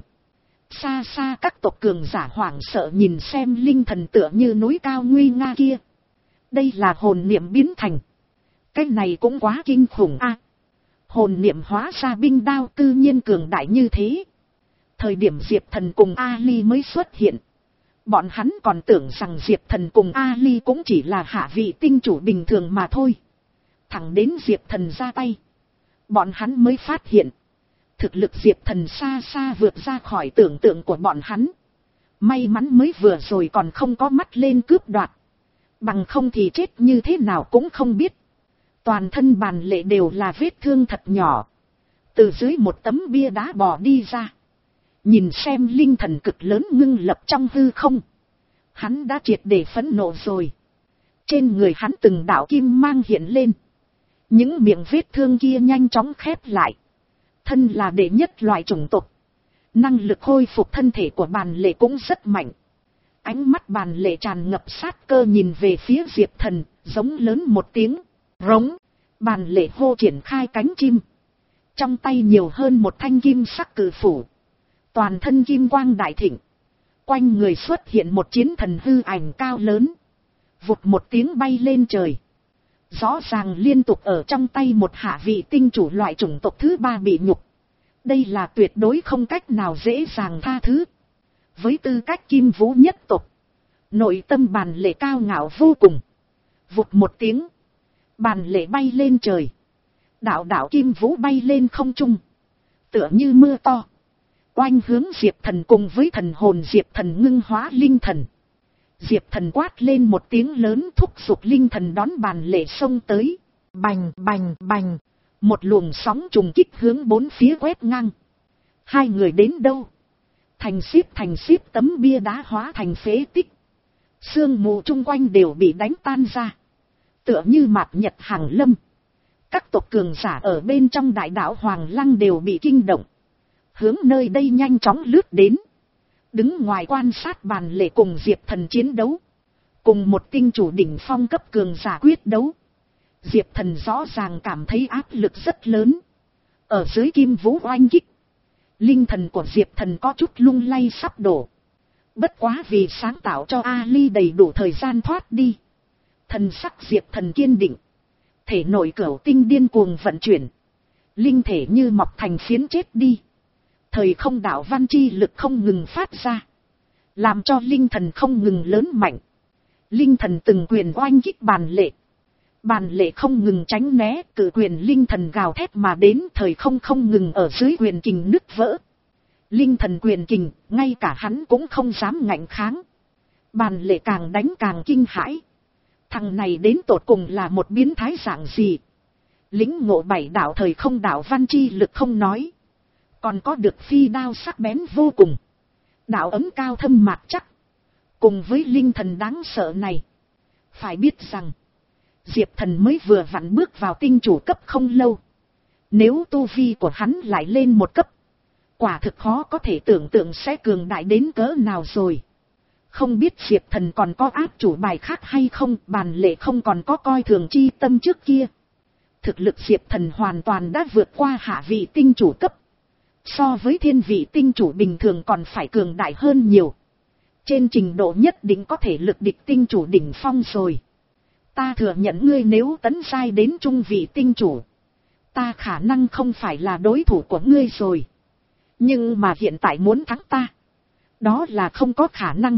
Xa xa các tộc cường giả hoảng sợ nhìn xem linh thần tựa như núi cao nguy nga kia. Đây là hồn niệm biến thành. Cái này cũng quá kinh khủng a. À, hồn niệm hóa ra binh đao cư nhiên cường đại như thế. Thời điểm Diệp Thần cùng Ali mới xuất hiện, bọn hắn còn tưởng rằng Diệp Thần cùng Ali cũng chỉ là hạ vị tinh chủ bình thường mà thôi. Thẳng đến Diệp Thần ra tay, Bọn hắn mới phát hiện, thực lực Diệp Thần xa xa vượt ra khỏi tưởng tượng của bọn hắn. May mắn mới vừa rồi còn không có mắt lên cướp đoạt. Bằng không thì chết như thế nào cũng không biết. Toàn thân Bàn Lệ đều là vết thương thật nhỏ. Từ dưới một tấm bia đá bò đi ra. Nhìn xem linh thần cực lớn ngưng lập trong hư không. Hắn đã triệt để phẫn nộ rồi. Trên người hắn từng đạo kim mang hiện lên. Những miệng vết thương kia nhanh chóng khép lại. Thân là đệ nhất loại chủng tộc. Năng lực khôi phục thân thể của Bàn Lệ cũng rất mạnh. Ánh mắt Bàn Lệ tràn ngập sát cơ nhìn về phía Diệp Thần, giống lớn một tiếng, rống. Bàn Lệ hô triển khai cánh chim. Trong tay nhiều hơn một thanh kim sắc cự phủ. Toàn thân kim quang đại thịnh. Quanh người xuất hiện một chiến thần hư ảnh cao lớn. Vụt một tiếng bay lên trời. Rõ ràng liên tục ở trong tay một hạ vị tinh chủ loại chủng tộc thứ ba bị nhục. Đây là tuyệt đối không cách nào dễ dàng tha thứ. Với tư cách Kim Vũ nhất tộc, nội tâm Bàn Lệ cao ngạo vô cùng. Vụt một tiếng, Bàn Lệ bay lên trời. Đạo đạo Kim Vũ bay lên không trung, tựa như mưa to. Oanh hướng Diệp Thần cùng với thần hồn Diệp Thần ngưng hóa linh thần. Diệp Thần quát lên một tiếng lớn thúc giục linh thần đón Bàn Lệ xông tới. Bành bành bành. Một luồng sóng trùng kích hướng bốn phía quét ngang. Hai người đến đâu? Thành xếp thành xếp tấm bia đá hóa thành phế tích. Sương mù chung quanh đều bị đánh tan ra. Tựa như mạt nhật hàng lâm. Các tộc cường giả ở bên trong đại đảo Hoàng Lăng đều bị kinh động. Hướng nơi đây nhanh chóng lướt đến. Đứng ngoài quan sát Bàn Lệ cùng Diệp Thần chiến đấu. Cùng một tinh chủ đỉnh phong cấp cường giả quyết đấu. Diệp Thần rõ ràng cảm thấy áp lực rất lớn. Ở dưới Kim Vũ oanh kích. Linh thần của Diệp Thần có chút lung lay sắp đổ. Bất quá vì sáng tạo cho Ali đầy đủ thời gian thoát đi. Thần sắc Diệp Thần kiên định. Thể nội cửu tinh điên cuồng vận chuyển. Linh thể như mọc thành phiến chết đi. Thời không đạo văn chi lực không ngừng phát ra. Làm cho linh thần không ngừng lớn mạnh. Linh thần từng quyền oanh kích Bàn Lệ. Bàn Lệ không ngừng tránh né, cử quyền linh thần gào thét mà đến, thời không không ngừng ở dưới quyền kình nứt vỡ. Linh thần quyền kình, ngay cả hắn cũng không dám ngạnh kháng. Bàn Lệ càng đánh càng kinh hãi. Thằng này đến tột cùng là một biến thái dạng gì? Lĩnh ngộ bảy đạo thời không đạo văn chi lực không nói. Còn có được phi đao sắc bén vô cùng. Đạo ấm cao thâm mạc chắc. Cùng với linh thần đáng sợ này. Phải biết rằng. Diệp Thần mới vừa vặn bước vào tinh chủ cấp không lâu. Nếu tu vi của hắn lại lên một cấp. Quả thực khó có thể tưởng tượng sẽ cường đại đến cỡ nào rồi. Không biết Diệp Thần còn có áp chủ bài khác hay không. Bàn Lệ không còn có coi thường chi tâm trước kia. Thực lực Diệp Thần hoàn toàn đã vượt qua hạ vị tinh chủ cấp. So với thiên vị tinh chủ bình thường còn phải cường đại hơn nhiều. Trên trình độ nhất định có thể lực địch tinh chủ đỉnh phong rồi. Ta thừa nhận ngươi nếu tấn giai đến trung vị tinh chủ. Ta khả năng không phải là đối thủ của ngươi rồi. Nhưng mà hiện tại muốn thắng ta. Đó là không có khả năng.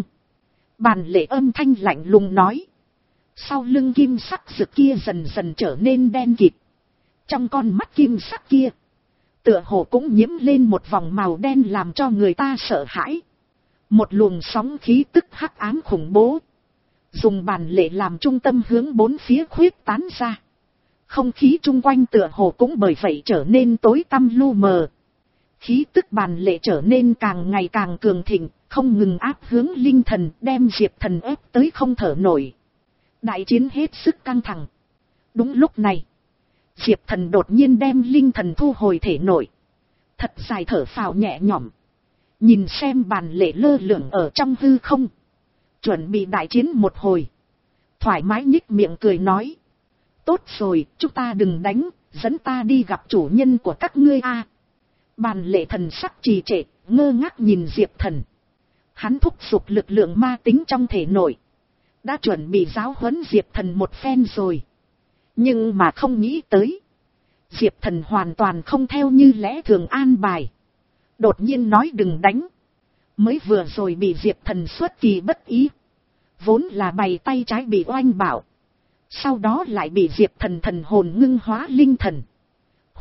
Bàn Lệ âm thanh lạnh lùng nói. Sau lưng kim sắc rực kia dần dần trở nên đen kịt. Trong con mắt kim sắc kia. Tựa hồ cũng nhiễm lên một vòng màu đen làm cho người ta sợ hãi. Một luồng sóng khí tức hắc ám khủng bố. Dùng Bàn Lệ làm trung tâm hướng bốn phía khuyết tán ra. Không khí chung quanh tựa hồ cũng bởi vậy trở nên tối tăm lu mờ. Khí tức Bàn Lệ trở nên càng ngày càng cường thịnh, không ngừng áp hướng linh thần, đem Diệp Thần ép tới không thở nổi. Đại chiến hết sức căng thẳng. Đúng lúc này, Diệp Thần đột nhiên đem linh thần thu hồi thể nội. Thật dài thở phào nhẹ nhõm. Nhìn xem Bàn Lệ lơ lửng ở trong hư không. Chuẩn bị đại chiến một hồi. Thoải mái nhích miệng cười nói. Tốt rồi, chúng ta đừng đánh, dẫn ta đi gặp chủ nhân của các ngươi a. À, Bàn Lệ thần sắc trì trệ, ngơ ngác nhìn Diệp Thần. Hắn thúc giục lực lượng ma tính trong thể nội. Đã chuẩn bị giáo huấn Diệp Thần một phen rồi. Nhưng mà không nghĩ tới. Diệp Thần hoàn toàn không theo như lẽ thường an bài. Đột nhiên nói đừng đánh. Mới vừa rồi bị Diệp Thần xuất kỳ bất ý. Vốn là bày tay trái bị oanh bảo. Sau đó lại bị Diệp Thần thần hồn ngưng hóa linh thần.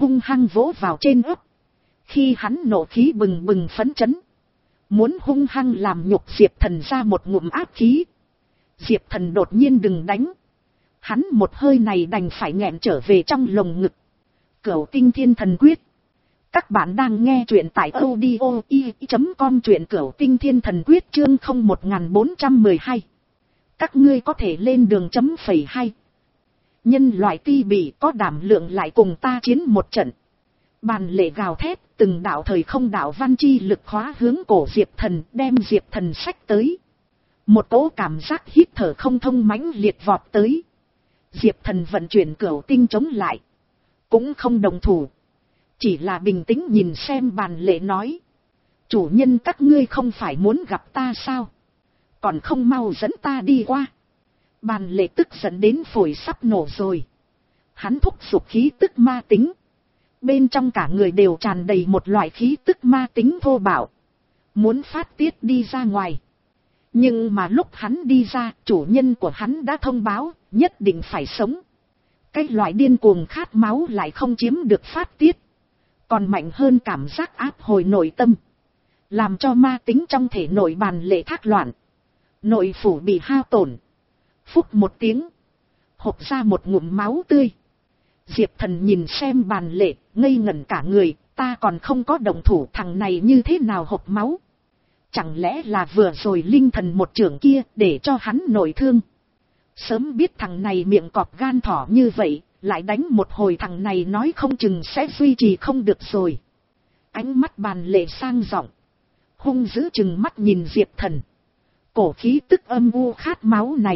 hung hăng vỗ vào trên ấp. Khi hắn nộ khí bừng bừng phấn chấn, muốn hung hăng làm nhục Diệp Thần ra một ngụm áp khí. Diệp Thần đột nhiên đừng đánh. Hắn một hơi này đành phải nghẹn trở về trong lồng ngực. Cửu Tinh Thiên Thần Quyết. Các bạn đang nghe truyện tại audio i chấm com, truyện Cửu Tinh Thiên Thần Quyết chương không một bốn một hai. Các ngươi có thể lên đường chấm phẩy hai. Nhân loại ti bị có đảm lượng lại cùng ta chiến một trận. Bàn lệ gào thét, từng đạo thời không đạo văn chi lực khóa hướng cổ Diệp Thần, đem Diệp Thần xách tới. Một cỗ cảm giác hít thở không thông mãnh liệt vọt tới. Diệp Thần vận chuyển Cửu Tinh chống lại, cũng không đồng thủ, chỉ là bình tĩnh nhìn xem bàn lệ nói: chủ nhân các ngươi không phải muốn gặp ta sao, còn không mau dẫn ta đi qua. Bàn lệ tức giận đến phổi sắp nổ rồi. Hắn thúc giục khí tức ma tính, bên trong cả người đều tràn đầy một loại khí tức ma tính thô bạo, muốn phát tiết đi ra ngoài. Nhưng mà lúc hắn đi ra, chủ nhân của hắn đã thông báo, nhất định phải sống. Cái loại điên cuồng khát máu lại không chiếm được phát tiết, còn mạnh hơn cảm giác áp hồi nội tâm, làm cho ma tính trong thể nội bàn lệ thác loạn, nội phủ bị hao tổn. Phúc một tiếng, hộc ra một ngụm máu tươi. Diệp Thần nhìn xem bàn lệ, ngây ngẩn cả người, ta còn không có động thủ, thằng này như thế nào hộc máu? Chẳng lẽ là vừa rồi linh thần một trưởng kia để cho hắn nội thương? Sớm biết thằng này miệng cọp gan thỏ như vậy, lại đánh một hồi thằng này nói không chừng sẽ duy trì không được rồi. Ánh mắt bàn lệ sang giọng, hung dữ chừng mắt nhìn Diệp Thần. Cổ khí tức âm u khát máu này,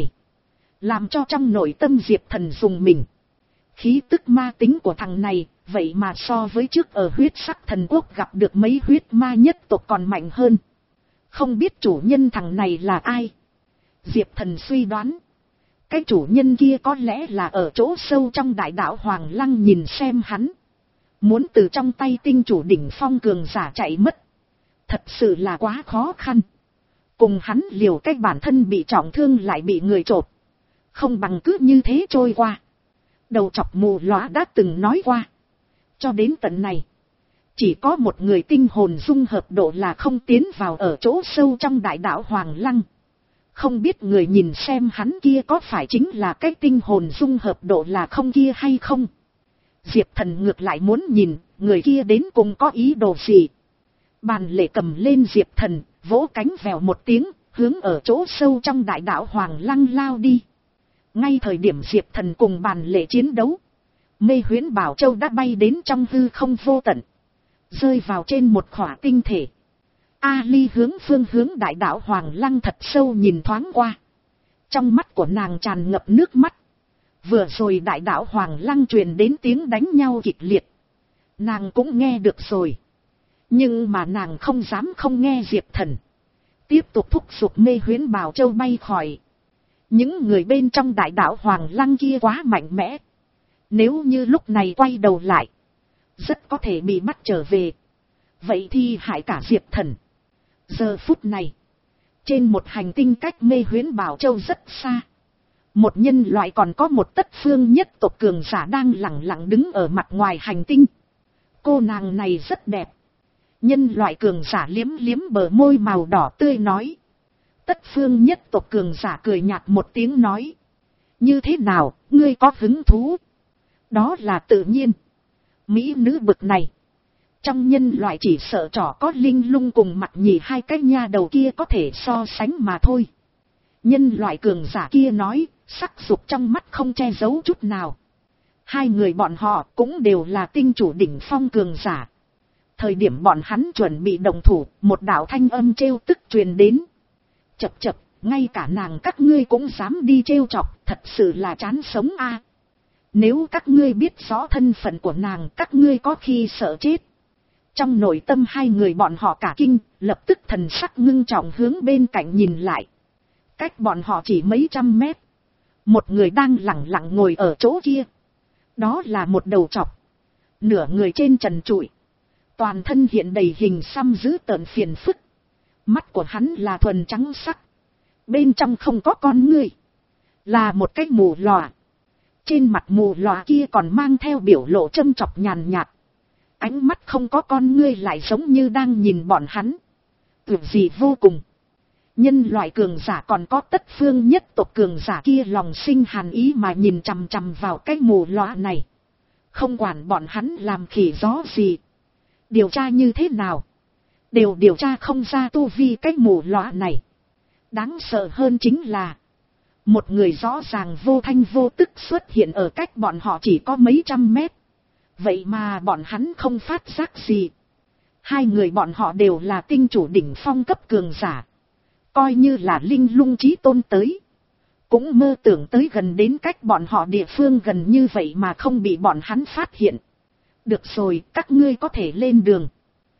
làm cho trong nội tâm Diệp Thần dùng mình. Khí tức ma tính của thằng này, vậy mà so với trước ở huyết sắc thần quốc gặp được mấy huyết ma nhất tộc còn mạnh hơn. Không biết chủ nhân thằng này là ai? Diệp Thần suy đoán, cái chủ nhân kia có lẽ là ở chỗ sâu trong đại đạo Hoàng Lăng nhìn xem hắn, muốn từ trong tay tinh chủ đỉnh phong cường giả chạy mất, thật sự là quá khó khăn. Cùng hắn liều cái bản thân bị trọng thương lại bị người chộp, không bằng cứ như thế trôi qua. Đầu chọc mù lóa đã từng nói qua, cho đến tận này, chỉ có một người tinh hồn dung hợp độ là không tiến vào ở chỗ sâu trong đại đạo Hoàng Lăng. Không biết người nhìn xem hắn kia có phải chính là cái tinh hồn dung hợp độ là không kia hay không. Diệp Thần ngược lại muốn nhìn, người kia đến cùng có ý đồ gì. Bàn lệ cầm lên Diệp Thần, vỗ cánh vèo một tiếng, hướng ở chỗ sâu trong đại đạo Hoàng Lăng lao đi. Ngay thời điểm Diệp Thần cùng bàn lệ chiến đấu, Mê Huyễn Bảo Châu đã bay đến trong hư không vô tận, rơi vào trên một khỏa tinh thể. A Ly hướng phương hướng đại đạo Hoàng Lăng thật sâu nhìn thoáng qua, trong mắt của nàng tràn ngập nước mắt. Vừa rồi đại đạo Hoàng Lăng truyền đến tiếng đánh nhau kịch liệt, nàng cũng nghe được rồi, nhưng mà nàng không dám không nghe Diệp Thần, tiếp tục thúc giục Mê Huyễn Bảo Châu bay khỏi. Những người bên trong đại đạo Hoàng Lăng kia quá mạnh mẽ, nếu như lúc này quay đầu lại, rất có thể bị bắt trở về, vậy thì hại cả Diệp Thần. Giờ phút này, trên một hành tinh cách Mê Huyễn Bảo Châu rất xa, một nhân loại còn có một tất phương nhất tộc cường giả đang lẳng lặng đứng ở mặt ngoài hành tinh. Cô nàng này rất đẹp. Nhân loại cường giả liếm liếm bờ môi màu đỏ tươi nói. Tất phương nhất tộc cường giả cười nhạt một tiếng nói, như thế nào, ngươi có hứng thú? Đó là tự nhiên. Mỹ nữ bực này, trong nhân loại chỉ sợ trỏ có linh lung cùng mặt nhì hai cái nha đầu kia có thể so sánh mà thôi. Nhân loại cường giả kia nói, sắc dục trong mắt không che giấu chút nào. Hai người bọn họ cũng đều là tinh chủ đỉnh phong cường giả. Thời điểm bọn hắn chuẩn bị động thủ, một đạo thanh âm trêu tức truyền đến. Chập chập, ngay cả nàng các ngươi cũng dám đi trêu chọc, thật sự là chán sống a. Nếu các ngươi biết rõ thân phận của nàng, các ngươi có khi sợ chết. Trong nội tâm hai người bọn họ cả kinh, lập tức thần sắc ngưng trọng hướng bên cạnh nhìn lại. Cách bọn họ chỉ mấy trăm mét, một người đang lẳng lặng ngồi ở chỗ kia. Đó là một đầu trọc, nửa người trên trần trụi, toàn thân hiện đầy hình xăm dữ tợn phiền phức. Mắt của hắn là thuần trắng sắc, bên trong không có con ngươi, là một cái mù lòa. Trên mặt mù lòa kia còn mang theo biểu lộ châm chọc nhàn nhạt. Ánh mắt không có con ngươi lại giống như đang nhìn bọn hắn. Tuyệt gì vô cùng. Nhân loại cường giả còn có tất phương nhất tộc cường giả kia lòng sinh hàn ý mà nhìn chằm chằm vào cái mù lòa này. Không quản bọn hắn làm khỉ gió gì. Điều tra như thế nào. Đều điều tra không ra tu vi cái mù lòa này. Đáng sợ hơn chính là. Một người rõ ràng vô thanh vô tức xuất hiện ở cách bọn họ chỉ có mấy trăm mét. Vậy mà bọn hắn không phát giác gì. Hai người bọn họ đều là tinh chủ đỉnh phong cấp cường giả. Coi như là linh lung chí tôn tới. Cũng mơ tưởng tới gần đến cách bọn họ địa phương gần như vậy mà không bị bọn hắn phát hiện. Được rồi, các ngươi có thể lên đường.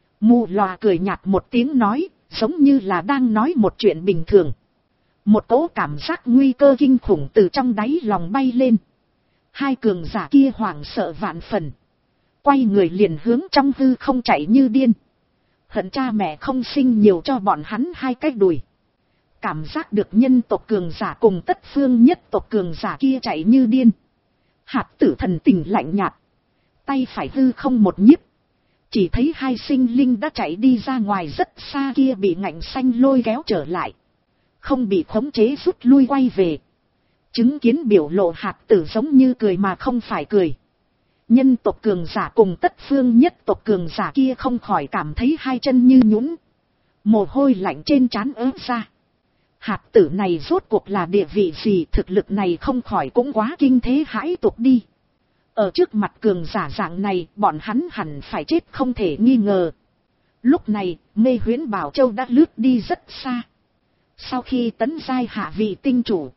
Mù lòa cười nhạt một tiếng nói, giống như là đang nói một chuyện bình thường. Một cỗ cảm giác nguy cơ kinh khủng từ trong đáy lòng bay lên. Hai cường giả kia hoảng sợ vạn phần. Quay người liền hướng trong hư không chạy như điên. Hận cha mẹ không sinh nhiều cho bọn hắn hai cái đùi. Cảm giác được nhân tộc cường giả cùng tất phương nhất tộc cường giả kia chạy như điên. Hạt tử thần tình lạnh nhạt. Tay phải hư không một nhiếp. Chỉ thấy hai sinh linh đã chạy đi ra ngoài rất xa kia bị ngạnh xanh lôi kéo trở lại. Không bị khống chế rút lui quay về. Chứng kiến biểu lộ hạt tử giống như cười mà không phải cười. Nhân tộc cường giả cùng tất phương nhất tộc cường giả kia không khỏi cảm thấy hai chân như nhũn. Mồ hôi lạnh trên trán ớt ra. Hạt tử này rốt cuộc là địa vị gì, thực lực này không khỏi cũng quá kinh thế hãi tục đi. Ở trước mặt cường giả dạng này, bọn hắn hẳn phải chết không thể nghi ngờ. Lúc này, Mê Huyễn Bảo Châu đã lướt đi rất xa. Sau khi tấn giai hạ vị tinh chủ,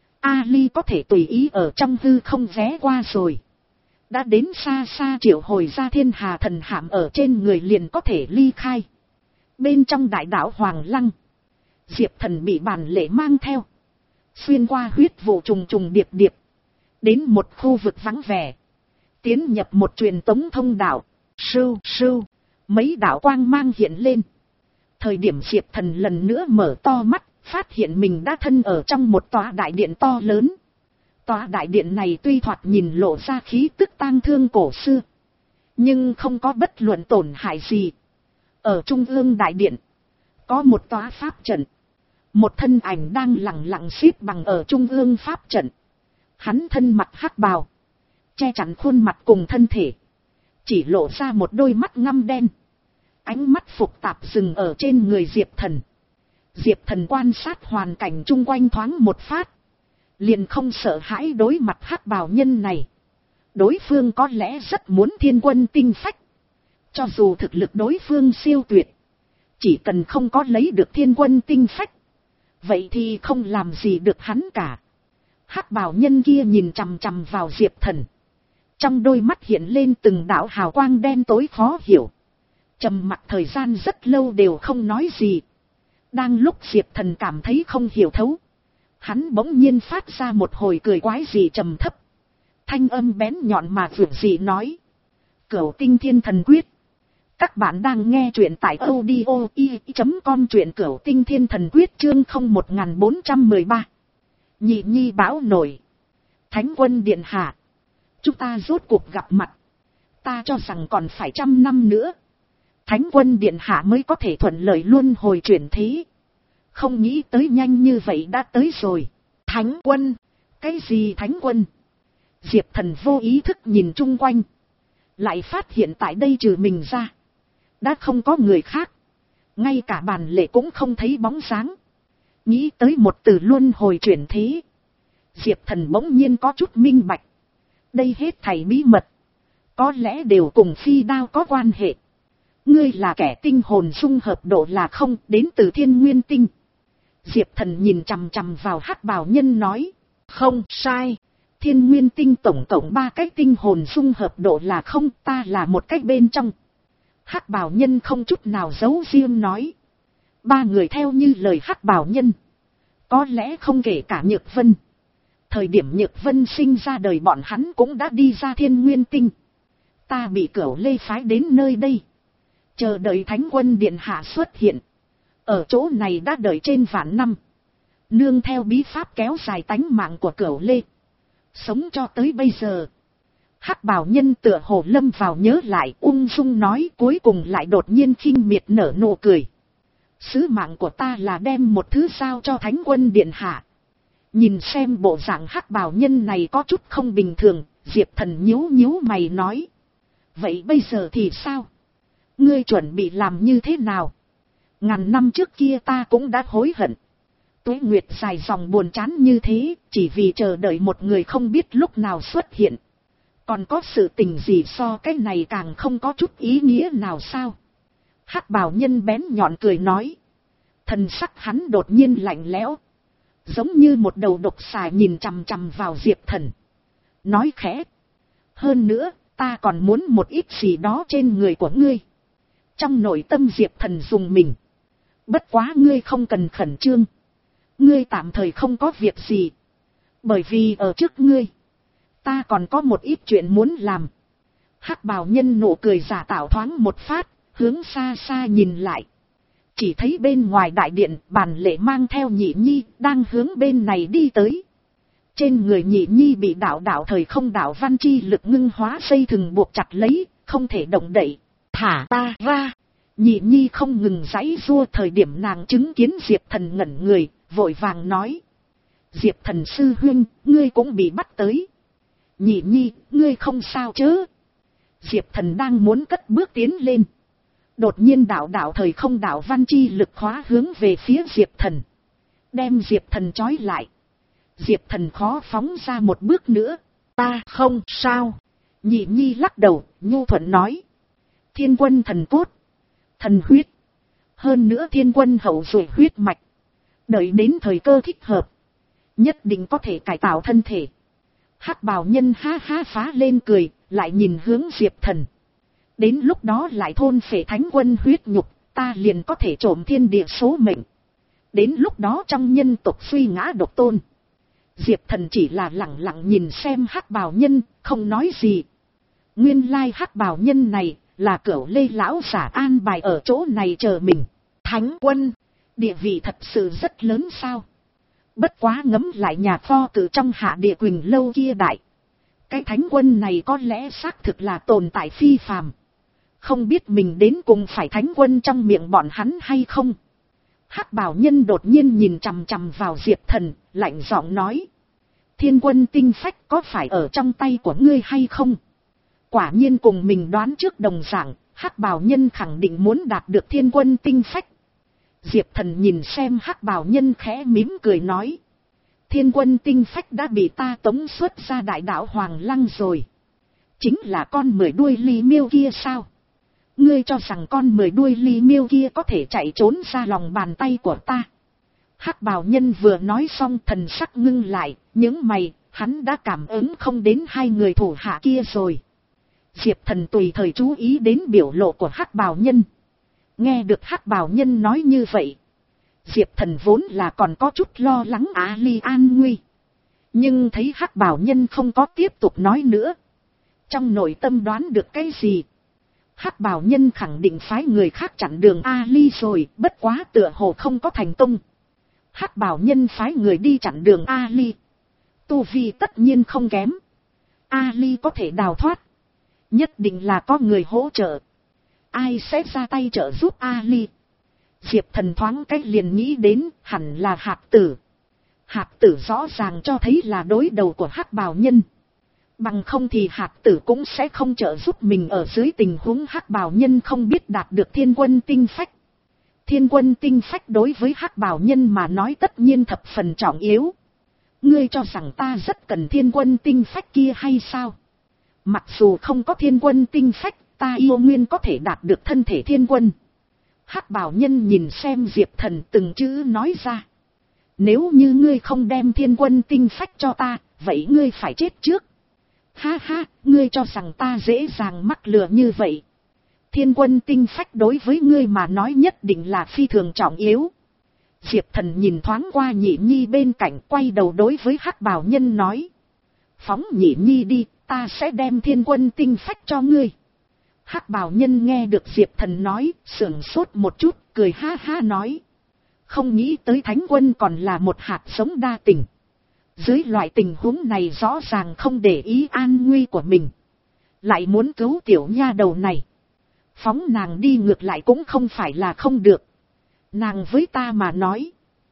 Ali có thể tùy ý ở trong hư không ghé qua rồi. Đã đến xa xa triệu hồi ra thiên hà thần hạm ở trên người liền có thể ly khai. Bên trong đại đảo Hoàng Lăng, Diệp Thần bị bản lệ mang theo. Xuyên qua huyết vụ trùng trùng điệp điệp. Đến một khu vực vắng vẻ. Tiến nhập một truyền tống thông đạo. Sưu sưu. Mấy đạo quang mang hiện lên. Thời điểm Diệp Thần lần nữa mở to mắt. Phát hiện mình đã thân ở trong một tòa đại điện to lớn. Tòa đại điện này tuy thoạt nhìn lộ ra khí tức tang thương cổ xưa. Nhưng không có bất luận tổn hại gì. Ở trung ương đại điện. Có một tòa pháp trận. Một thân ảnh đang lặng lặng xếp bằng ở trung ương pháp trận. Hắn thân mặt hắc bào. Che chắn khuôn mặt cùng thân thể. Chỉ lộ ra một đôi mắt ngăm đen. Ánh mắt phục tạp dừng ở trên người Diệp Thần. Diệp Thần quan sát hoàn cảnh chung quanh thoáng một phát. Liền không sợ hãi đối mặt hắc bào nhân này. Đối phương có lẽ rất muốn thiên quân tinh phách. Cho dù thực lực đối phương siêu tuyệt. Chỉ cần không có lấy được thiên quân tinh phách. Vậy thì không làm gì được hắn cả. Hắc bào nhân kia nhìn chằm chằm vào Diệp Thần. Trong đôi mắt hiện lên từng đạo hào quang đen tối khó hiểu. Trầm mặc thời gian rất lâu đều không nói gì. Đang lúc Diệp Thần cảm thấy không hiểu thấu. Hắn bỗng nhiên phát ra một hồi cười quái dị trầm thấp. Thanh âm bén nhọn mà vượt dị nói. Cửu tinh thiên thần quyết. Các bạn đang nghe truyện tại audio i chấm com truyện Cửu tinh thiên thần quyết chương không một bốn một ba. Nhị nhi báo nổi. Thánh quân điện hạ. Chúng ta rốt cuộc gặp mặt. Ta cho rằng còn phải trăm năm nữa. Thánh quân điện hạ mới có thể thuận lợi luân hồi chuyển thế. Không nghĩ tới nhanh như vậy đã tới rồi. Thánh quân. Cái gì thánh quân? Diệp Thần vô ý thức nhìn chung quanh. Lại phát hiện tại đây trừ mình ra. Đã không có người khác. Ngay cả bàn lệ cũng không thấy bóng dáng. Nghĩ tới một từ luân hồi chuyển thế. Diệp Thần bỗng nhiên có chút minh bạch. Đây hết thảy bí mật. Có lẽ đều cùng phi đao có quan hệ. Ngươi là kẻ tinh hồn dung hợp độ là không đến từ thiên nguyên tinh. Diệp Thần nhìn chằm chằm vào hắc bào nhân nói. Không sai. Thiên nguyên tinh tổng cộng ba cái tinh hồn dung hợp độ là không, ta là một cách bên trong. Hắc bào nhân không chút nào giấu riêng nói. Ba người theo như lời hắc bào nhân. Có lẽ không kể cả Nhược Vân. Thời điểm Nhược Vân sinh ra đời bọn hắn cũng đã đi ra thiên nguyên tinh. Ta bị Cửu Lê phái đến nơi đây. Chờ đợi thánh quân điện hạ xuất hiện. Ở chỗ này đã đợi trên vạn năm. Nương theo bí pháp kéo dài tánh mạng của Cửu Lê. Sống cho tới bây giờ. Hắc bào nhân tựa hồ lâm vào nhớ lại, ung dung nói, cuối cùng lại đột nhiên khinh miệt nở nụ cười. Sứ mạng của ta là đem một thứ giao cho Thánh quân điện hạ. Nhìn xem bộ dạng hắc bào nhân này có chút không bình thường, Diệp Thần nhíu nhíu mày nói. Vậy bây giờ thì sao? Ngươi chuẩn bị làm như thế nào? Ngàn năm trước kia ta cũng đã hối hận. Tuế nguyệt dài dòng buồn chán như thế, chỉ vì chờ đợi một người không biết lúc nào xuất hiện. Còn có sự tình gì so cái này càng không có chút ý nghĩa nào sao? Hắc bào nhân bén nhọn cười nói. Thần sắc hắn đột nhiên lạnh lẽo, giống như một đầu độc xà nhìn chằm chằm vào Diệp Thần. Nói khẽ. Hơn nữa, ta còn muốn một ít gì đó trên người của ngươi. Trong nội tâm Diệp Thần dùng mình. Bất quá ngươi không cần khẩn trương. Ngươi tạm thời không có việc gì. Bởi vì ở trước ngươi, ta còn có một ít chuyện muốn làm. Hắc bào nhân nụ cười giả tạo thoáng một phát, hướng xa xa nhìn lại. Chỉ thấy bên ngoài đại điện, Bàn Lệ mang theo Nhị Nhi, đang hướng bên này đi tới. Trên người Nhị Nhi bị đạo đạo thời không đạo văn chi lực ngưng hóa dây thừng buộc chặt lấy, không thể động đậy. Thả ta ra. Nhị Nhi không ngừng giãy giụa, thời điểm nàng chứng kiến Diệp Thần ngẩn người, vội vàng nói. Diệp Thần sư huynh, ngươi cũng bị bắt tới. Nhị Nhi, ngươi không sao chứ? Diệp Thần đang muốn cất bước tiến lên. Đột nhiên đạo đạo thời không đạo văn chi lực khóa hướng về phía Diệp Thần. Đem Diệp Thần trói lại. Diệp Thần khó phóng ra một bước nữa. Ta không sao. Nhị Nhi lắc đầu, nhu thuận nói. Thiên quân thần cốt. Thần huyết. Hơn nữa thiên quân hậu duệ huyết mạch. Đợi đến thời cơ thích hợp, nhất định có thể cải tạo thân thể. Hắc bào nhân ha ha phá lên cười, lại nhìn hướng Diệp Thần. Đến lúc đó lại thôn phệ thánh quân huyết nhục, ta liền có thể trộm thiên địa số mệnh. Đến lúc đó trong nhân tộc suy ngã độc tôn. Diệp Thần chỉ là lặng lặng nhìn xem hắc bào nhân, không nói gì. Nguyên lai hắc bào nhân này là Cửu Lê lão giả an bài ở chỗ này chờ mình. Thánh quân, địa vị thật sự rất lớn sao? Bất quá ngấm lại nhà kho cử trong Hạ Địa Quỳnh lâu kia đại. Cái thánh quân này có lẽ xác thực là tồn tại phi phàm. Không biết mình đến cùng phải thánh quân trong miệng bọn hắn hay không? Hắc bào nhân đột nhiên nhìn chằm chằm vào Diệp Thần, lạnh giọng nói. Thiên quân tinh phách có phải ở trong tay của ngươi hay không? Quả nhiên cùng mình đoán trước đồng dạng, hắc bào nhân khẳng định muốn đạt được thiên quân tinh phách. Diệp Thần nhìn xem hắc bào nhân khẽ mím cười nói. Thiên quân tinh phách đã bị ta tống xuất ra đại đạo Hoàng Lăng rồi. Chính là con mười đuôi ly miêu kia sao? Ngươi cho rằng con mười đuôi ly miêu kia có thể chạy trốn ra lòng bàn tay của ta? Hắc bào nhân vừa nói xong thần sắc ngưng lại, những mày, hắn đã cảm ứng không đến hai người thủ hạ kia rồi. Diệp Thần tùy thời chú ý đến biểu lộ của hắc bào nhân. Nghe được hắc bào nhân nói như vậy, Diệp Thần vốn là còn có chút lo lắng Ali an nguy. Nhưng thấy hắc bào nhân không có tiếp tục nói nữa, trong nội tâm đoán được cái gì. Hắc bào nhân khẳng định phái người khác chặn đường Ali rồi, bất quá tựa hồ không có thành công. Hắc bào nhân phái người đi chặn đường Ali, tu vi tất nhiên không kém. Ali có thể đào thoát, nhất định là có người hỗ trợ. Ai sẽ ra tay trợ giúp Ali? Diệp Thần thoáng cách liền nghĩ đến hẳn là Hạc Tử. Hạc Tử rõ ràng cho thấy là đối đầu của hắc bào nhân. Bằng không thì Hạc Tử cũng sẽ không trợ giúp mình ở dưới tình huống hắc bào nhân không biết đạt được thiên quân tinh phách. Thiên quân tinh phách đối với hắc bào nhân mà nói tất nhiên thập phần trọng yếu. Ngươi cho rằng ta rất cần thiên quân tinh phách kia hay sao? Mặc dù không có thiên quân tinh phách, ta yêu nguyên có thể đạt được thân thể thiên quân. Hắc bào nhân nhìn xem Diệp Thần từng chữ nói ra. Nếu như ngươi không đem thiên quân tinh phách cho ta, vậy ngươi phải chết trước. Ha ha, ngươi cho rằng ta dễ dàng mắc lừa như vậy. Thiên quân tinh phách đối với ngươi mà nói nhất định là phi thường trọng yếu. Diệp Thần nhìn thoáng qua Nhị Nhi bên cạnh, quay đầu đối với hắc bào nhân nói. Phóng Nhị Nhi đi, ta sẽ đem thiên quân tinh phách cho ngươi. Hắc bào nhân nghe được Diệp Thần nói, sưởng sốt một chút, cười ha ha nói. Không nghĩ tới thánh quân còn là một hạt giống đa tình. Dưới loại tình huống này rõ ràng không để ý an nguy của mình. lại muốn cứu tiểu nha đầu này, phóng nàng đi ngược lại cũng không phải là không được. Nàng với ta mà nói,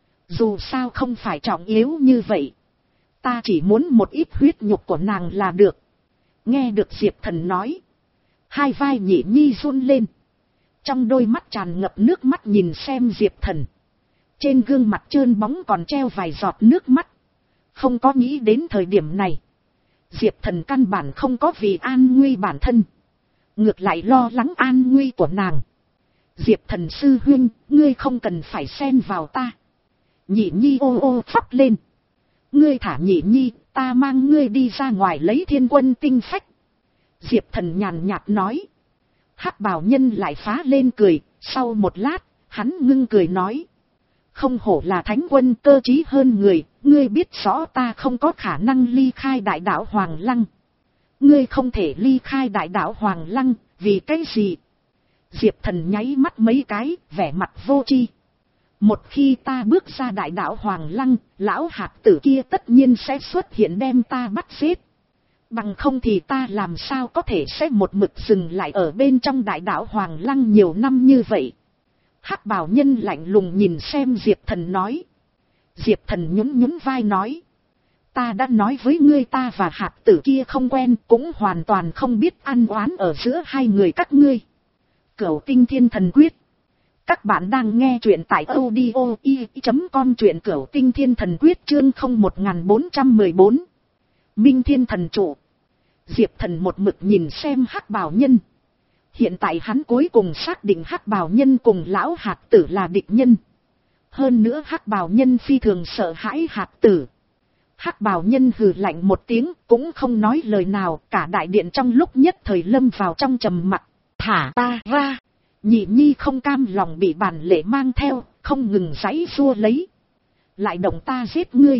dù sao không phải trọng yếu như vậy, ta chỉ muốn một ít huyết nhục của nàng là được. Nghe được Diệp Thần nói, hai vai Nhị Nhi run lên, trong đôi mắt tràn ngập nước mắt nhìn xem Diệp Thần. Trên gương mặt trơn bóng còn treo vài giọt nước mắt. Không có nghĩ đến thời điểm này, Diệp Thần căn bản không có vì an nguy bản thân, ngược lại lo lắng an nguy của nàng. Diệp Thần sư huynh, ngươi không cần phải xen vào ta. Nhị Nhi ô ô khóc lên. Ngươi thả Nhị Nhi, ta mang ngươi đi ra ngoài lấy thiên quân tinh phách. Diệp Thần nhàn nhạt nói. Hắc bào nhân lại phá lên cười, sau một lát, hắn ngưng cười nói. Không hổ là thánh quân cơ trí hơn người, ngươi biết rõ ta không có khả năng ly khai đại đạo Hoàng Lăng. Ngươi không thể ly khai đại đạo Hoàng Lăng, vì cái gì? Diệp Thần nháy mắt mấy cái, vẻ mặt vô tri. Một khi ta bước ra đại đạo Hoàng Lăng, lão hạt tử kia tất nhiên sẽ xuất hiện đem ta bắt giết. Bằng không thì ta làm sao có thể sẽ một mực dừng lại ở bên trong đại đạo Hoàng Lăng nhiều năm như vậy. Hắc bào nhân lạnh lùng nhìn xem Diệp Thần nói. Diệp Thần nhún nhún vai nói. Ta đã nói với ngươi ta và hạt tử kia không quen, cũng hoàn toàn không biết ăn oán ở giữa hai người các ngươi. Cửu Tinh Thiên Thần Quyết. Các bạn đang nghe truyện tại audio i chấm com, truyện Cửu Tinh Thiên Thần Quyết chương không một bốn một bốn. Minh Thiên Thần Trụ. Diệp Thần một mực nhìn xem hắc bào nhân. Hiện tại hắn cuối cùng xác định hắc bào nhân cùng lão hạt tử là địch nhân. Hơn nữa hắc bào nhân phi thường sợ hãi hạt tử. Hắc bào nhân hừ lạnh một tiếng, cũng không nói lời nào, cả đại điện trong lúc nhất thời lâm vào trong trầm mặc. Thả ta ra. Nhị Nhi không cam lòng bị bản lệ mang theo, không ngừng giãy giụa lấy. Lại động ta giết ngươi.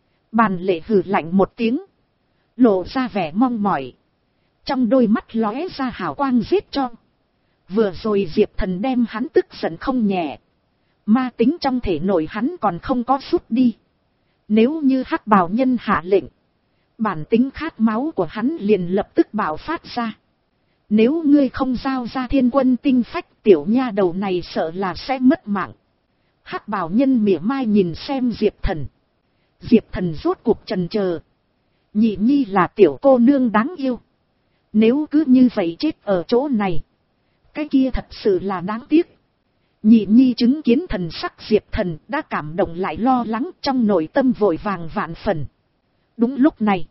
Bản lệ hừ lạnh một tiếng, lộ ra vẻ mong mỏi. Trong đôi mắt lóe ra hào quang giết cho. Vừa rồi Diệp Thần đem hắn tức giận không nhẹ. Ma tính trong thể nội hắn còn không có rút đi. Nếu như hắc bào nhân hạ lệnh, bản tính khát máu của hắn liền lập tức bạo phát ra. Nếu ngươi không giao ra thiên quân tinh phách, tiểu nha đầu này sợ là sẽ mất mạng. Hắc bào nhân mỉa mai nhìn xem Diệp Thần. Diệp Thần rốt cuộc chần chờ. Nhị Nhi là tiểu cô nương đáng yêu. Nếu cứ như vậy chết ở chỗ này, cái kia thật sự là đáng tiếc. Nhị Nhi chứng kiến thần sắc Diệp Thần đã cảm động lại lo lắng, trong nội tâm vội vàng vạn phần. Đúng lúc này,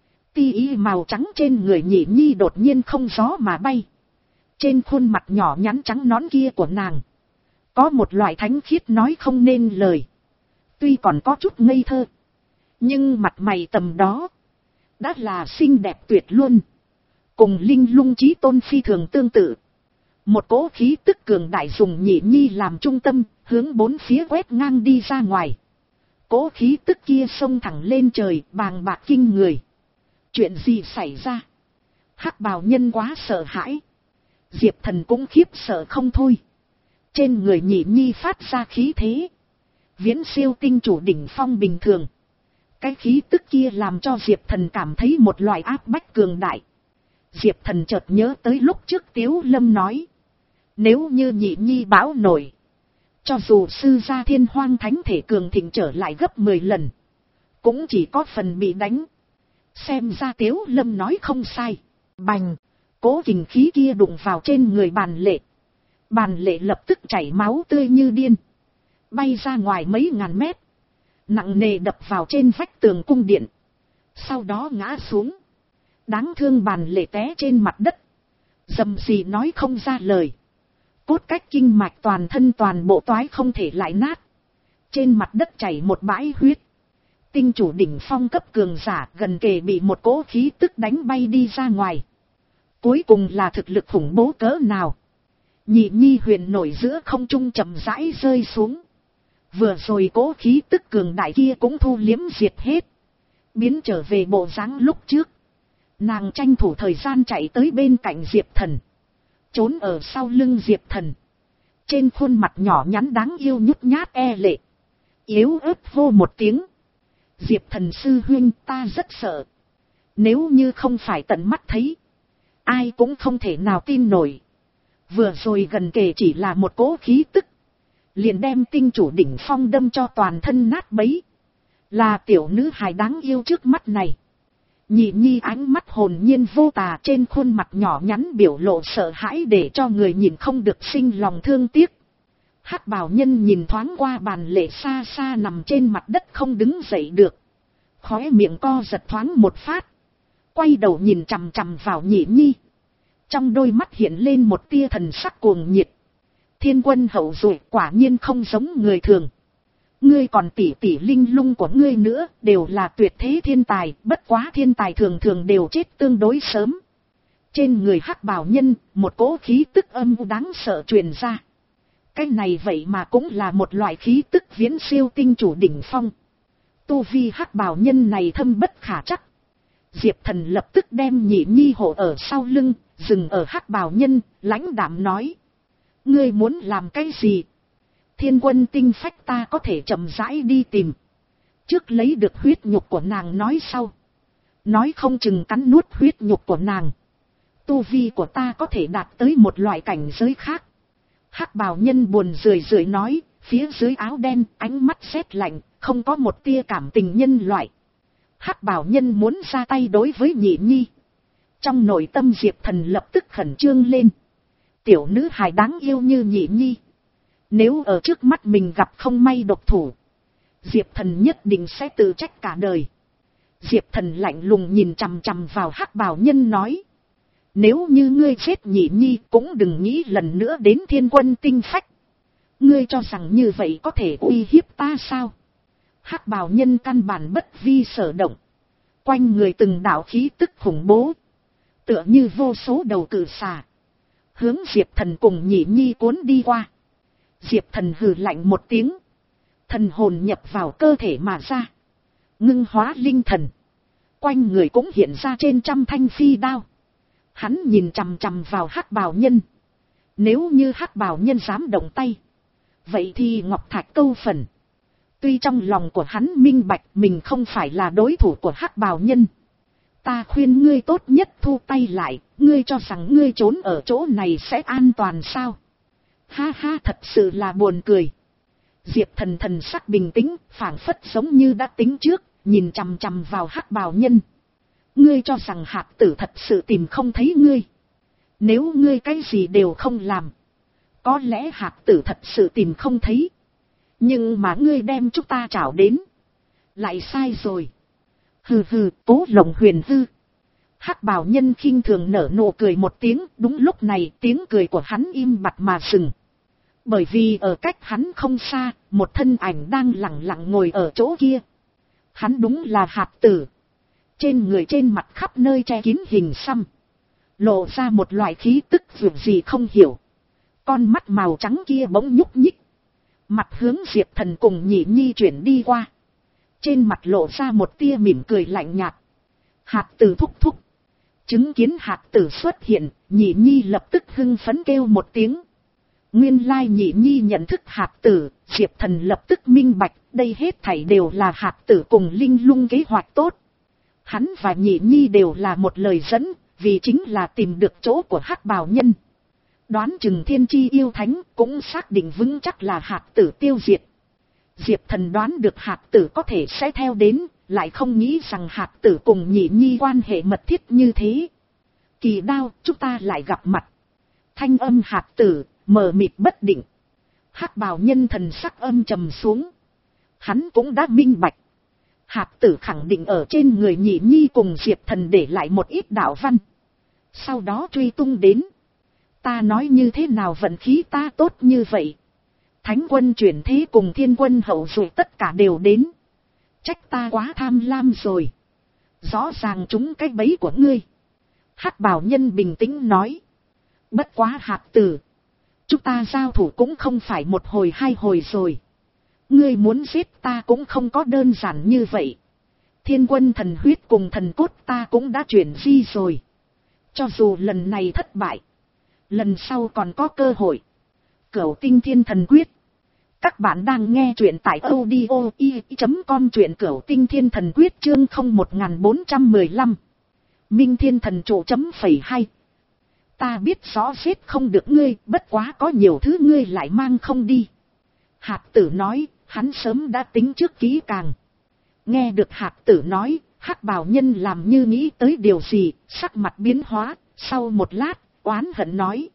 ti y màu trắng trên người Nhị Nhi đột nhiên không gió mà bay. Trên khuôn mặt nhỏ nhắn trắng nõn kia của nàng, có một loại thánh khiết nói không nên lời. Tuy còn có chút ngây thơ, nhưng mặt mày tầm đó đã là xinh đẹp tuyệt luôn. Cùng Linh Lung Chí Tôn phi thường tương tự. Một cỗ khí tức cường đại dùng Nhị Nhi làm trung tâm, hướng bốn phía quét ngang đi ra ngoài. Cỗ khí tức kia xông thẳng lên trời, bàng bạc kinh người. Chuyện gì xảy ra? Hắc bào nhân quá sợ hãi. Diệp Thần cũng khiếp sợ không thôi. Trên người Nhị Nhi phát ra khí thế, viễn siêu tinh chủ đỉnh phong bình thường. Cái khí tức kia làm cho Diệp Thần cảm thấy một loại áp bách cường đại. Diệp Thần chợt nhớ tới lúc trước Tiếu Lâm nói, nếu như Nhị Nhi bão nổi, cho dù sư gia thiên hoang thánh thể cường thịnh trở lại gấp mười lần, cũng chỉ có phần bị đánh. Xem ra Tiếu Lâm nói không sai. Bành, cố kình khí kia đụng vào trên người Bàn Lệ. Bàn Lệ lập tức chảy máu tươi như điên, bay ra ngoài mấy ngàn mét, nặng nề đập vào trên vách tường cung điện, sau đó ngã xuống. Đáng thương Bàn Lệ té trên mặt đất, dầm gì nói không ra lời. Cốt cách kinh mạch toàn thân toàn bộ toái không thể lại nát, trên mặt đất chảy một bãi huyết. Tinh chủ đỉnh phong cấp cường giả gần kề bị một cỗ khí tức đánh bay đi ra ngoài. Cuối cùng là thực lực khủng bố cỡ nào. Nhị Nhi huyền nổi giữa không trung chậm rãi rơi xuống. Vừa rồi cỗ khí tức cường đại kia cũng thu liếm diệt hết, biến trở về bộ dáng lúc trước. Nàng tranh thủ thời gian chạy tới bên cạnh Diệp Thần, trốn ở sau lưng Diệp Thần. Trên khuôn mặt nhỏ nhắn đáng yêu nhút nhát e lệ, yếu ớt hô một tiếng. Diệp Thần sư huynh, ta rất sợ. Nếu như không phải tận mắt thấy, Ai cũng không thể nào tin nổi. Vừa rồi gần kề chỉ là một cỗ khí tức, liền đem tinh chủ đỉnh phong đâm cho toàn thân nát bấy. Là tiểu nữ hài đáng yêu trước mắt này. Nhị nhi ánh mắt hồn nhiên vô tà, trên khuôn mặt nhỏ nhắn biểu lộ sợ hãi để cho người nhìn không được sinh lòng thương tiếc. Hắc bào nhân nhìn thoáng qua bàn lệ xa xa nằm trên mặt đất không đứng dậy được. Khóe miệng co giật thoáng một phát. Quay đầu nhìn chằm chằm vào nhị nhi. Trong đôi mắt hiện lên một tia thần sắc cuồng nhiệt. Thiên quân hậu duệ quả nhiên không giống người thường. Ngươi còn tỷ tỷ linh lung của ngươi nữa, đều là tuyệt thế thiên tài, bất quá thiên tài thường thường đều chết tương đối sớm. Trên người hắc bào nhân, một cỗ khí tức âm u đáng sợ truyền ra. Cái này vậy mà cũng là một loại khí tức viễn siêu tinh chủ đỉnh phong. Tu vi hắc bào nhân này thâm bất khả trắc. Diệp Thần lập tức đem nhị nhi hộ ở sau lưng, dừng ở hắc bào nhân, lãnh đạm nói. Ngươi muốn làm cái gì? Thiên quân tinh phách ta có thể chậm rãi đi tìm. Trước lấy được huyết nhục của nàng nói sau. Nói không chừng cắn nuốt huyết nhục của nàng. Tu vi của ta có thể đạt tới một loại cảnh giới khác. Hắc bào nhân buồn rười rượi nói, phía dưới áo đen, ánh mắt sét lạnh, không có một tia cảm tình nhân loại. Hắc bào nhân muốn ra tay đối với nhị nhi. Trong nội tâm Diệp Thần lập tức khẩn trương lên. Tiểu nữ hài đáng yêu như nhị nhi. Nếu ở trước mắt mình gặp không may độc thủ, Diệp Thần nhất định sẽ tự trách cả đời. Diệp Thần lạnh lùng nhìn chằm chằm vào hắc bào nhân nói. Nếu như ngươi giết nhị nhi cũng đừng nghĩ lần nữa đến thiên quân tinh phách. Ngươi cho rằng như vậy có thể uy hiếp ta sao? Hắc bào nhân căn bản bất vi sở động. Quanh người từng đạo khí tức khủng bố. Tựa như vô số đầu cử xà. Hướng Diệp Thần cùng nhị nhi cuốn đi qua. Diệp Thần hừ lạnh một tiếng. Thần hồn nhập vào cơ thể mà ra. Ngưng hóa linh thần. Quanh người cũng hiện ra trên trăm thanh phi đao. Hắn nhìn chằm chằm vào hắc bào nhân. Nếu như hắc bào nhân dám động tay, vậy thì ngọc thạch câu phần. Tuy trong lòng của hắn minh bạch mình không phải là đối thủ của hắc bào nhân. Ta khuyên ngươi tốt nhất thu tay lại. Ngươi cho rằng ngươi trốn ở chỗ này sẽ an toàn sao? Ha ha, thật sự là buồn cười. Diệp Thần thần sắc bình tĩnh, phảng phất giống như đã tính trước, nhìn chằm chằm vào hắc bào nhân. Ngươi cho rằng hạt tử thật sự tìm không thấy ngươi. Nếu ngươi cái gì đều không làm, có lẽ hạt tử thật sự tìm không thấy. Nhưng mà ngươi đem chúng ta trảo đến, lại sai rồi. Hừ hừ, Cố Lộng Huyền hư. Hắc bào nhân khinh thường nở nụ cười một tiếng, đúng lúc này tiếng cười của hắn im bặt mà sừng. Bởi vì ở cách hắn không xa, một thân ảnh đang lặng lặng ngồi ở chỗ kia. Hắn đúng là hạt tử. Trên người trên mặt khắp nơi che kín hình xăm. Lộ ra một loại khí tức vượt gì không hiểu. Con mắt màu trắng kia bỗng nhúc nhích. Mặt hướng Diệp Thần cùng nhị nhi chuyển đi qua. Trên mặt lộ ra một tia mỉm cười lạnh nhạt. Hạt tử thúc thúc. Chứng kiến hạt tử xuất hiện, nhị nhi lập tức hưng phấn kêu một tiếng. Nguyên lai nhị nhi nhận thức hạt tử, Diệp Thần lập tức minh bạch, đây hết thảy đều là hạt tử cùng linh lung kế hoạch tốt. Hắn và nhị nhi đều là một lời dẫn, vì chính là tìm được chỗ của hắc bào nhân. Đoán chừng thiên chi yêu thánh cũng xác định vững chắc là hạt tử tiêu diệt. Diệp Thần đoán được hạt tử có thể sẽ theo đến, lại không nghĩ rằng hạt tử cùng nhị nhi quan hệ mật thiết như thế. Kỳ đao, chúng ta lại gặp mặt. Thanh âm hạt tử, mờ mịt bất định. Hắc bào nhân thần sắc âm trầm xuống. Hắn cũng đã minh bạch. Hạt tử khẳng định ở trên người nhị nhi cùng Diệp Thần để lại một ít đạo văn. Sau đó truy tung đến. Ta nói như thế nào vận khí ta tốt như vậy. Thánh quân chuyển thế cùng thiên quân hậu duệ tất cả đều đến. Trách ta quá tham lam rồi. Rõ ràng chúng cái bẫy của ngươi. Hắc bào nhân bình tĩnh nói. Bất quá hạt tử. Chúng ta giao thủ cũng không phải một hồi hai hồi rồi. Ngươi muốn giết ta cũng không có đơn giản như vậy. Thiên quân thần huyết cùng thần cốt ta cũng đã chuyển di rồi. Cho dù lần này thất bại, lần sau còn có cơ hội. Cửu tinh thiên thần quyết. Các bạn đang nghe truyện tại audio i chấm com, truyện Cửu tinh thiên thần quyết chương không một bốn một năm. Minh thiên thần trụ chấm phẩy hai. ta biết rõ giết không được ngươi, bất quá có nhiều thứ ngươi lại mang không đi. Hạt tử nói, hắn sớm đã tính trước kỹ càng. Nghe được hạt tử nói, hắc bào nhân làm như nghĩ tới điều gì, sắc mặt biến hóa, sau một lát, oán hận nói.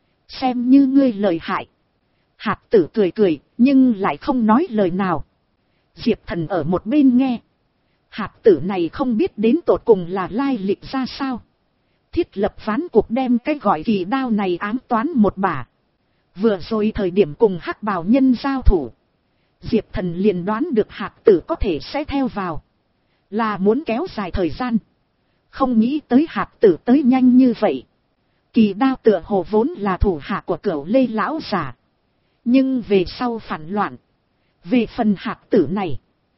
Xem như ngươi lợi hại. Hạt tử cười cười, nhưng lại không nói lời nào. Diệp Thần ở một bên nghe. Hạt tử này không biết đến tột cùng là lai lịch ra sao. Thiết lập ván cuộc đem cái gọi kỳ đao này ám toán một bả. Vừa rồi thời điểm cùng hắc bào nhân giao thủ, Diệp Thần liền đoán được hạt tử có thể sẽ theo vào, là muốn kéo dài thời gian. Không nghĩ tới hạt tử tới nhanh như vậy. Kỳ đao tựa hồ vốn là thủ hạ của Cửu Lê lão giả, nhưng về sau phản loạn. Về phần hạt tử này,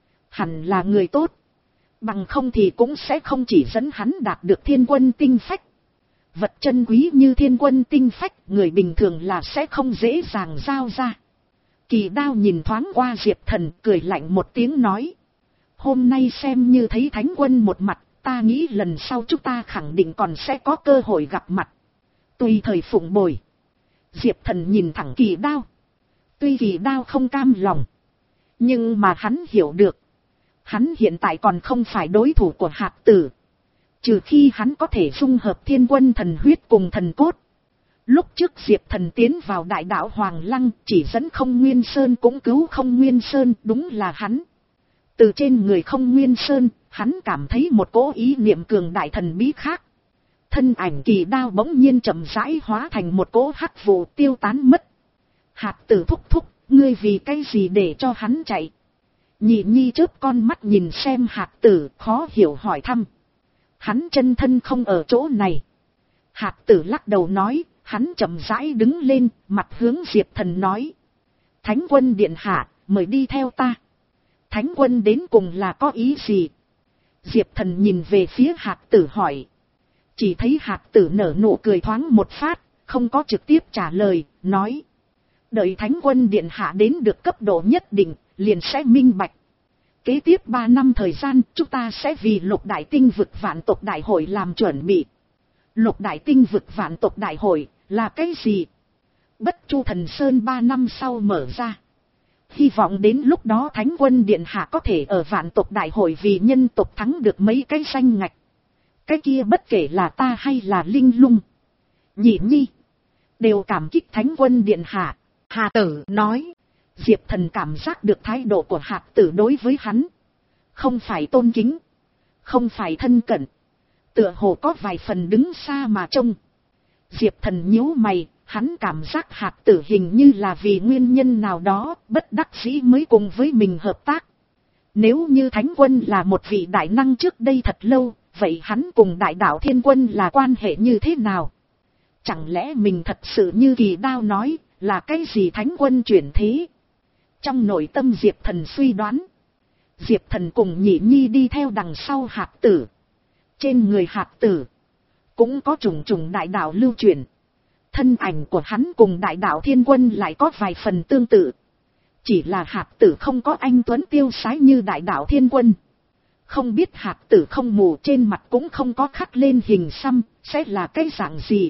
hẳn là người tốt, bằng không thì cũng sẽ không chỉ dẫn hắn đạt được thiên quân tinh phách. Vật chân quý như thiên quân tinh phách, người bình thường là sẽ không dễ dàng giao ra. Kỳ đao nhìn thoáng qua Diệp Thần, cười lạnh một tiếng nói. Hôm nay xem như thấy thánh quân một mặt, ta nghĩ lần sau chúng ta khẳng định còn sẽ có cơ hội gặp mặt. Tùy thời phụng bồi. Diệp Thần nhìn thẳng kỳ đao. Tuy kỳ đao không cam lòng, nhưng mà hắn hiểu được, hắn hiện tại còn không phải đối thủ của hạt tử. Trừ khi hắn có thể dung hợp thiên quân thần huyết cùng thần cốt. Lúc trước Diệp Thần tiến vào đại đạo Hoàng Lăng, chỉ dẫn Không Nguyên Sơn cũng cứu Không Nguyên Sơn, đúng là hắn. Từ trên người Không Nguyên Sơn, hắn cảm thấy một cỗ ý niệm cường đại thần bí khác. Thân ảnh kỳ đao bỗng nhiên chậm rãi hóa thành một cỗ hắc vụ tiêu tán mất. Hạt tử thúc thúc, ngươi vì cái gì để cho hắn chạy? Nhị nhi chớp con mắt nhìn xem hạt tử, khó hiểu hỏi thăm. Hắn chân thân không ở chỗ này. Hạt tử lắc đầu nói, hắn chậm rãi đứng lên, mặt hướng Diệp Thần nói. Thánh quân điện hạ, mời đi theo ta. Thánh quân đến cùng là có ý gì? Diệp Thần nhìn về phía hạt tử hỏi. Chỉ thấy hạt tử nở nụ cười thoáng một phát, không có trực tiếp trả lời, nói. Đợi thánh quân điện hạ đến được cấp độ nhất định, liền sẽ minh bạch. Kế tiếp ba năm thời gian, chúng ta sẽ vì lục đại tinh vực vạn tộc đại hội làm chuẩn bị. Lục đại tinh vực vạn tộc đại hội là cái gì? Bất Chu Thần Sơn ba năm sau mở ra. Hy vọng đến lúc đó thánh quân điện hạ có thể ở vạn tộc đại hội vì nhân tộc thắng được mấy cái danh ngạch. Cái kia bất kể là ta hay là Linh Lung, Nhị Nhi, đều cảm kích thánh quân điện hạ. Hà tử nói. Diệp Thần cảm giác được thái độ của hạt tử đối với hắn. Không phải tôn kính, không phải thân cận, tựa hồ có vài phần đứng xa mà trông. Diệp Thần nhíu mày, hắn cảm giác hạt tử hình như là vì nguyên nhân nào đó, bất đắc dĩ mới cùng với mình hợp tác. Nếu như thánh quân là một vị đại năng trước đây thật lâu, vậy hắn cùng đại đạo thiên quân là quan hệ như thế nào? Chẳng lẽ mình thật sự như kỳ đao nói, là cái gì thánh quân chuyển thế? Trong nội tâm Diệp Thần suy đoán, Diệp Thần cùng Nhị Nhi đi theo đằng sau hạt tử. Trên người hạt tử cũng có trùng trùng đại đạo lưu truyền. Thân ảnh của hắn cùng đại đạo thiên quân lại có vài phần tương tự. Chỉ là hạt tử không có anh tuấn tiêu sái như đại đạo thiên quân. Không biết hạt tử không mù trên mặt cũng không có khắc lên hình xăm, sẽ là cái dạng gì?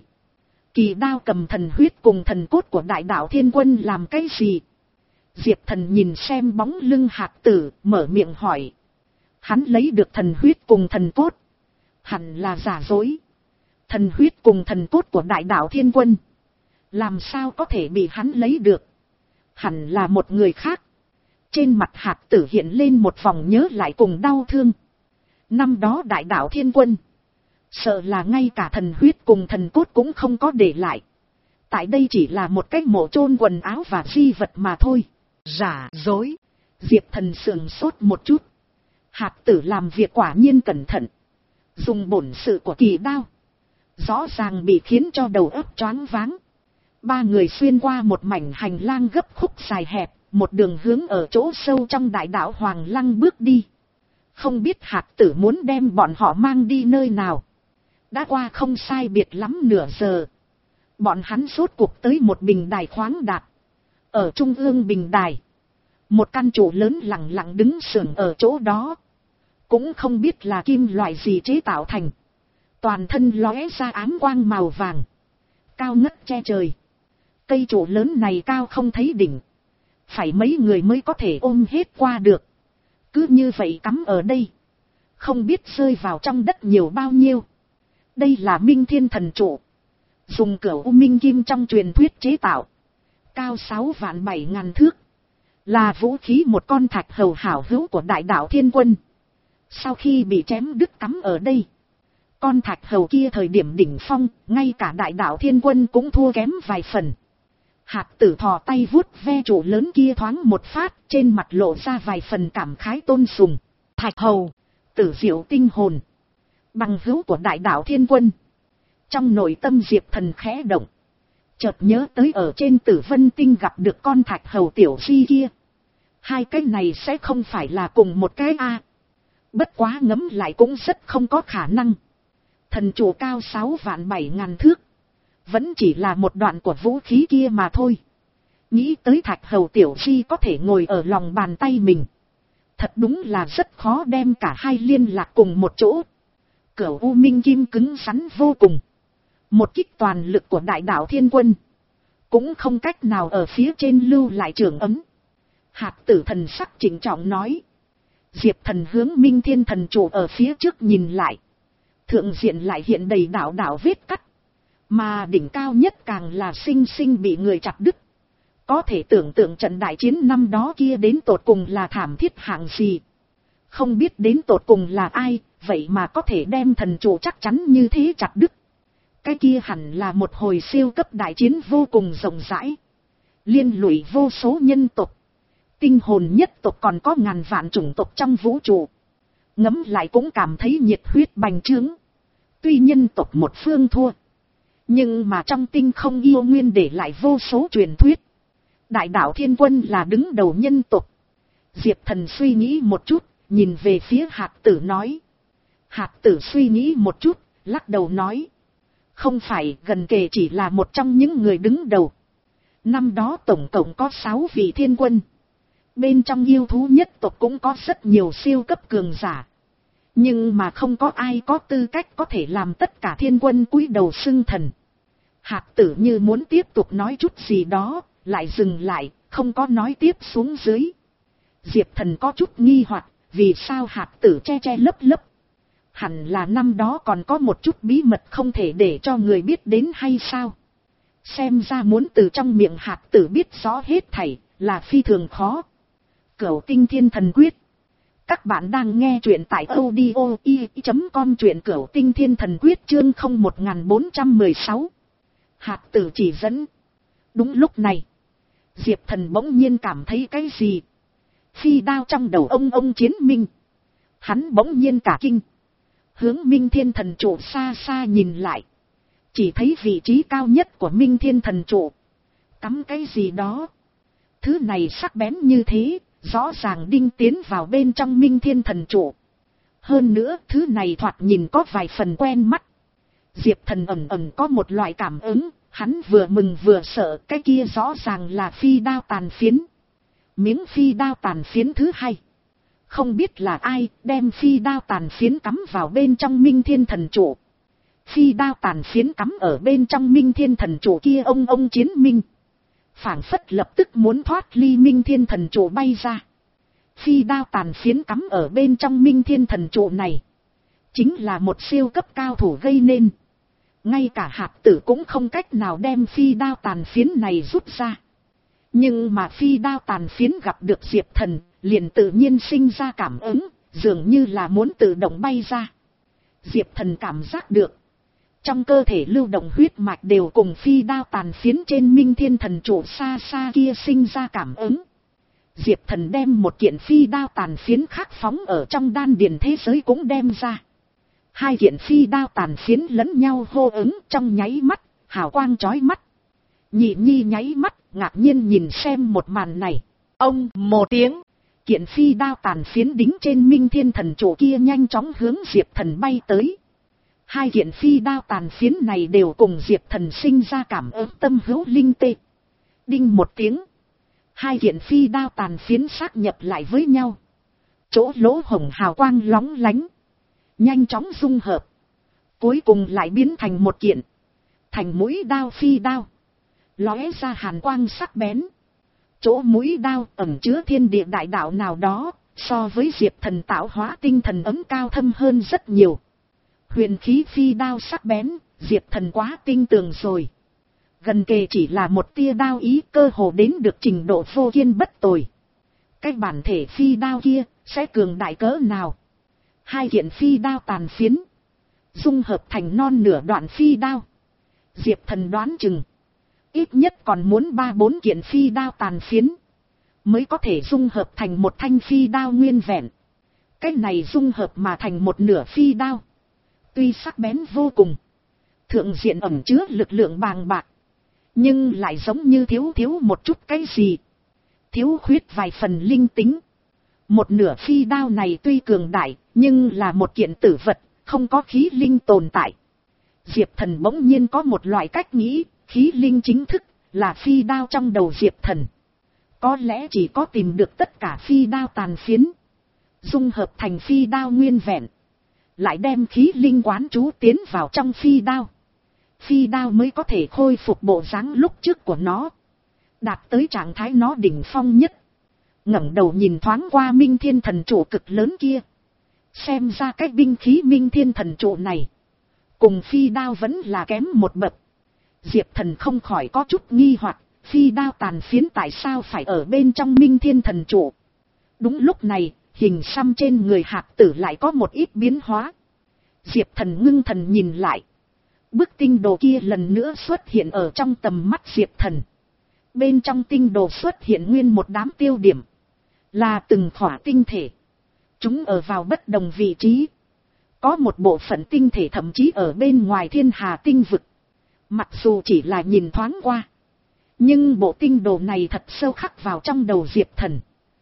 Kỳ đao cầm thần huyết cùng thần cốt của đại đạo thiên quân làm cái gì? Diệp Thần nhìn xem bóng lưng hạt tử, mở miệng hỏi. Hắn lấy được thần huyết cùng thần cốt, hẳn là giả dối. Thần huyết cùng thần cốt của đại đạo thiên quân, làm sao có thể bị hắn lấy được? Hẳn là một người khác. Trên mặt hạt tử hiện lên một vòng nhớ lại cùng đau thương. Năm đó đại đạo thiên quân, sợ là ngay cả thần huyết cùng thần cốt cũng không có để lại. Tại đây chỉ là một cái mộ chôn quần áo và di vật mà thôi. Giả dối. Diệp Thần sườn sốt một chút. Hạt tử làm việc quả nhiên cẩn thận. Dùng bổn sự của kỳ đao, rõ ràng bị khiến cho đầu óc choáng váng. Ba người xuyên qua một mảnh hành lang gấp khúc dài hẹp, một đường hướng ở chỗ sâu trong đại đạo Hoàng Lăng bước đi. Không biết hạt tử muốn đem bọn họ mang đi nơi nào. Đã qua không sai biệt lắm nửa giờ, bọn hắn rốt cuộc tới một bình đài khoáng đạt. Ở trung ương bình đài, một căn trụ lớn lặng lặng đứng sừng ở chỗ đó. Cũng không biết là kim loại gì chế tạo thành. Toàn thân lóe ra ám quang màu vàng. cao ngất che trời. Cây trụ lớn này cao không thấy đỉnh, phải mấy người mới có thể ôm hết qua được. Cứ như vậy cắm ở đây, không biết rơi vào trong đất nhiều bao nhiêu. Đây là Minh Thiên Thần Trụ, dùng cửu u minh kim trong truyền thuyết chế tạo, cao sáu vạn bảy ngàn thước, là vũ khí một con thạch hầu hảo hữu của đại đạo Thiên Quân. Sau khi bị chém đứt cắm ở đây, con thạch hầu kia thời điểm đỉnh phong, ngay cả đại đạo Thiên Quân cũng thua kém vài phần. Hạt tử thò tay vuốt ve trụ lớn kia thoáng một phát, trên mặt lộ ra vài phần cảm khái tôn sùng. Thạch hầu, tử diệu tinh hồn, bằng hữu của đại đạo Thiên Quân. Trong nội tâm Diệp Thần khẽ động, chợt nhớ tới ở trên Tử Vân Tinh gặp được con thạch hầu tiểu di kia. Hai cái này sẽ không phải là cùng một cái a. Bất quá ngẫm lại cũng rất không có khả năng. Thần trụ cao sáu vạn bảy ngàn thước, vẫn chỉ là một đoạn của vũ khí kia mà thôi. Nghĩ tới thạch hầu tiểu di có thể ngồi ở lòng bàn tay mình, thật đúng là rất khó đem cả hai liên lạc cùng một chỗ. Cửu u minh kim cứng rắn vô cùng, một kích toàn lực của đại đạo Thiên Quân cũng không cách nào ở phía trên lưu lại trường ấm. Hạt tử thần sắc chỉnh trọng nói. Diệp Thần hướng Minh Thiên Thần Trụ ở phía trước nhìn lại, thượng diện lại hiện đầy đạo đạo vết cắt, mà đỉnh cao nhất càng là sinh sinh bị người chặt đứt. Có thể tưởng tượng trận đại chiến năm đó kia đến tột cùng là thảm thiết hạng gì. Không biết đến tột cùng là ai, vậy mà có thể đem thần trụ chắc chắn như thế chặt đứt. Cái kia hẳn là một hồi siêu cấp đại chiến vô cùng rộng rãi, liên lụy vô số nhân tộc, tinh hồn nhất tộc, còn có ngàn vạn chủng tộc trong vũ trụ. Ngẫm lại cũng cảm thấy nhiệt huyết bành trướng. Tuy nhân tộc một phương thua, nhưng mà trong tinh không yêu nguyên để lại vô số truyền thuyết. Đại đạo Thiên Quân là đứng đầu nhân tộc. Diệp Thần suy nghĩ một chút, nhìn về phía hạt tử nói. Hạt tử suy nghĩ một chút, lắc đầu nói. Không phải, gần kề chỉ là một trong những người đứng đầu. Năm đó tổng cộng có sáu vị thiên quân. Bên trong yêu thú nhất tộc cũng có rất nhiều siêu cấp cường giả. Nhưng mà không có ai có tư cách có thể làm tất cả thiên quân cúi đầu xưng thần. Hạt tử như muốn tiếp tục nói chút gì đó, lại dừng lại, không có nói tiếp xuống dưới. Diệp Thần có chút nghi hoặc, vì sao hạt tử che che lấp lấp. Hẳn là năm đó còn có một chút bí mật không thể để cho người biết đến hay sao. Xem ra muốn từ trong miệng hạt tử biết rõ hết thảy là phi thường khó. Cửu Tinh Thiên Thần Quyết. Các bạn đang nghe truyện tại audio i chấm com, truyện Cửu Tinh Thiên Thần Quyết chương không một bốn một sáu. Hạt tử chỉ dẫn. Đúng lúc này, Diệp Thần bỗng nhiên cảm thấy cái gì. Phi đao trong đầu ông ông chiến minh. Hắn bỗng nhiên cả kinh. Hướng Minh Thiên Thần Trụ xa xa nhìn lại. Chỉ thấy vị trí cao nhất của Minh Thiên Thần Trụ cắm cái gì đó. Thứ này sắc bén như thế, rõ ràng đinh tiến vào bên trong Minh Thiên Thần Trụ. Hơn nữa, thứ này thoạt nhìn có vài phần quen mắt. Diệp Thần ẩn ẩn có một loại cảm ứng, hắn vừa mừng vừa sợ, cái kia rõ ràng là phi đao tàn phiến. Miếng phi đao tàn phiến thứ hai. Không biết là ai đem phi đao tàn phiến cắm vào bên trong Minh Thiên Thần Trụ. Phi đao tàn phiến cắm ở bên trong Minh Thiên Thần Trụ kia ông ông chiến minh. Phảng phất lập tức muốn thoát ly Minh Thiên Thần Trụ bay ra. Phi đao tàn phiến cắm ở bên trong Minh Thiên Thần Trụ này, chính là một siêu cấp cao thủ gây nên. Ngay cả hạt tử cũng không cách nào đem phi đao tàn phiến này rút ra. Nhưng mà phi đao tàn phiến gặp được Diệp Thần, liền tự nhiên sinh ra cảm ứng, dường như là muốn tự động bay ra. Diệp Thần cảm giác được, trong cơ thể lưu động huyết mạch đều cùng phi đao tàn phiến trên Minh Thiên Thần Trụ xa xa kia sinh ra cảm ứng. Diệp Thần đem một kiện phi đao tàn phiến khác phóng ở trong đan điền thế giới cũng đem ra. Hai kiện phi đao tàn phiến lẫn nhau hô ứng trong nháy mắt, hào quang chói mắt. Nhị Nhi nháy mắt, ngạc nhiên nhìn xem một màn này. Ông một tiếng, kiện phi đao tàn phiến đính trên Minh Thiên Thần Trụ kia nhanh chóng hướng Diệp Thần bay tới. Hai kiện phi đao tàn phiến này đều cùng Diệp Thần sinh ra cảm ứng tâm hữu linh tê. Đinh một tiếng, hai kiện phi đao tàn phiến xác nhập lại với nhau. Chỗ lỗ hổng hào quang lóng lánh, nhanh chóng dung hợp, cuối cùng lại biến thành một kiện. thành mũi đao phi đao, lóe ra hàn quang sắc bén. Chỗ mũi đao ẩn chứa thiên địa đại đạo nào đó, so với Diệp Thần tạo hóa tinh thần ấm cao thâm hơn rất nhiều. Huyền khí phi đao sắc bén, Diệp Thần quá tinh tường rồi. Gần kề chỉ là một tia đao ý, cơ hồ đến được trình độ vô kiên bất tồi. Cái bản thể phi đao kia sẽ cường đại cỡ nào? Hai kiện phi đao tàn phiến dung hợp thành non nửa đoạn phi đao. Diệp Thần đoán chừng ít nhất còn muốn ba bốn kiện phi đao tàn phiến mới có thể dung hợp thành một thanh phi đao nguyên vẹn. Cái này dung hợp mà thành một nửa phi đao, tuy sắc bén vô cùng, thượng diện ẩn chứa lực lượng bàng bạc, nhưng lại giống như thiếu thiếu một chút cái gì, thiếu khuyết vài phần linh tính. Một nửa phi đao này tuy cường đại, nhưng là một kiện tử vật, không có khí linh tồn tại. Diệp Thần bỗng nhiên có một loại cách nghĩ, khí linh chính thức là phi đao trong đầu Diệp Thần. Có lẽ chỉ có tìm được tất cả phi đao tàn phiến, dung hợp thành phi đao nguyên vẹn, lại đem khí linh quán trú tiến vào trong phi đao, phi đao mới có thể khôi phục bộ dáng lúc trước của nó, đạt tới trạng thái nó đỉnh phong nhất. Ngẩng đầu nhìn thoáng qua Minh Thiên Thần Trụ cực lớn kia, xem ra cái binh khí Minh Thiên Thần Trụ này cùng phi đao vẫn là kém một bậc. Diệp Thần không khỏi có chút nghi hoặc, phi đao tàn phiến tại sao phải ở bên trong Minh Thiên Thần Trụ? Đúng lúc này, hình xăm trên người Hạc Tử lại có một ít biến hóa. Diệp Thần ngưng thần nhìn lại, bức tinh đồ kia lần nữa xuất hiện ở trong tầm mắt Diệp Thần. Bên trong tinh đồ xuất hiện nguyên một đám tiêu điểm, là từng khỏa tinh thể. Chúng ở vào bất đồng vị trí. Có một bộ phận tinh thể thậm chí ở bên ngoài thiên hà tinh vực. Mặc dù chỉ là nhìn thoáng qua, nhưng bộ tinh đồ này thật sâu khắc vào trong đầu Diệp Thần.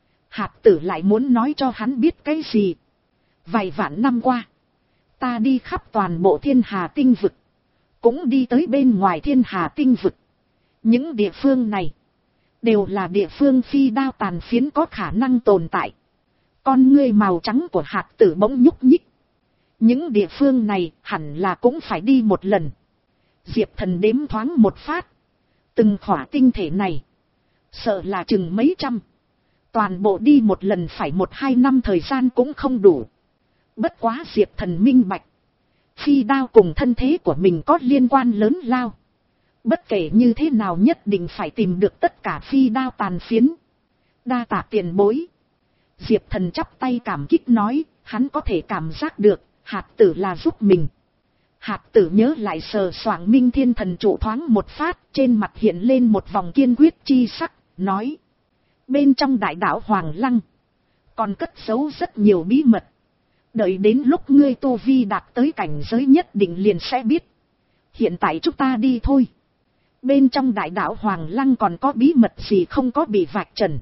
Hạc Tử lại muốn nói cho hắn biết cái gì? Vài vạn năm qua, ta đi khắp toàn bộ thiên hà tinh vực, cũng đi tới bên ngoài thiên hà tinh vực. Những địa phương này đều là địa phương phi đao tàn phiến có khả năng tồn tại. Con ngươi màu trắng của Hạc Tử bỗng nhúc nhích. Những địa phương này hẳn là cũng phải đi một lần. Diệp Thần đếm thoáng một phát, từng khỏa tinh thể này sợ là chừng mấy trăm, toàn bộ đi một lần phải một hai năm thời gian cũng không đủ. Bất quá Diệp Thần minh bạch, phi đao cùng thân thế của mình có liên quan lớn lao. Bất kể như thế nào nhất định phải tìm được tất cả phi đao tàn phiến. Đa tạ tiền bối. Diệp Thần chắp tay cảm kích nói, hắn có thể cảm giác được Hạc Tử là giúp mình. Hạc Tử nhớ lại sờ soạng Minh Thiên Thần Trụ thoáng một phát, trên mặt hiện lên một vòng kiên quyết chi sắc, nói: bên trong đại đạo Hoàng Lăng còn cất giấu rất nhiều bí mật. Đợi đến lúc ngươi tu vi đạt tới cảnh giới nhất định liền sẽ biết. Hiện tại chúng ta đi thôi. Bên trong đại đạo Hoàng Lăng còn có bí mật gì không có bị vạch trần.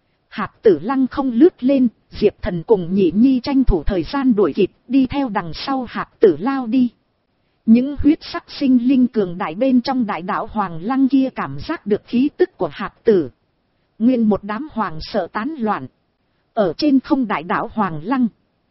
Hạc Tử lăng không lướt lên, Diệp Thần cùng Nhị Nhi tranh thủ thời gian đuổi kịp, đi theo đằng sau Hạc Tử lao đi. Những huyết sắc sinh linh cường đại bên trong đại đạo Hoàng Lăng kia cảm giác được khí tức của Hạc Tử. Nguyên một đám hoàng sợ tán loạn. Ở trên không đại đạo Hoàng Lăng,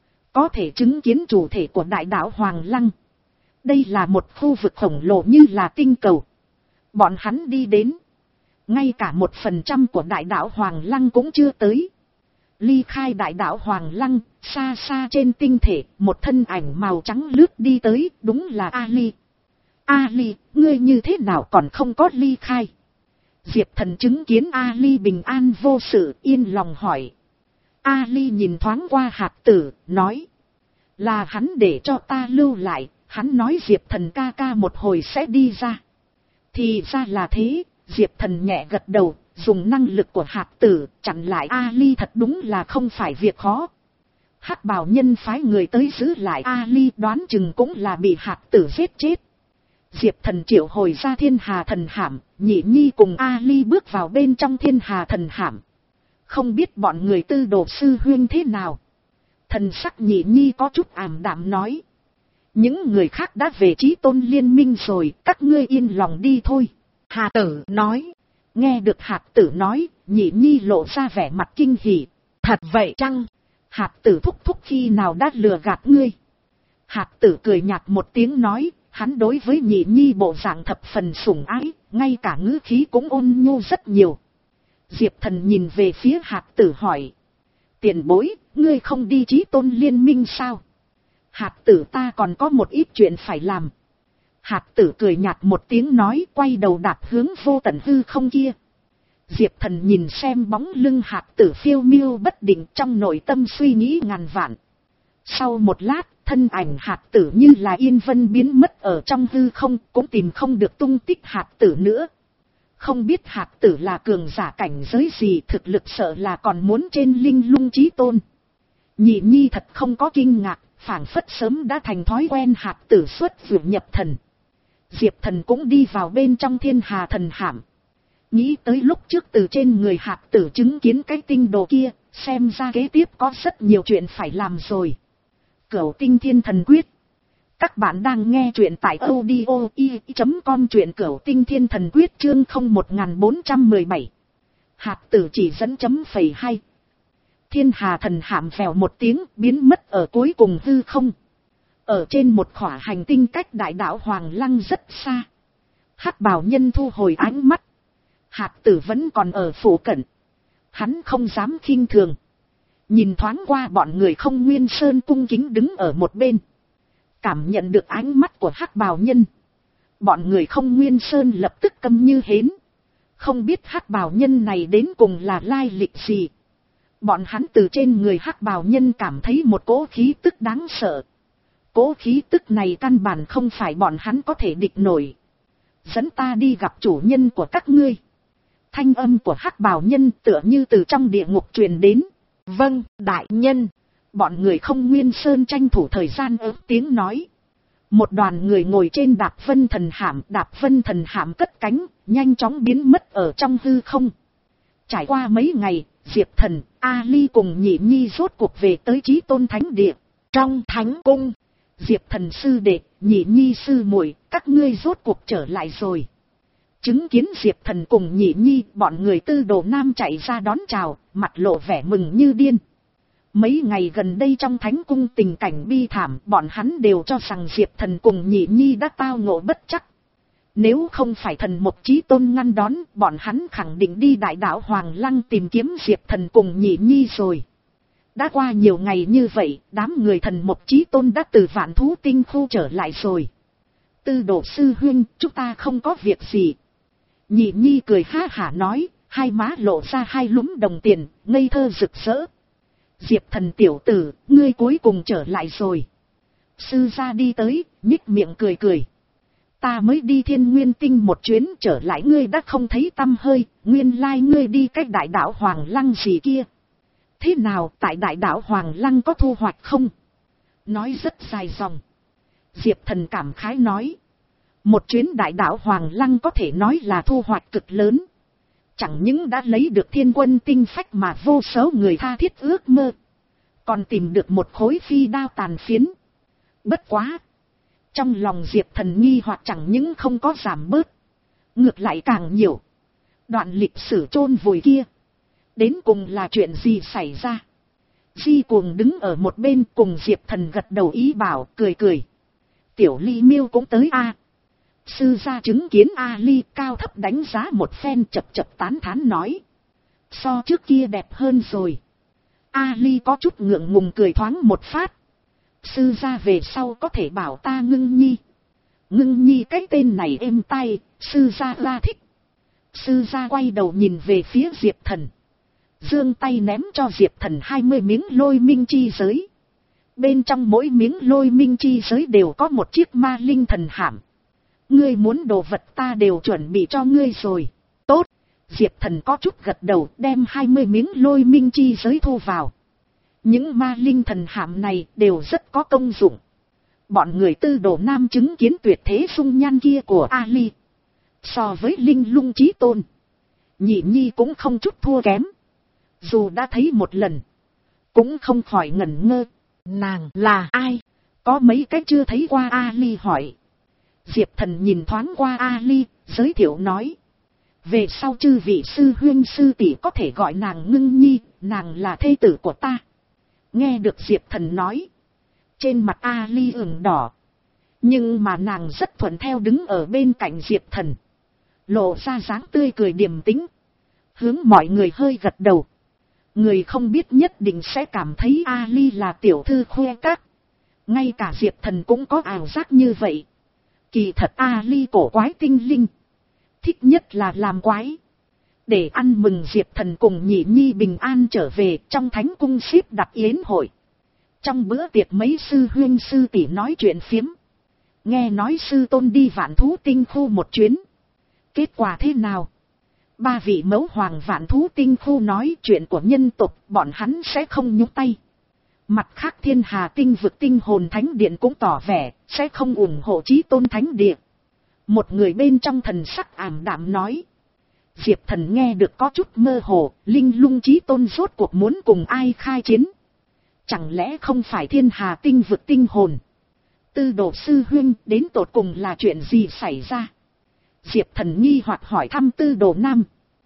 có thể chứng kiến chủ thể của đại đạo Hoàng Lăng. Đây là một khu vực khổng lồ như là tinh cầu. Bọn hắn đi đến, ngay cả một phần trăm của đại đạo Hoàng Lăng cũng chưa tới. Ly khai đại đạo Hoàng Lăng, xa xa trên tinh thể, một thân ảnh màu trắng lướt đi tới, đúng là Ali. Ali, ngươi như thế nào còn không có ly khai? Diệp Thần chứng kiến Ali bình an vô sự, yên lòng hỏi. Ali nhìn thoáng qua Hạc Tử, nói: là hắn để cho ta lưu lại, hắn nói Diệp Thần ca ca một hồi sẽ đi ra. Thì ra là thế. Diệp Thần nhẹ gật đầu, dùng năng lực của Hạc Tử chặn lại Ali thật đúng là không phải việc khó. Hắc Bào nhân phái người tới giữ lại Ali, đoán chừng cũng là bị Hạc Tử giết chết. Diệp Thần triệu hồi ra thiên hà thần hạm, Nhị Nhi cùng Ali bước vào bên trong thiên hà thần hạm. Không biết bọn người tư đồ sư huyên thế nào. Thần sắc Nhị Nhi có chút ảm đạm nói: những người khác đã về Chí Tôn liên minh rồi, các ngươi yên lòng đi thôi. Hạc Tử nói. Nghe được Hạc Tử nói, Nhị Nhi lộ ra vẻ mặt kinh hỉ. Thật vậy chăng? Hạc Tử thúc thúc khi nào đã lừa gạt ngươi? Hạc Tử cười nhạt một tiếng nói: Hắn đối với nhị nhi bộ dạng thập phần sủng ái, ngay cả ngữ khí cũng ôn nhu rất nhiều. Diệp Thần nhìn về phía Hạt Tử hỏi. Tiền bối, ngươi không đi Chí Tôn liên minh sao? Hạt Tử ta còn có một ít chuyện phải làm. Hạt Tử cười nhạt một tiếng nói, quay đầu đạp hướng vô tận hư không kia. Diệp Thần nhìn xem bóng lưng Hạt Tử phiêu miêu bất định, trong nội tâm suy nghĩ ngàn vạn. Sau một lát, thân ảnh Hạt Tử như là yên vân biến mất ở trong hư không, cũng tìm không được tung tích Hạt Tử nữa. Không biết Hạt Tử là cường giả cảnh giới gì, thực lực sợ là còn muốn trên linh lung Chí Tôn. Nhị nhi thật không có kinh ngạc, phảng phất sớm đã thành thói quen Hạt Tử xuất vượt nhập thần. Diệp Thần cũng đi vào bên trong Thiên Hà Thần Hạm. Nghĩ tới lúc trước từ trên người Hạt Tử chứng kiến cái tinh đồ kia, xem ra kế tiếp có rất nhiều chuyện phải làm rồi. Cửu Tinh Thiên Thần Quyết. Các bạn đang nghe truyện tại audio i chấm com, truyện Cửu Tinh Thiên Thần Quyết chương không một bốn một bảy. Hạt Tử chỉ dẫn chấm phẩy hai. Thiên Hà Thần Hạm vèo một tiếng biến mất ở cuối cùng hư không. Ở trên một khỏa hành tinh cách đại đạo Hoàng Lăng rất xa. Hắc bào nhân thu hồi ánh mắt. Hạt Tử vẫn còn ở phủ cận. Hắn không dám khinh thường. Nhìn thoáng qua bọn người Không Nguyên Sơn cung kính đứng ở một bên. Cảm nhận được ánh mắt của Hắc bào nhân. Bọn người Không Nguyên Sơn lập tức câm như hến. Không biết Hắc bào nhân này đến cùng là lai lịch gì. Bọn hắn từ trên người Hắc bào nhân cảm thấy một cỗ khí tức đáng sợ. Cỗ khí tức này căn bản không phải bọn hắn có thể địch nổi. Dẫn ta đi gặp chủ nhân của các ngươi. Thanh âm của Hắc bào nhân tựa như từ trong địa ngục truyền đến. Vâng, đại nhân. Bọn người Không Nguyên Sơn tranh thủ thời gian ớt tiếng nói. Một đoàn người ngồi trên Đạp Vân Thần Hạm. Đạp Vân Thần Hạm cất cánh, nhanh chóng biến mất ở trong hư không. Trải qua mấy ngày, Diệp Thần, A Ly cùng Nhị Nhi rốt cuộc về tới Chí Tôn Thánh Địa. Trong Thánh Cung, Diệp Thần sư đệ, Nhị Nhi sư muội, các ngươi rốt cuộc trở lại rồi. Chứng kiến Diệp Thần cùng Nhị Nhi, bọn người Tư Đồ Nam chạy ra đón chào, mặt lộ vẻ mừng như điên. Mấy ngày gần đây trong Thánh Cung tình cảnh bi thảm, bọn hắn đều cho rằng Diệp Thần cùng Nhị Nhi đã tao ngộ bất trắc. Nếu không phải Thần Mộc Chí Tôn ngăn đón, bọn hắn khẳng định đi đại đạo Hoàng Lăng tìm kiếm Diệp Thần cùng Nhị Nhi rồi. Đã qua nhiều ngày như vậy, đám người Thần Mộc Chí Tôn đã từ Vạn Thú Tinh khu trở lại rồi. Tư Đồ sư huynh, chúng ta không có việc gì. Nhị Nhi cười ha hả nói, hai má lộ ra hai lúm đồng tiền, ngây thơ rực rỡ. Diệp Thần tiểu tử, ngươi cuối cùng trở lại rồi. Sư gia đi tới, nhích miệng cười cười. Ta mới đi Thiên Nguyên Tinh một chuyến, trở lại ngươi đã không thấy tăm hơi, nguyên lai ngươi đi cách đại đạo Hoàng Lăng gì kia. Thế nào, tại đại đạo Hoàng Lăng có thu hoạch không? Nói rất dài dòng. Diệp Thần cảm khái nói. Một chuyến đại đạo Hoàng Lăng có thể nói là thu hoạch cực lớn. Chẳng những đã lấy được thiên quân tinh phách mà vô số người tha thiết ước mơ. Còn tìm được một khối phi đao tàn phiến. Bất quá. Trong lòng Diệp Thần nghi hoặc chẳng những không có giảm bớt. Ngược lại càng nhiều. Đoạn lịch sử chôn vùi kia. Đến cùng là chuyện gì xảy ra? Di Cuồng đứng ở một bên cùng Diệp Thần gật đầu ý bảo, cười cười. Tiểu Ly Miêu cũng tới a. Sư gia chứng kiến A Ly, cao thấp đánh giá một phen, chập chập tán thán nói. So trước kia đẹp hơn rồi. A Ly có chút ngượng ngùng cười thoáng một phát. Sư gia về sau có thể bảo ta Ngưng Nhi. Ngưng Nhi cái tên này êm tai, sư gia la thích. Sư gia quay đầu nhìn về phía Diệp Thần. Giương tay ném cho Diệp Thần hai mươi miếng lôi minh chi giới. Bên trong mỗi miếng lôi minh chi giới đều có một chiếc ma linh thần hạm. Ngươi muốn đồ vật ta đều chuẩn bị cho ngươi rồi. Tốt. Diệp Thần có chút gật đầu, đem hai mươi miếng lôi minh chi giới thu vào. Những ma linh thần hạm này đều rất có công dụng. Bọn người Tư Đồ Nam chứng kiến tuyệt thế dung nhan kia của A Ly. So với linh lung Chí Tôn, Nhị Nhi cũng không chút thua kém. Dù đã thấy một lần, cũng không khỏi ngẩn ngơ. Nàng là ai? Có mấy cái chưa thấy qua. A Ly hỏi. Diệp Thần nhìn thoáng qua A Ly, giới thiệu nói. Về sau chư vị sư huynh sư tỷ có thể gọi nàng Ngưng Nhi, nàng là thê tử của ta. Nghe được Diệp Thần nói. Trên mặt A Ly ửng đỏ. Nhưng mà nàng rất thuận theo đứng ở bên cạnh Diệp Thần. Lộ ra dáng tươi cười điềm tĩnh. Hướng mọi người hơi gật đầu. Người không biết nhất định sẽ cảm thấy Ali là tiểu thư khoe các. Ngay cả Diệp Thần cũng có ảo giác như vậy. Kỳ thật Ali cổ quái tinh linh. Thích nhất là làm quái. Để ăn mừng Diệp Thần cùng Nhị Nhi bình an trở về, trong thánh cung xếp đặt yến hội. Trong bữa tiệc mấy sư huynh sư tỷ nói chuyện phiếm. Nghe nói sư tôn đi Vạn Thú Tinh khu một chuyến. Kết quả thế nào? Ba vị mẫu hoàng Vạn Thú Tinh khu nói chuyện của nhân tộc bọn hắn sẽ không nhúc tay. Mặt khác Thiên Hà Tinh vực tinh hồn thánh điện cũng tỏ vẻ sẽ không ủng hộ Chí Tôn thánh địa. Một người bên trong thần sắc ảm đạm nói. Diệp Thần nghe được có chút mơ hồ, Linh Lung Chí Tôn rốt cuộc muốn cùng ai khai chiến? Chẳng lẽ không phải Thiên Hà Tinh vực tinh hồn? Tư Đồ sư huynh đến tột cùng là chuyện gì xảy ra? Diệp Thần nghi hoặc hỏi thăm Tư Đồ Nam.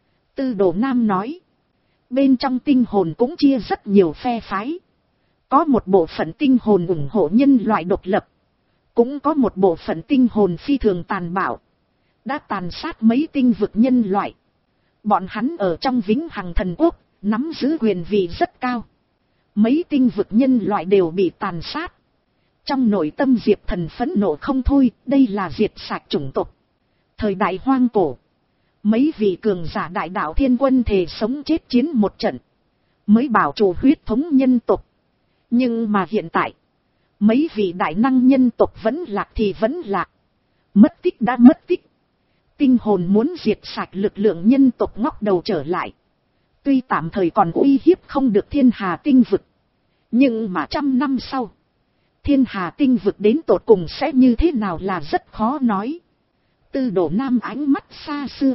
Tư Đồ Nam nói. Bên trong tinh hồn cũng chia rất nhiều phe phái. Có một bộ phận tinh hồn ủng hộ nhân loại độc lập. Cũng có một bộ phận tinh hồn phi thường tàn bạo. Đã tàn sát mấy tinh vực nhân loại. Bọn hắn ở trong Vĩnh Hằng Thần Quốc, nắm giữ quyền vị rất cao. Mấy tinh vực nhân loại đều bị tàn sát. Trong nội tâm Diệp Thần phẫn nộ không thôi, đây là diệt sạch chủng tộc. Thời đại hoang cổ, mấy vị cường giả đại đạo thiên quân thề sống chết chiến một trận, mới bảo trụ huyết thống nhân tộc. Nhưng mà hiện tại, mấy vị đại năng nhân tộc vẫn lạc thì vẫn lạc. Mất tích đã mất tích. Tinh hồn muốn diệt sạch lực lượng nhân tộc ngóc đầu trở lại. Tuy tạm thời còn uy hiếp không được Thiên Hà Tinh vực. Nhưng mà trăm năm sau, Thiên Hà Tinh vực đến tột cùng sẽ như thế nào là rất khó nói. Tư Đồ Nam ánh mắt xa xưa.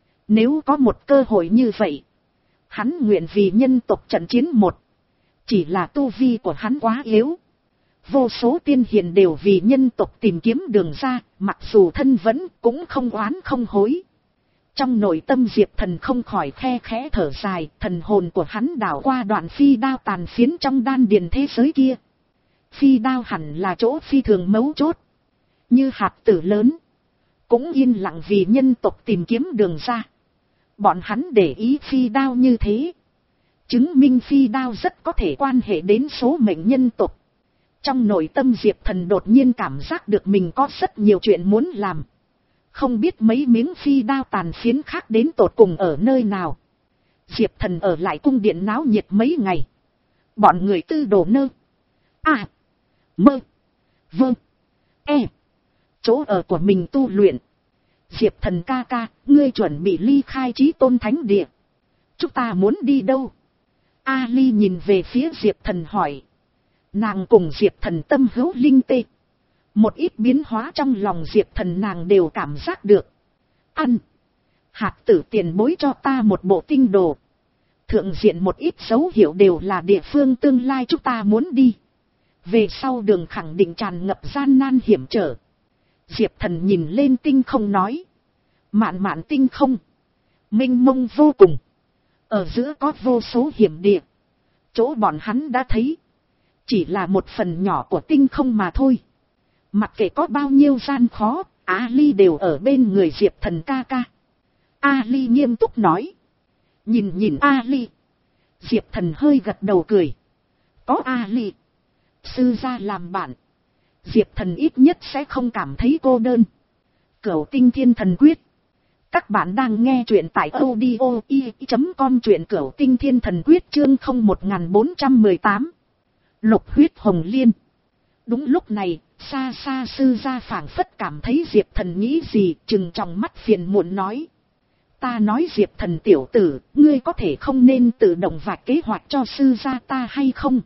Nếu có một cơ hội như vậy, hắn nguyện vì nhân tộc trận chiến một. Chỉ là tu vi của hắn quá yếu. Vô số tiên hiền đều vì nhân tộc tìm kiếm đường ra, mặc dù thân vẫn cũng không oán không hối. Trong nội tâm Diệp Thần không khỏi khe khẽ thở dài, thần hồn của hắn đảo qua đoạn phi đao tàn phiến trong đan điền thế giới kia. Phi đao hẳn là chỗ phi thường mấu chốt. Như hạt tử lớn. Cũng yên lặng vì nhân tộc tìm kiếm đường ra. Bọn hắn để ý phi đao như thế. Chứng minh phi đao rất có thể quan hệ đến số mệnh nhân tộc. Trong nội tâm Diệp Thần đột nhiên cảm giác được mình có rất nhiều chuyện muốn làm. Không biết mấy miếng phi đao tàn phiến khác đến tột cùng ở nơi nào. Diệp Thần ở lại cung điện náo nhiệt mấy ngày. Bọn người Tư Đồ Nơ. À. Mơ. Vâng. E. Chỗ ở của mình tu luyện. Diệp Thần ca ca, ngươi chuẩn bị ly khai Chí Tôn thánh địa. Chúng ta muốn đi đâu? Ali nhìn về phía Diệp Thần hỏi. Nàng cùng Diệp Thần tâm hữu linh tê. Một ít biến hóa trong lòng Diệp Thần nàng đều cảm giác được. Ăn. Hạt tử tiền bối cho ta một bộ tinh đồ. Thượng diện một ít dấu hiệu đều là địa phương tương lai chúng ta muốn đi. Về sau đường khẳng định tràn ngập gian nan hiểm trở. Diệp Thần nhìn lên tinh không nói. Mạn mạn tinh không. Mênh mông vô cùng. Ở giữa có vô số hiểm địa. Chỗ bọn hắn đã thấy. Chỉ là một phần nhỏ của tinh không mà thôi. Mặc kệ có bao nhiêu gian khó, Ali đều ở bên người Diệp Thần ca ca. Ali nghiêm túc nói. Nhìn nhìn Ali. Diệp Thần hơi gật đầu cười. Có Ali. Sư gia làm bạn. Diệp Thần ít nhất sẽ không cảm thấy cô đơn. Cửu Tinh Thiên Thần Quyết. Các bạn đang nghe truyện tại audio i chấm com, truyện Cửu Tinh Thiên Thần Quyết chương không một bốn một tám. Lục huyết hồng liên. Đúng lúc này, xa xa sư gia phảng phất cảm thấy Diệp Thần nghĩ gì, trừng trong mắt phiền muộn nói. Ta nói Diệp Thần tiểu tử, ngươi có thể không nên tự động vạch kế hoạch cho sư gia ta hay không?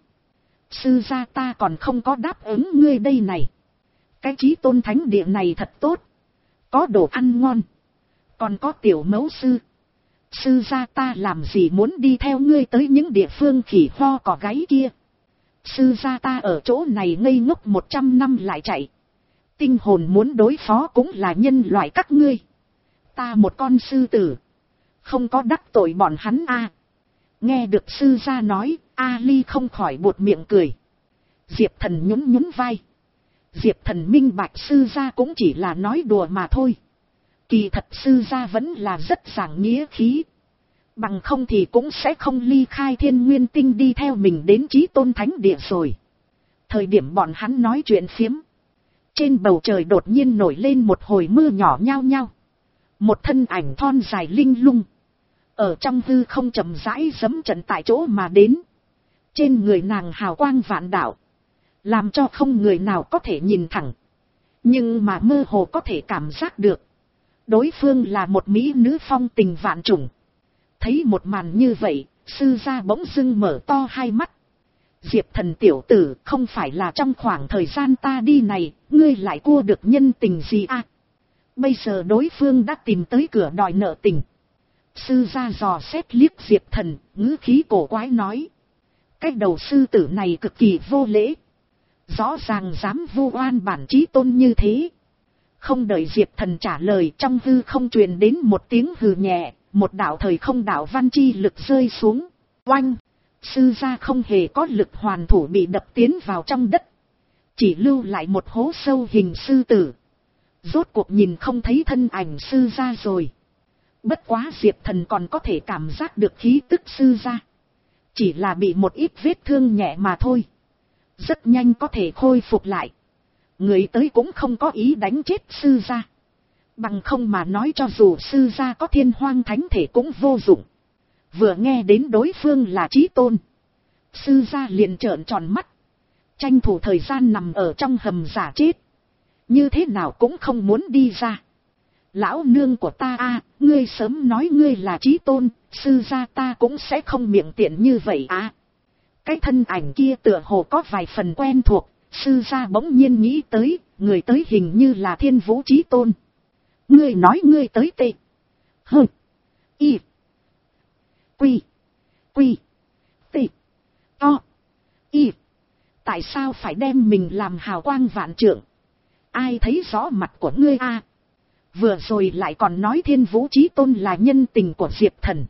Sư gia ta còn không có đáp ứng ngươi đây này. Cái Chí Tôn thánh địa này thật tốt. Có đồ ăn ngon. Còn có tiểu mẫu sư. Sư gia ta làm gì muốn đi theo ngươi tới những địa phương khỉ ho cỏ gáy kia. Sư gia ta ở chỗ này ngây ngốc một trăm năm lại chạy. Tinh hồn muốn đối phó cũng là nhân loại các ngươi. Ta một con sư tử. Không có đắc tội bọn hắn a. À. Nghe được sư gia nói, Ali không khỏi buột miệng cười. Diệp Thần nhún nhún vai. Diệp Thần minh bạch sư gia cũng chỉ là nói đùa mà thôi. Kỳ thật sư gia vẫn là rất giảng nghĩa khí. Bằng không thì cũng sẽ không ly khai Thiên Nguyên Tinh đi theo mình đến Chí Tôn Thánh Địa rồi. Thời điểm bọn hắn nói chuyện phiếm, trên bầu trời đột nhiên nổi lên một hồi mưa nhỏ nhao nhao. Một thân ảnh thon dài linh lung, ở trong hư không chậm rãi giẫm trận tại chỗ mà đến. Trên người nàng hào quang vạn đạo, làm cho không người nào có thể nhìn thẳng. Nhưng mà mơ hồ có thể cảm giác được, đối phương là một mỹ nữ phong tình vạn trùng. Thấy một màn như vậy, sư gia bỗng dưng mở to hai mắt. Diệp Thần tiểu tử, không phải là trong khoảng thời gian ta đi này, ngươi lại cua được nhân tình gì à? Bây giờ đối phương đã tìm tới cửa đòi nợ tình. Sư gia dò xét liếc Diệp Thần, ngữ khí cổ quái nói. Cái đầu sư tử này cực kỳ vô lễ. Rõ ràng dám vu oan bản Chí Tôn như thế. Không đợi Diệp Thần trả lời, trong hư không truyền đến một tiếng hừ nhẹ, một đạo thời không đạo văn chi lực rơi xuống. Oanh! Sư gia không hề có lực hoàn thủ bị đập tiến vào trong đất. Chỉ lưu lại một hố sâu hình sư tử. Rốt cuộc nhìn không thấy thân ảnh sư gia rồi. Bất quá Diệp Thần còn có thể cảm giác được khí tức sư gia. Chỉ là bị một ít vết thương nhẹ mà thôi. Rất nhanh có thể khôi phục lại. Người tới cũng không có ý đánh chết sư gia. Bằng không mà nói cho dù sư gia có thiên hoang thánh thể cũng vô dụng. Vừa nghe đến đối phương là Chí Tôn, sư gia liền trợn tròn mắt. Tranh thủ thời gian nằm ở trong hầm giả chết. Như thế nào cũng không muốn đi ra. Lão nương của ta a, ngươi sớm nói ngươi là Chí Tôn, sư gia ta cũng sẽ không miệng tiện như vậy à. Cái thân ảnh kia tựa hồ có vài phần quen thuộc, sư gia bỗng nhiên nghĩ tới, người tới hình như là Thiên Vũ Chí Tôn. Ngươi nói ngươi tới tê. Hừ. Y. Quy. Quy. Tê. To. Y. Tại sao phải đem mình làm hào quang vạn trượng? Ai thấy rõ mặt của ngươi a? Vừa rồi lại còn nói Thiên Vũ Chí Tôn là nhân tình của Diệp Thần.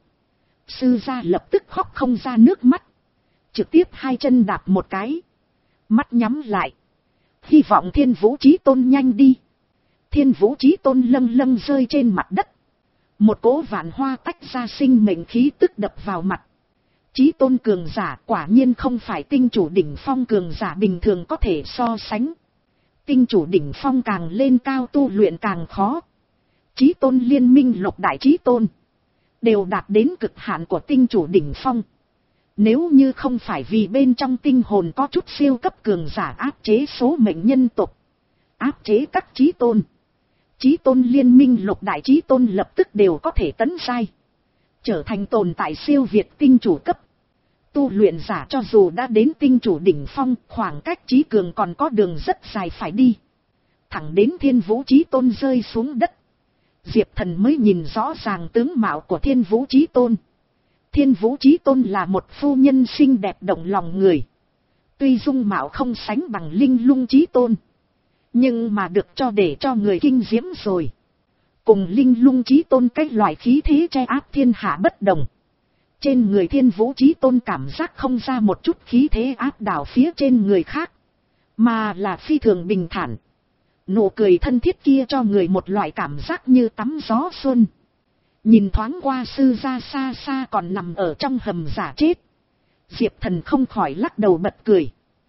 Sư gia lập tức khóc không ra nước mắt. Trực tiếp hai chân đạp một cái. Mắt nhắm lại. Hy vọng Thiên Vũ Chí Tôn nhanh đi. Thiên Vũ Chí Tôn lâng lâng rơi trên mặt đất. Một cỗ vạn hoa tách ra sinh mệnh khí tức đập vào mặt. Chí Tôn cường giả quả nhiên không phải tinh chủ đỉnh phong cường giả bình thường có thể so sánh. Tinh chủ đỉnh phong càng lên cao tu luyện càng khó. Chí Tôn liên minh lục đại Chí Tôn đều đạt đến cực hạn của tinh chủ đỉnh phong. Nếu như không phải vì bên trong tinh hồn có chút siêu cấp cường giả áp chế số mệnh nhân tộc, áp chế các Chí Tôn, Chí Tôn liên minh lục đại Chí Tôn lập tức đều có thể tấn giai, trở thành tồn tại siêu việt tinh chủ cấp. Tu luyện giả cho dù đã đến tinh chủ đỉnh phong, khoảng cách Chí cường còn có đường rất dài phải đi. Thẳng đến Thiên Vũ Chí Tôn rơi xuống đất, Diệp Thần mới nhìn rõ ràng tướng mạo của Thiên Vũ Chí Tôn. Thiên Vũ Chí Tôn là một phu nhân xinh đẹp động lòng người. Tuy dung mạo không sánh bằng Linh Lung Chí Tôn, nhưng mà được cho để cho người kinh diễm rồi. Cùng Linh Lung Chí Tôn cái loại khí thế che áp thiên hạ bất đồng. Trên người Thiên Vũ Chí Tôn cảm giác không ra một chút khí thế áp đảo phía trên người khác, mà là phi thường bình thản. Nụ cười thân thiết kia cho người một loại cảm giác như tắm gió xuân. Nhìn thoáng qua sư gia xa xa còn nằm ở trong hầm giả chết, Diệp Thần không khỏi lắc đầu bật cười.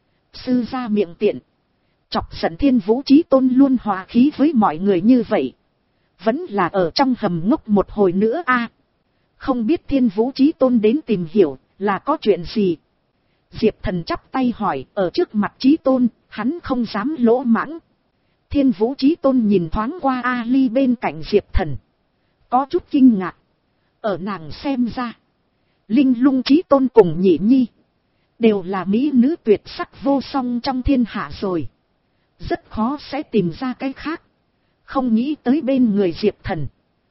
Sư gia miệng tiện, chọc giận Thiên Vũ Chí Tôn luôn hòa khí với mọi người như vậy, vẫn là ở trong hầm ngốc một hồi nữa a. Không biết Thiên Vũ Chí Tôn đến tìm hiểu là có chuyện gì? Diệp Thần chắp tay hỏi. Ở trước mặt Chí Tôn, hắn không dám lỗ mãng. Thiên Vũ Chí Tôn nhìn thoáng qua Ali bên cạnh Diệp Thần, có chút kinh ngạc. Ở nàng xem ra, Linh Lung Chí Tôn cùng Nhị Nhi đều là mỹ nữ tuyệt sắc vô song trong thiên hạ rồi, rất khó sẽ tìm ra cái khác. Không nghĩ tới bên người Diệp Thần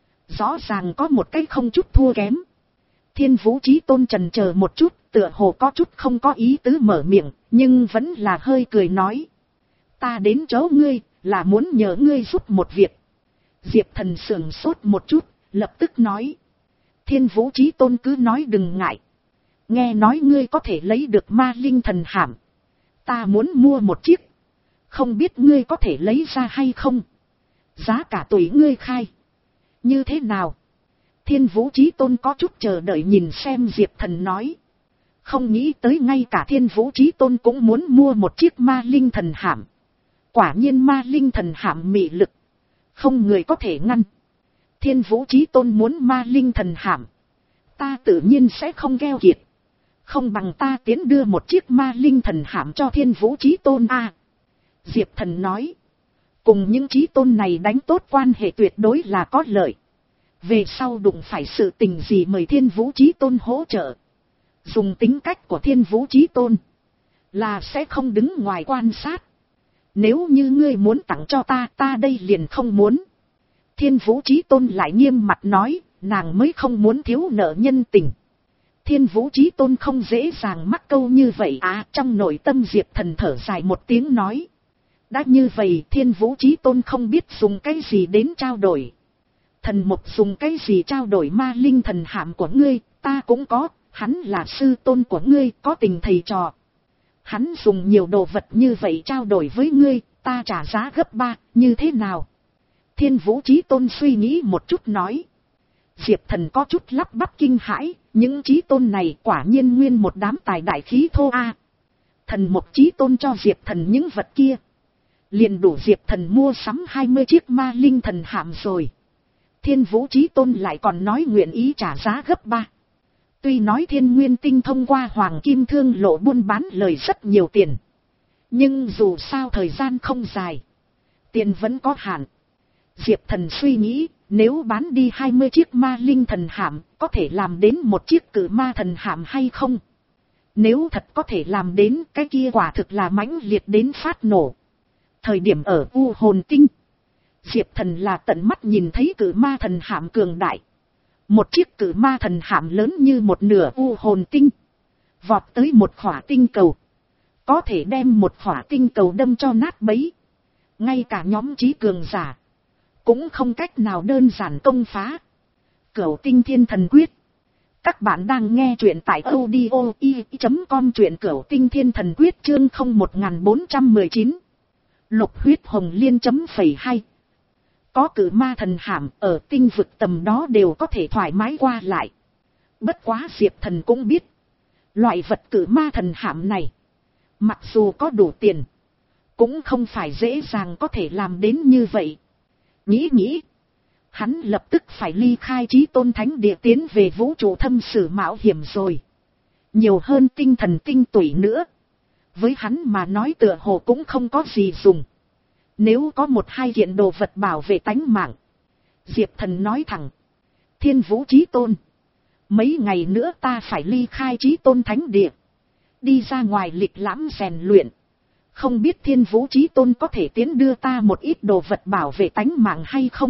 rõ ràng có một cái không chút thua kém. Thiên Vũ Chí Tôn chần chờ một chút, tựa hồ có chút không có ý tứ mở miệng, nhưng vẫn là hơi cười nói. Ta đến chỗ ngươi, là muốn nhờ ngươi giúp một việc. Diệp Thần sườn sốt một chút, lập tức nói. Thiên Vũ Chí Tôn cứ nói đừng ngại. Nghe nói ngươi có thể lấy được ma linh thần hàm. Ta muốn mua một chiếc. Không biết ngươi có thể lấy ra hay không? Giá cả tùy ngươi khai. Như thế nào? Thiên Vũ Chí Tôn có chút chờ đợi nhìn xem Diệp Thần nói. Không nghĩ tới ngay cả Thiên Vũ Chí Tôn cũng muốn mua một chiếc ma linh thần hạm. Quả nhiên ma linh thần hạm mị lực. Không người có thể ngăn. Thiên Vũ Chí Tôn muốn ma linh thần hạm. Ta tự nhiên sẽ không keo kiệt. Không bằng ta tiến đưa một chiếc ma linh thần hạm cho Thiên Vũ Chí Tôn a. À, Diệp Thần nói. Cùng những chí tôn này đánh tốt quan hệ tuyệt đối là có lợi. Về sau đụng phải sự tình gì mời Thiên Vũ Chí Tôn hỗ trợ. Dùng tính cách của Thiên Vũ Chí Tôn. Là sẽ không đứng ngoài quan sát. Nếu như ngươi muốn tặng cho ta, ta đây liền không muốn. Thiên Vũ Chí Tôn lại nghiêm mặt nói, nàng mới không muốn thiếu nợ nhân tình. Thiên Vũ Chí Tôn không dễ dàng mắc câu như vậy à. Trong nội tâm Diệp Thần thở dài một tiếng nói. Đã như vậy Thiên Vũ Chí Tôn không biết dùng cái gì đến trao đổi. Thần mục dùng cái gì trao đổi ma linh thần hạm của ngươi, ta cũng có, hắn là sư tôn của ngươi, có tình thầy trò. Hắn dùng nhiều đồ vật như vậy trao đổi với ngươi, ta trả giá gấp ba, như thế nào? Thiên Vũ Chí Tôn suy nghĩ một chút nói. Diệp Thần có chút lắp bắp kinh hãi, những chí tôn này quả nhiên nguyên một đám tài đại khí thô a. Thần mục Chí Tôn cho Diệp Thần những vật kia. Liền đủ Diệp Thần mua sắm hai mươi chiếc ma linh thần hạm rồi. Thiên Vũ Chí Tôn lại còn nói nguyện ý trả giá gấp ba. Tuy nói Thiên Nguyên Tinh thông qua Hoàng Kim Thương Lộ buôn bán lời rất nhiều tiền. Nhưng dù sao thời gian không dài. Tiền vẫn có hạn. Diệp Thần suy nghĩ, nếu bán đi hai mươi chiếc ma linh thần hạm, có thể làm đến một chiếc cử ma thần hạm hay không? Nếu thật có thể làm đến, cái kia quả thực là mãnh liệt đến phát nổ. Thời điểm ở U Hồn Tinh, Diệp Thần là tận mắt nhìn thấy cử ma thần hạm cường đại. Một chiếc cử ma thần hạm lớn như một nửa U Hồn Tinh. Vọt tới một khỏa tinh cầu. Có thể đem một khỏa tinh cầu đâm cho nát bấy. Ngay cả nhóm trí cường giả cũng không cách nào đơn giản công phá. Cửu Tinh Thiên Thần Quyết. Các bạn đang nghe truyện tại audio i chấm com, truyện Cửu Tinh Thiên Thần Quyết chương không một bốn một chín. Lục huyết hồng liên chấm phẩy hai. Có cử ma thần hạm ở tinh vực tầm đó đều có thể thoải mái qua lại. Bất quá Diệp Thần cũng biết. Loại vật cử ma thần hạm này. Mặc dù có đủ tiền. Cũng không phải dễ dàng có thể làm đến như vậy. Nghĩ nghĩ. Hắn lập tức phải ly khai Chí Tôn Thánh Địa tiến về vũ trụ thâm sử mạo hiểm rồi. Nhiều hơn tinh thần tinh tủy nữa. Với hắn mà nói tựa hồ cũng không có gì dùng. Nếu có một hai kiện đồ vật bảo vệ tánh mạng. Diệp Thần nói thẳng. Thiên Vũ Chí Tôn. Mấy ngày nữa ta phải ly khai Chí Tôn Thánh Địa. Đi ra ngoài lịch lãm rèn luyện. Không biết Thiên Vũ Chí Tôn có thể tiến đưa ta một ít đồ vật bảo vệ tánh mạng hay không?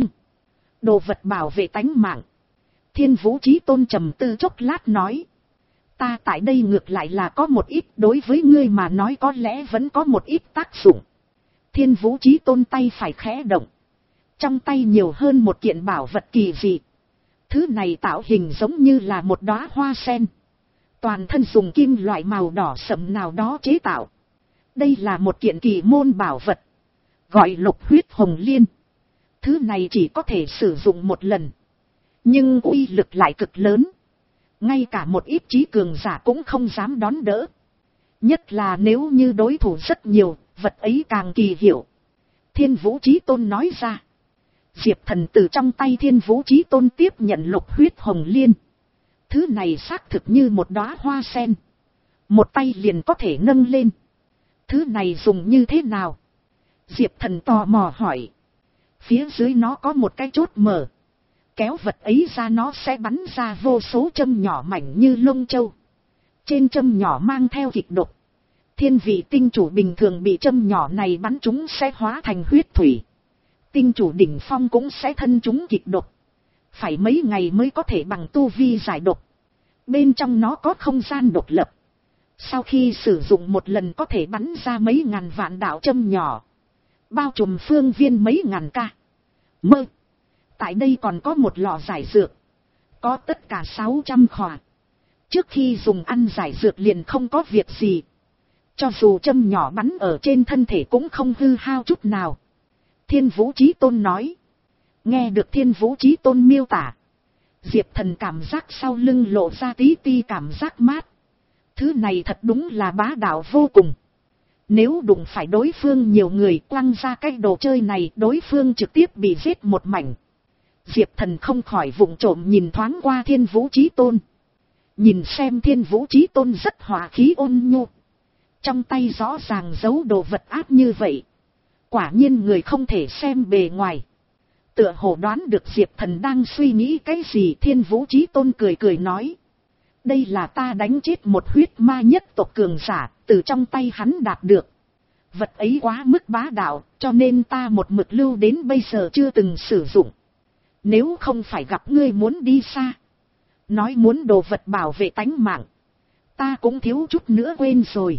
Đồ vật bảo vệ tánh mạng. Thiên Vũ Chí Tôn trầm tư chốc lát nói. Ta tại đây ngược lại là có một ít, đối với ngươi mà nói có lẽ vẫn có một ít tác dụng. Thiên Vũ Chí Tôn tay phải khẽ động. Trong tay nhiều hơn một kiện bảo vật kỳ dị. Thứ này tạo hình giống như là một đóa hoa sen. Toàn thân dùng kim loại màu đỏ sẫm nào đó chế tạo. Đây là một kiện kỳ môn bảo vật. Gọi lục huyết hồng liên. Thứ này chỉ có thể sử dụng một lần. Nhưng uy lực lại cực lớn. Ngay cả một ít trí cường giả cũng không dám đón đỡ. Nhất là nếu như đối thủ rất nhiều, vật ấy càng kỳ hiệu. Thiên Vũ Chí Tôn nói ra. Diệp Thần từ trong tay Thiên Vũ Chí Tôn tiếp nhận lục huyết hồng liên. Thứ này xác thực như một đóa hoa sen. Một tay liền có thể nâng lên. Thứ này dùng như thế nào? Diệp Thần tò mò hỏi. Phía dưới nó có một cái chốt mở. Kéo vật ấy ra nó sẽ bắn ra vô số châm nhỏ mảnh như lông châu. Trên châm nhỏ mang theo kịch độc. Thiên vị tinh chủ bình thường bị châm nhỏ này bắn chúng sẽ hóa thành huyết thủy. Tinh chủ đỉnh phong cũng sẽ thân chúng kịch độc. Phải mấy ngày mới có thể bằng tu vi giải độc. Bên trong nó có không gian độc lập. Sau khi sử dụng một lần có thể bắn ra mấy ngàn vạn đạo châm nhỏ. Bao trùm phương viên mấy ngàn ca. Mơ. Tại đây còn có một lọ giải dược. Có tất cả sáu trăm khỏa. Trước khi dùng ăn giải dược liền không có việc gì. Cho dù châm nhỏ bắn ở trên thân thể cũng không hư hao chút nào. Thiên Vũ Chí Tôn nói. Nghe được Thiên Vũ Chí Tôn miêu tả. Diệp Thần cảm giác sau lưng lộ ra tí ti cảm giác mát. Thứ này thật đúng là bá đạo vô cùng. Nếu đụng phải đối phương nhiều người quăng ra cái đồ chơi này, đối phương trực tiếp bị giết một mảnh. Diệp Thần không khỏi vụng trộm nhìn thoáng qua Thiên Vũ Chí Tôn. Nhìn xem Thiên Vũ Chí Tôn rất hòa khí ôn nhu. Trong tay rõ ràng giấu đồ vật áp như vậy. Quả nhiên người không thể xem bề ngoài. Tựa hồ đoán được Diệp Thần đang suy nghĩ cái gì. Thiên Vũ Chí Tôn cười cười nói. Đây là ta đánh chết một huyết ma nhất tộc cường giả, từ trong tay hắn đạt được. Vật ấy quá mức bá đạo, cho nên ta một mực lưu đến bây giờ chưa từng sử dụng. Nếu không phải gặp ngươi muốn đi xa, nói muốn đồ vật bảo vệ tánh mạng, ta cũng thiếu chút nữa quên rồi.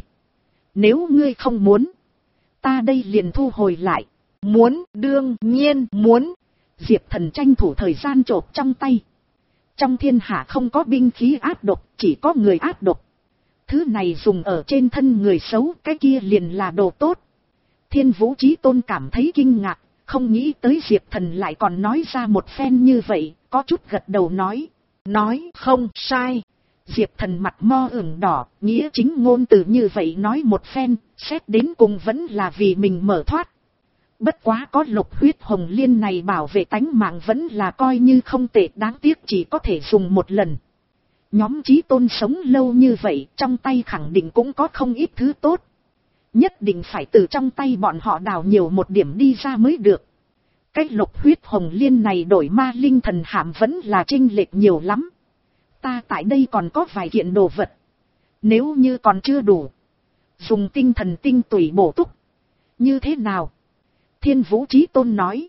Nếu ngươi không muốn, ta đây liền thu hồi lại. Muốn, đương nhiên muốn. Diệp Thần tranh thủ thời gian chộp trong tay. Trong thiên hạ không có binh khí ác độc, chỉ có người ác độc. Thứ này dùng ở trên thân người xấu, cái kia liền là đồ tốt. Thiên Vũ Chí Tôn cảm thấy kinh ngạc, không nghĩ tới Diệp Thần lại còn nói ra một phen như vậy, có chút gật đầu nói. Nói không sai. Diệp Thần mặt mo ửng đỏ, nghĩa chính ngôn từ như vậy nói một phen, xét đến cùng vẫn là vì mình mở thoát. Bất quá có lục huyết hồng liên này bảo vệ tánh mạng vẫn là coi như không tệ, đáng tiếc chỉ có thể dùng một lần. Nhóm Chí Tôn sống lâu như vậy, trong tay khẳng định cũng có không ít thứ tốt. Nhất định phải từ trong tay bọn họ đào nhiều một điểm đi ra mới được. Cái lục huyết hồng liên này đổi ma linh thần hàm vẫn là chênh lệch nhiều lắm. Ta tại đây còn có vài kiện đồ vật. Nếu như còn chưa đủ, dùng tinh thần tinh tủy bổ túc. Như thế nào? Thiên Vũ Chí Tôn nói.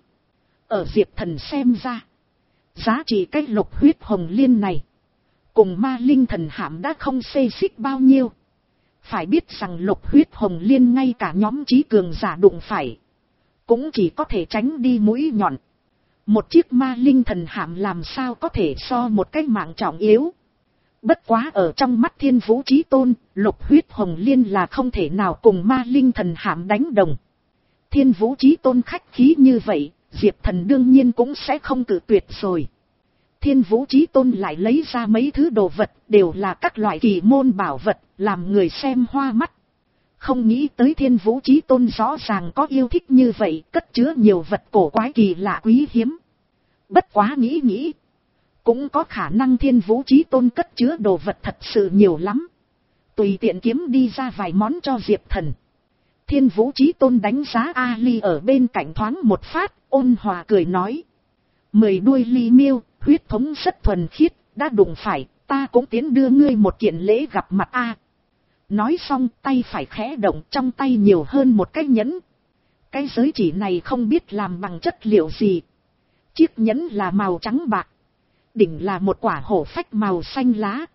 Ở Diệp Thần xem ra, giá trị cái lục huyết hồng liên này cùng ma linh thần hàm đã không xê xích bao nhiêu. Phải biết rằng lục huyết hồng liên ngay cả nhóm trí cường giả đụng phải, cũng chỉ có thể tránh đi mũi nhọn. Một chiếc ma linh thần hàm làm sao có thể so một cái mạng trọng yếu. Bất quá ở trong mắt Thiên Vũ Chí Tôn, lục huyết hồng liên là không thể nào cùng ma linh thần hàm đánh đồng. Thiên Vũ Chí Tôn khách khí như vậy, Diệp Thần đương nhiên cũng sẽ không cự tuyệt rồi. Thiên Vũ Chí Tôn lại lấy ra mấy thứ đồ vật, đều là các loại kỳ môn bảo vật, làm người xem hoa mắt. Không nghĩ tới Thiên Vũ Chí Tôn rõ ràng có yêu thích như vậy, cất chứa nhiều vật cổ quái kỳ lạ quý hiếm. Bất quá nghĩ nghĩ, cũng có khả năng Thiên Vũ Chí Tôn cất chứa đồ vật thật sự nhiều lắm. Tùy tiện kiếm đi ra vài món cho Diệp Thần. Thiên Vũ Chí Tôn đánh giá Ali ở bên cạnh thoáng một phát, ôn hòa cười nói. Mười đuôi ly miêu, huyết thống rất thuần khiết, đã đụng phải, ta cũng tiến đưa ngươi một kiện lễ gặp mặt a. Nói xong tay phải khẽ động, trong tay nhiều hơn một cái nhẫn. Cái giới chỉ này không biết làm bằng chất liệu gì. Chiếc nhẫn là màu trắng bạc. Đỉnh là một quả hổ phách màu xanh lá.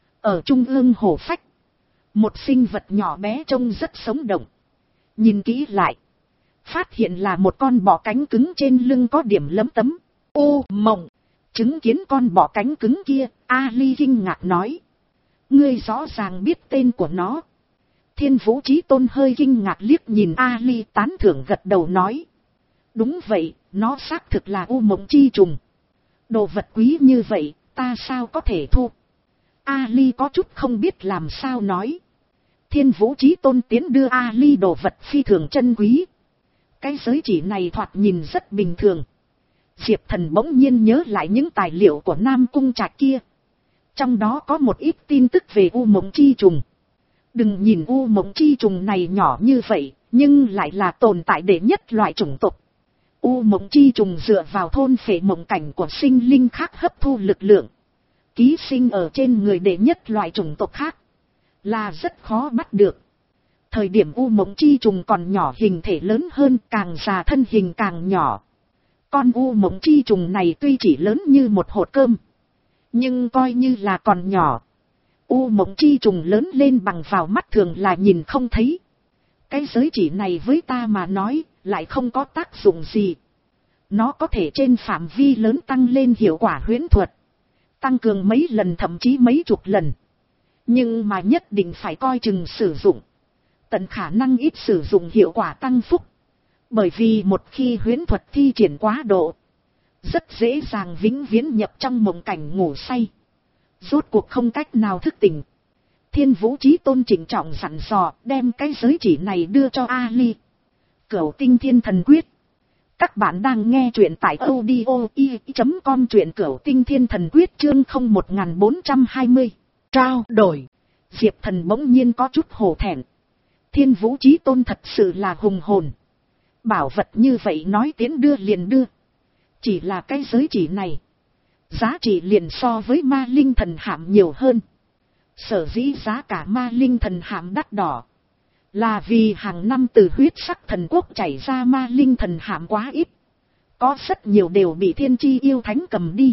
Ở trung ương hổ phách, một sinh vật nhỏ bé trông rất sống động. Nhìn kỹ lại, phát hiện là một con bọ cánh cứng trên lưng có điểm lấm tấm. Ô mộng, chứng kiến con bọ cánh cứng kia, Ali kinh ngạc nói. Ngươi rõ ràng biết tên của nó. Thiên Vũ Chí Tôn hơi kinh ngạc liếc nhìn Ali, tán thưởng gật đầu nói. Đúng vậy, nó xác thực là u mộng chi trùng. Đồ vật quý như vậy, ta sao có thể thu? Ali có chút không biết làm sao nói. Thiên Vũ Chí Tôn tiến đưa Ali đồ vật phi thường chân quý. Cái giới chỉ này thoạt nhìn rất bình thường. Diệp Thần bỗng nhiên nhớ lại những tài liệu của Nam Cung Trạch kia. Trong đó có một ít tin tức về u mộng chi trùng. Đừng nhìn u mộng chi trùng này nhỏ như vậy, nhưng lại là tồn tại đệ nhất loại chủng tộc. U mộng chi trùng dựa vào thôn phệ mộng cảnh của sinh linh khác hấp thu lực lượng. Ký sinh ở trên người đệ nhất loại chủng tộc khác, là rất khó bắt được. Thời điểm u mộng chi trùng còn nhỏ hình thể lớn hơn, càng già thân hình càng nhỏ. Con u mộng chi trùng này tuy chỉ lớn như một hột cơm, nhưng coi như là còn nhỏ. U mộng chi trùng lớn lên bằng vào mắt thường là nhìn không thấy. Cái giới chỉ này với ta mà nói, lại không có tác dụng gì. Nó có thể trên phạm vi lớn tăng lên hiệu quả huyễn thuật. Tăng cường mấy lần thậm chí mấy chục lần. Nhưng mà nhất định phải coi chừng sử dụng. tận khả năng ít sử dụng hiệu quả tăng phúc. Bởi vì một khi huyễn thuật thi triển quá độ, rất dễ dàng vĩnh viễn nhập trong mộng cảnh ngủ say, rốt cuộc không cách nào thức tỉnh. Thiên Vũ Chí Tôn trịnh trọng dặn dò đem cái giới chỉ này đưa cho Ali. Cửu Tinh Thiên Thần Quyết. Các bạn đang nghe truyện tại audio i chấm com, truyện Cửu Tinh Thiên Thần Quyết chương không một bốn hai không. Trao đổi. Diệp Thần bỗng nhiên có chút hổ thẹn. Thiên Vũ Chí Tôn thật sự là hùng hồn. Bảo vật như vậy nói tiến đưa liền đưa. Chỉ là cái giới chỉ này, giá trị liền so với ma linh thần hạm nhiều hơn. Sở dĩ giá cả ma linh thần hạm đắt đỏ, là vì hàng năm từ huyết sắc thần quốc chảy ra ma linh thần hạm quá ít. Có rất nhiều đều bị thiên chi yêu thánh cầm đi.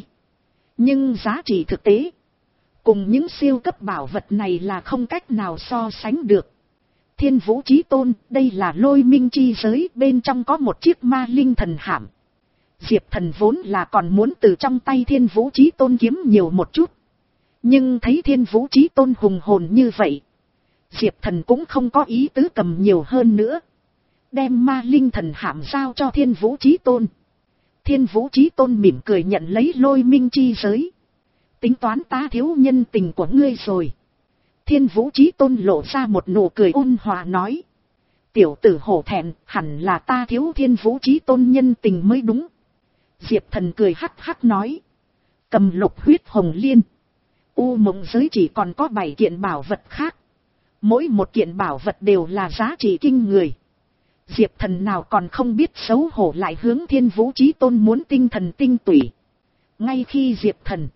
Nhưng giá trị thực tế, cùng những siêu cấp bảo vật này là không cách nào so sánh được. Thiên Vũ Chí Tôn, đây là lôi minh chi giới, bên trong có một chiếc ma linh thần hạm. Diệp Thần vốn là còn muốn từ trong tay Thiên Vũ Chí Tôn kiếm nhiều một chút. Nhưng thấy Thiên Vũ Chí Tôn hùng hồn như vậy, Diệp Thần cũng không có ý tứ cầm nhiều hơn nữa. Đem ma linh thần hạm giao cho Thiên Vũ Chí Tôn. Thiên Vũ Chí Tôn mỉm cười nhận lấy lôi minh chi giới. Tính toán ta thiếu nhân tình của ngươi rồi. Thiên Vũ Chí Tôn lộ ra một nụ cười ôn hòa nói. Tiểu tử hổ thẹn, hẳn là ta thiếu Thiên Vũ Chí Tôn nhân tình mới đúng. Diệp Thần cười hắc hắc nói. Cầm lục huyết hồng liên. U mộng giới chỉ còn có bảy kiện bảo vật khác. Mỗi một kiện bảo vật đều là giá trị kinh người. Diệp Thần nào còn không biết xấu hổ lại hướng Thiên Vũ Chí Tôn muốn tinh thần tinh tủy. Ngay khi Diệp Thần,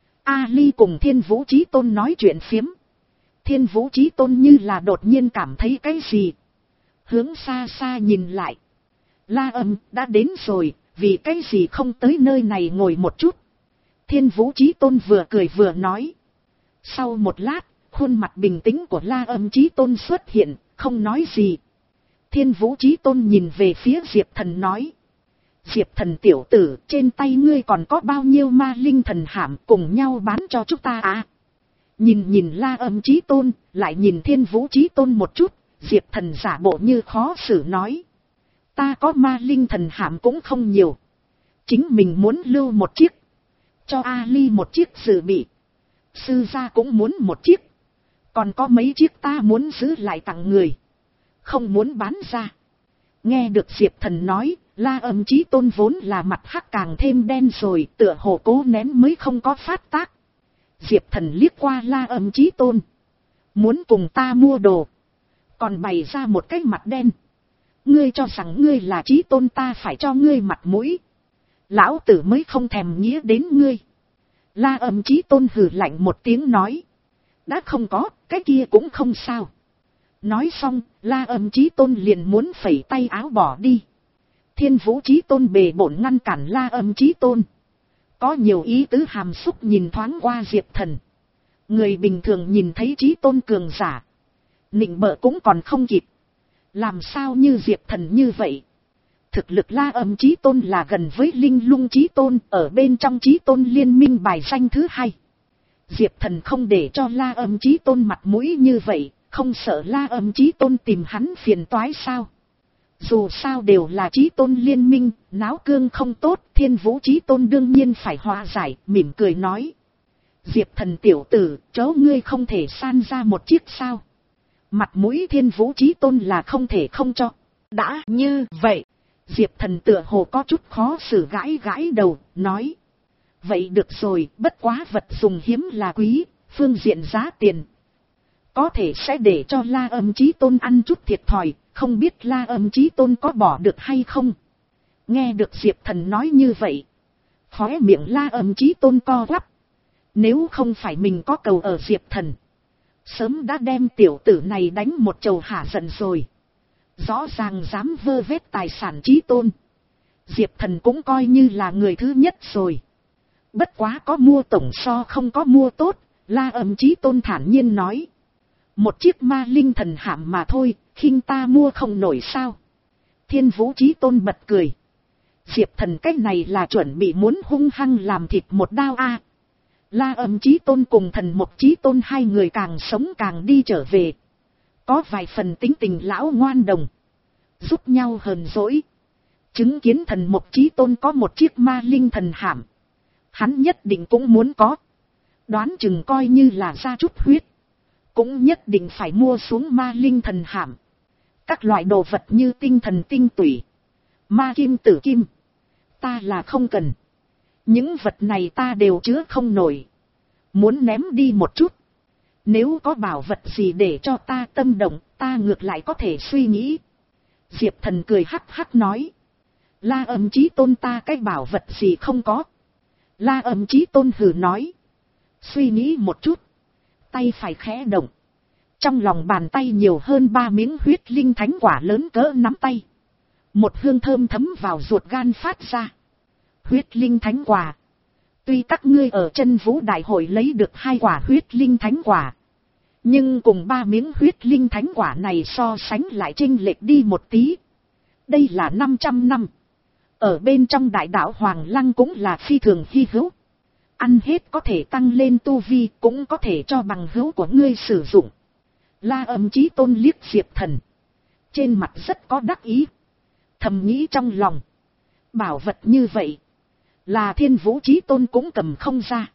Ali cùng Thiên Vũ Chí Tôn nói chuyện phiếm, Thiên Vũ Chí Tôn như là đột nhiên cảm thấy cái gì. Hướng xa xa nhìn lại. La Âm đã đến rồi, vì cái gì không tới nơi này ngồi một chút. Thiên Vũ Chí Tôn vừa cười vừa nói. Sau một lát, khuôn mặt bình tĩnh của La Âm Chí Tôn xuất hiện, không nói gì. Thiên Vũ Chí Tôn nhìn về phía Diệp Thần nói. Diệp Thần tiểu tử, trên tay ngươi còn có bao nhiêu ma linh thần hạm, cùng nhau bán cho chúng ta à? Nhìn nhìn La Âm Chí Tôn, lại nhìn Thiên Vũ Chí Tôn một chút, Diệp Thần giả bộ như khó xử nói. Ta có ma linh thần hạm cũng không nhiều. Chính mình muốn lưu một chiếc. Cho Ali một chiếc dự bị. Sư gia cũng muốn một chiếc. Còn có mấy chiếc ta muốn giữ lại tặng người. Không muốn bán ra. Nghe được Diệp Thần nói, La Âm Chí Tôn vốn là mặt hắc càng thêm đen rồi, tựa hồ cố nén mới không có phát tác. Diệp Thần liếc qua La Âm Chí Tôn. Muốn cùng ta mua đồ. Còn bày ra một cái mặt đen. Ngươi cho rằng ngươi là Chí Tôn, ta phải cho ngươi mặt mũi. Lão tử mới không thèm nghĩa đến ngươi. La Âm Chí Tôn hừ lạnh một tiếng nói. Đã không có, cái kia cũng không sao. Nói xong, La Âm Chí Tôn liền muốn phẩy tay áo bỏ đi. Thiên Vũ Chí Tôn bề bổn ngăn cản La Âm Chí Tôn. Có nhiều ý tứ hàm xúc nhìn thoáng qua Diệp Thần. Người bình thường nhìn thấy Chí Tôn cường giả, nịnh bợ cũng còn không kịp. Làm sao như Diệp Thần như vậy? Thực lực La Âm Chí Tôn là gần với Linh Lung Chí Tôn, ở bên trong Chí Tôn liên minh bài danh thứ hai. Diệp Thần không để cho La Âm Chí Tôn mặt mũi như vậy, không sợ La Âm Chí Tôn tìm hắn phiền toái sao? Dù sao đều là Chí Tôn liên minh, náo cương không tốt, Thiên Vũ Chí Tôn đương nhiên phải hòa giải, mỉm cười nói. Diệp Thần tiểu tử, chớ ngươi không thể san ra một chiếc sao? Mặt mũi Thiên Vũ Chí Tôn là không thể không cho. Đã như vậy, Diệp Thần tựa hồ có chút khó xử, gãi gãi đầu, nói. Vậy được rồi, bất quá vật dùng hiếm là quý, phương diện giá tiền. Có thể sẽ để cho La Âm Chí Tôn ăn chút thiệt thòi, không biết La Âm Chí Tôn có bỏ được hay không. Nghe được Diệp Thần nói như vậy, khóe miệng La Âm Chí Tôn co quắp. Nếu không phải mình có cầu ở Diệp Thần, sớm đã đem tiểu tử này đánh một chầu hả giận rồi. Rõ ràng dám vơ vét tài sản Chí Tôn. Diệp Thần cũng coi như là người thứ nhất rồi. Bất quá có mua tổng so không có mua tốt, La Âm Chí Tôn thản nhiên nói. Một chiếc ma linh thần hạm mà thôi, khinh ta mua không nổi sao? Thiên Vũ Chí Tôn bật cười. Diệp Thần cách này là chuẩn bị muốn hung hăng làm thịt một đao a. À, La Âm Chí Tôn cùng Thần Mộc Chí Tôn hai người càng sống càng đi trở về. có vài phần tính tình lão ngoan đồng, giúp nhau hờn dỗi. Chứng kiến thần mục chí tôn có một chiếc ma linh thần hạm, hắn nhất định cũng muốn có, đoán chừng coi như là ra chút huyết, cũng nhất định phải mua xuống ma linh thần hạm. Các loại đồ vật như tinh thần tinh tủy, ma kim tử kim, ta là không cần. Những vật này ta đều chứa không nổi, muốn ném đi một chút. Nếu có bảo vật gì để cho ta tâm động, ta ngược lại có thể suy nghĩ. Diệp Thần cười hắc hắc nói. La Âm Chí Tôn ta cái bảo vật gì không có. La Âm Chí Tôn hừ nói. Suy nghĩ một chút, tay phải khẽ động. Trong lòng bàn tay nhiều hơn ba miếng huyết linh thánh quả lớn cỡ nắm tay. Một hương thơm thấm vào ruột gan phát ra. Huyết linh thánh quả. Tuy các ngươi ở chân vũ đại hội lấy được hai quả huyết linh thánh quả, nhưng cùng ba miếng huyết linh thánh quả này so sánh lại chênh lệch đi một tí. Đây là năm trăm năm. Ở bên trong đại đạo Hoàng Lăng cũng là phi thường hy hữu. Ăn hết có thể tăng lên tu vi, cũng có thể cho bằng hữu của ngươi sử dụng. La Âm Chí Tôn liếc Diệp Thần, trên mặt rất có đắc ý, thầm nghĩ trong lòng. Bảo vật như vậy, là Thiên Vũ Chí Tôn cũng cầm không ra.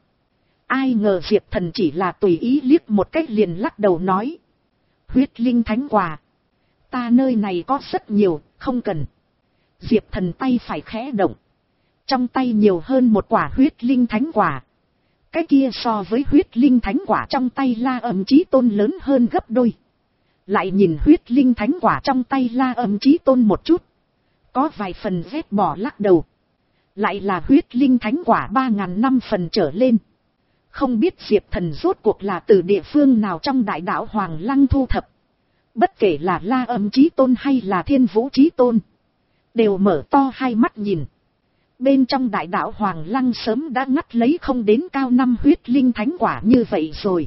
Ai ngờ Diệp Thần chỉ là tùy ý liếc một cách liền lắc đầu nói. Huyết linh thánh quả, ta nơi này có rất nhiều, không cần. Diệp Thần tay phải khẽ động, trong tay nhiều hơn một quả huyết linh thánh quả. Cái kia so với huyết linh thánh quả trong tay La Âm Chí Tôn lớn hơn gấp đôi. Lại nhìn huyết linh thánh quả trong tay La Âm Chí Tôn một chút, có vài phần ghét bỏ lắc đầu. Lại là huyết linh thánh quả ba ngàn năm phần trở lên. Không biết Diệp Thần rốt cuộc là từ địa phương nào trong đại đạo Hoàng Lăng thu thập. Bất kể là La Âm Chí Tôn hay là Thiên Vũ Chí Tôn, đều mở to hai mắt nhìn. Bên trong đại đạo Hoàng Lăng sớm đã ngắt lấy không đến cao năm huyết linh thánh quả như vậy rồi.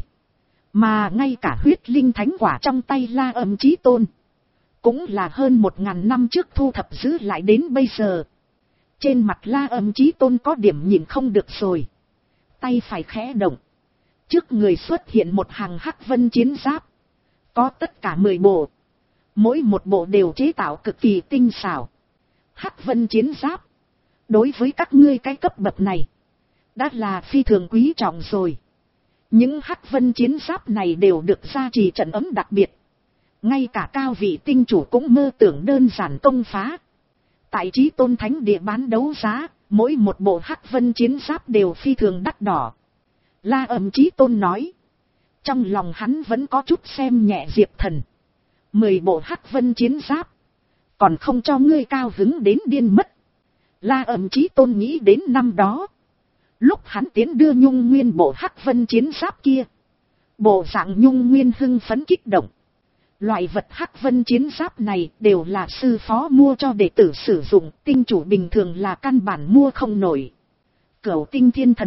Mà ngay cả huyết linh thánh quả trong tay La Âm Chí Tôn, cũng là hơn một ngàn năm trước thu thập giữ lại đến bây giờ. Trên mặt La Âm Chí Tôn có điểm nhìn không được rồi. Tay phải khẽ động, trước người xuất hiện một hàng hắc vân chiến giáp. Có tất cả mười bộ, mỗi một bộ đều chế tạo cực kỳ tinh xảo. Hắc vân chiến giáp, đối với các ngươi cái cấp bậc này, đã là phi thường quý trọng rồi. Những hắc vân chiến giáp này đều được gia trì trận ấm đặc biệt. Ngay cả cao vị tinh chủ cũng mơ tưởng đơn giản công phá. Tại Chí Tôn Thánh Địa bán đấu giá, mỗi một bộ hắc vân chiến giáp đều phi thường đắt đỏ. La Âm Chí Tôn nói. Trong lòng hắn vẫn có chút xem nhẹ Diệp Thần. Mười bộ hắc vân chiến giáp, còn không cho ngươi cao hứng đến điên mất. La Âm Chí Tôn nghĩ đến năm đó, lúc hắn tiến đưa Nhung Nguyên bộ hắc vân chiến giáp kia, bộ dạng Nhung Nguyên hưng phấn kích động. Loại vật hắc vân chiến giáp này đều là sư phó mua cho đệ tử sử dụng, tinh chủ bình thường là căn bản mua không nổi. Cửu Tinh Thiên Thần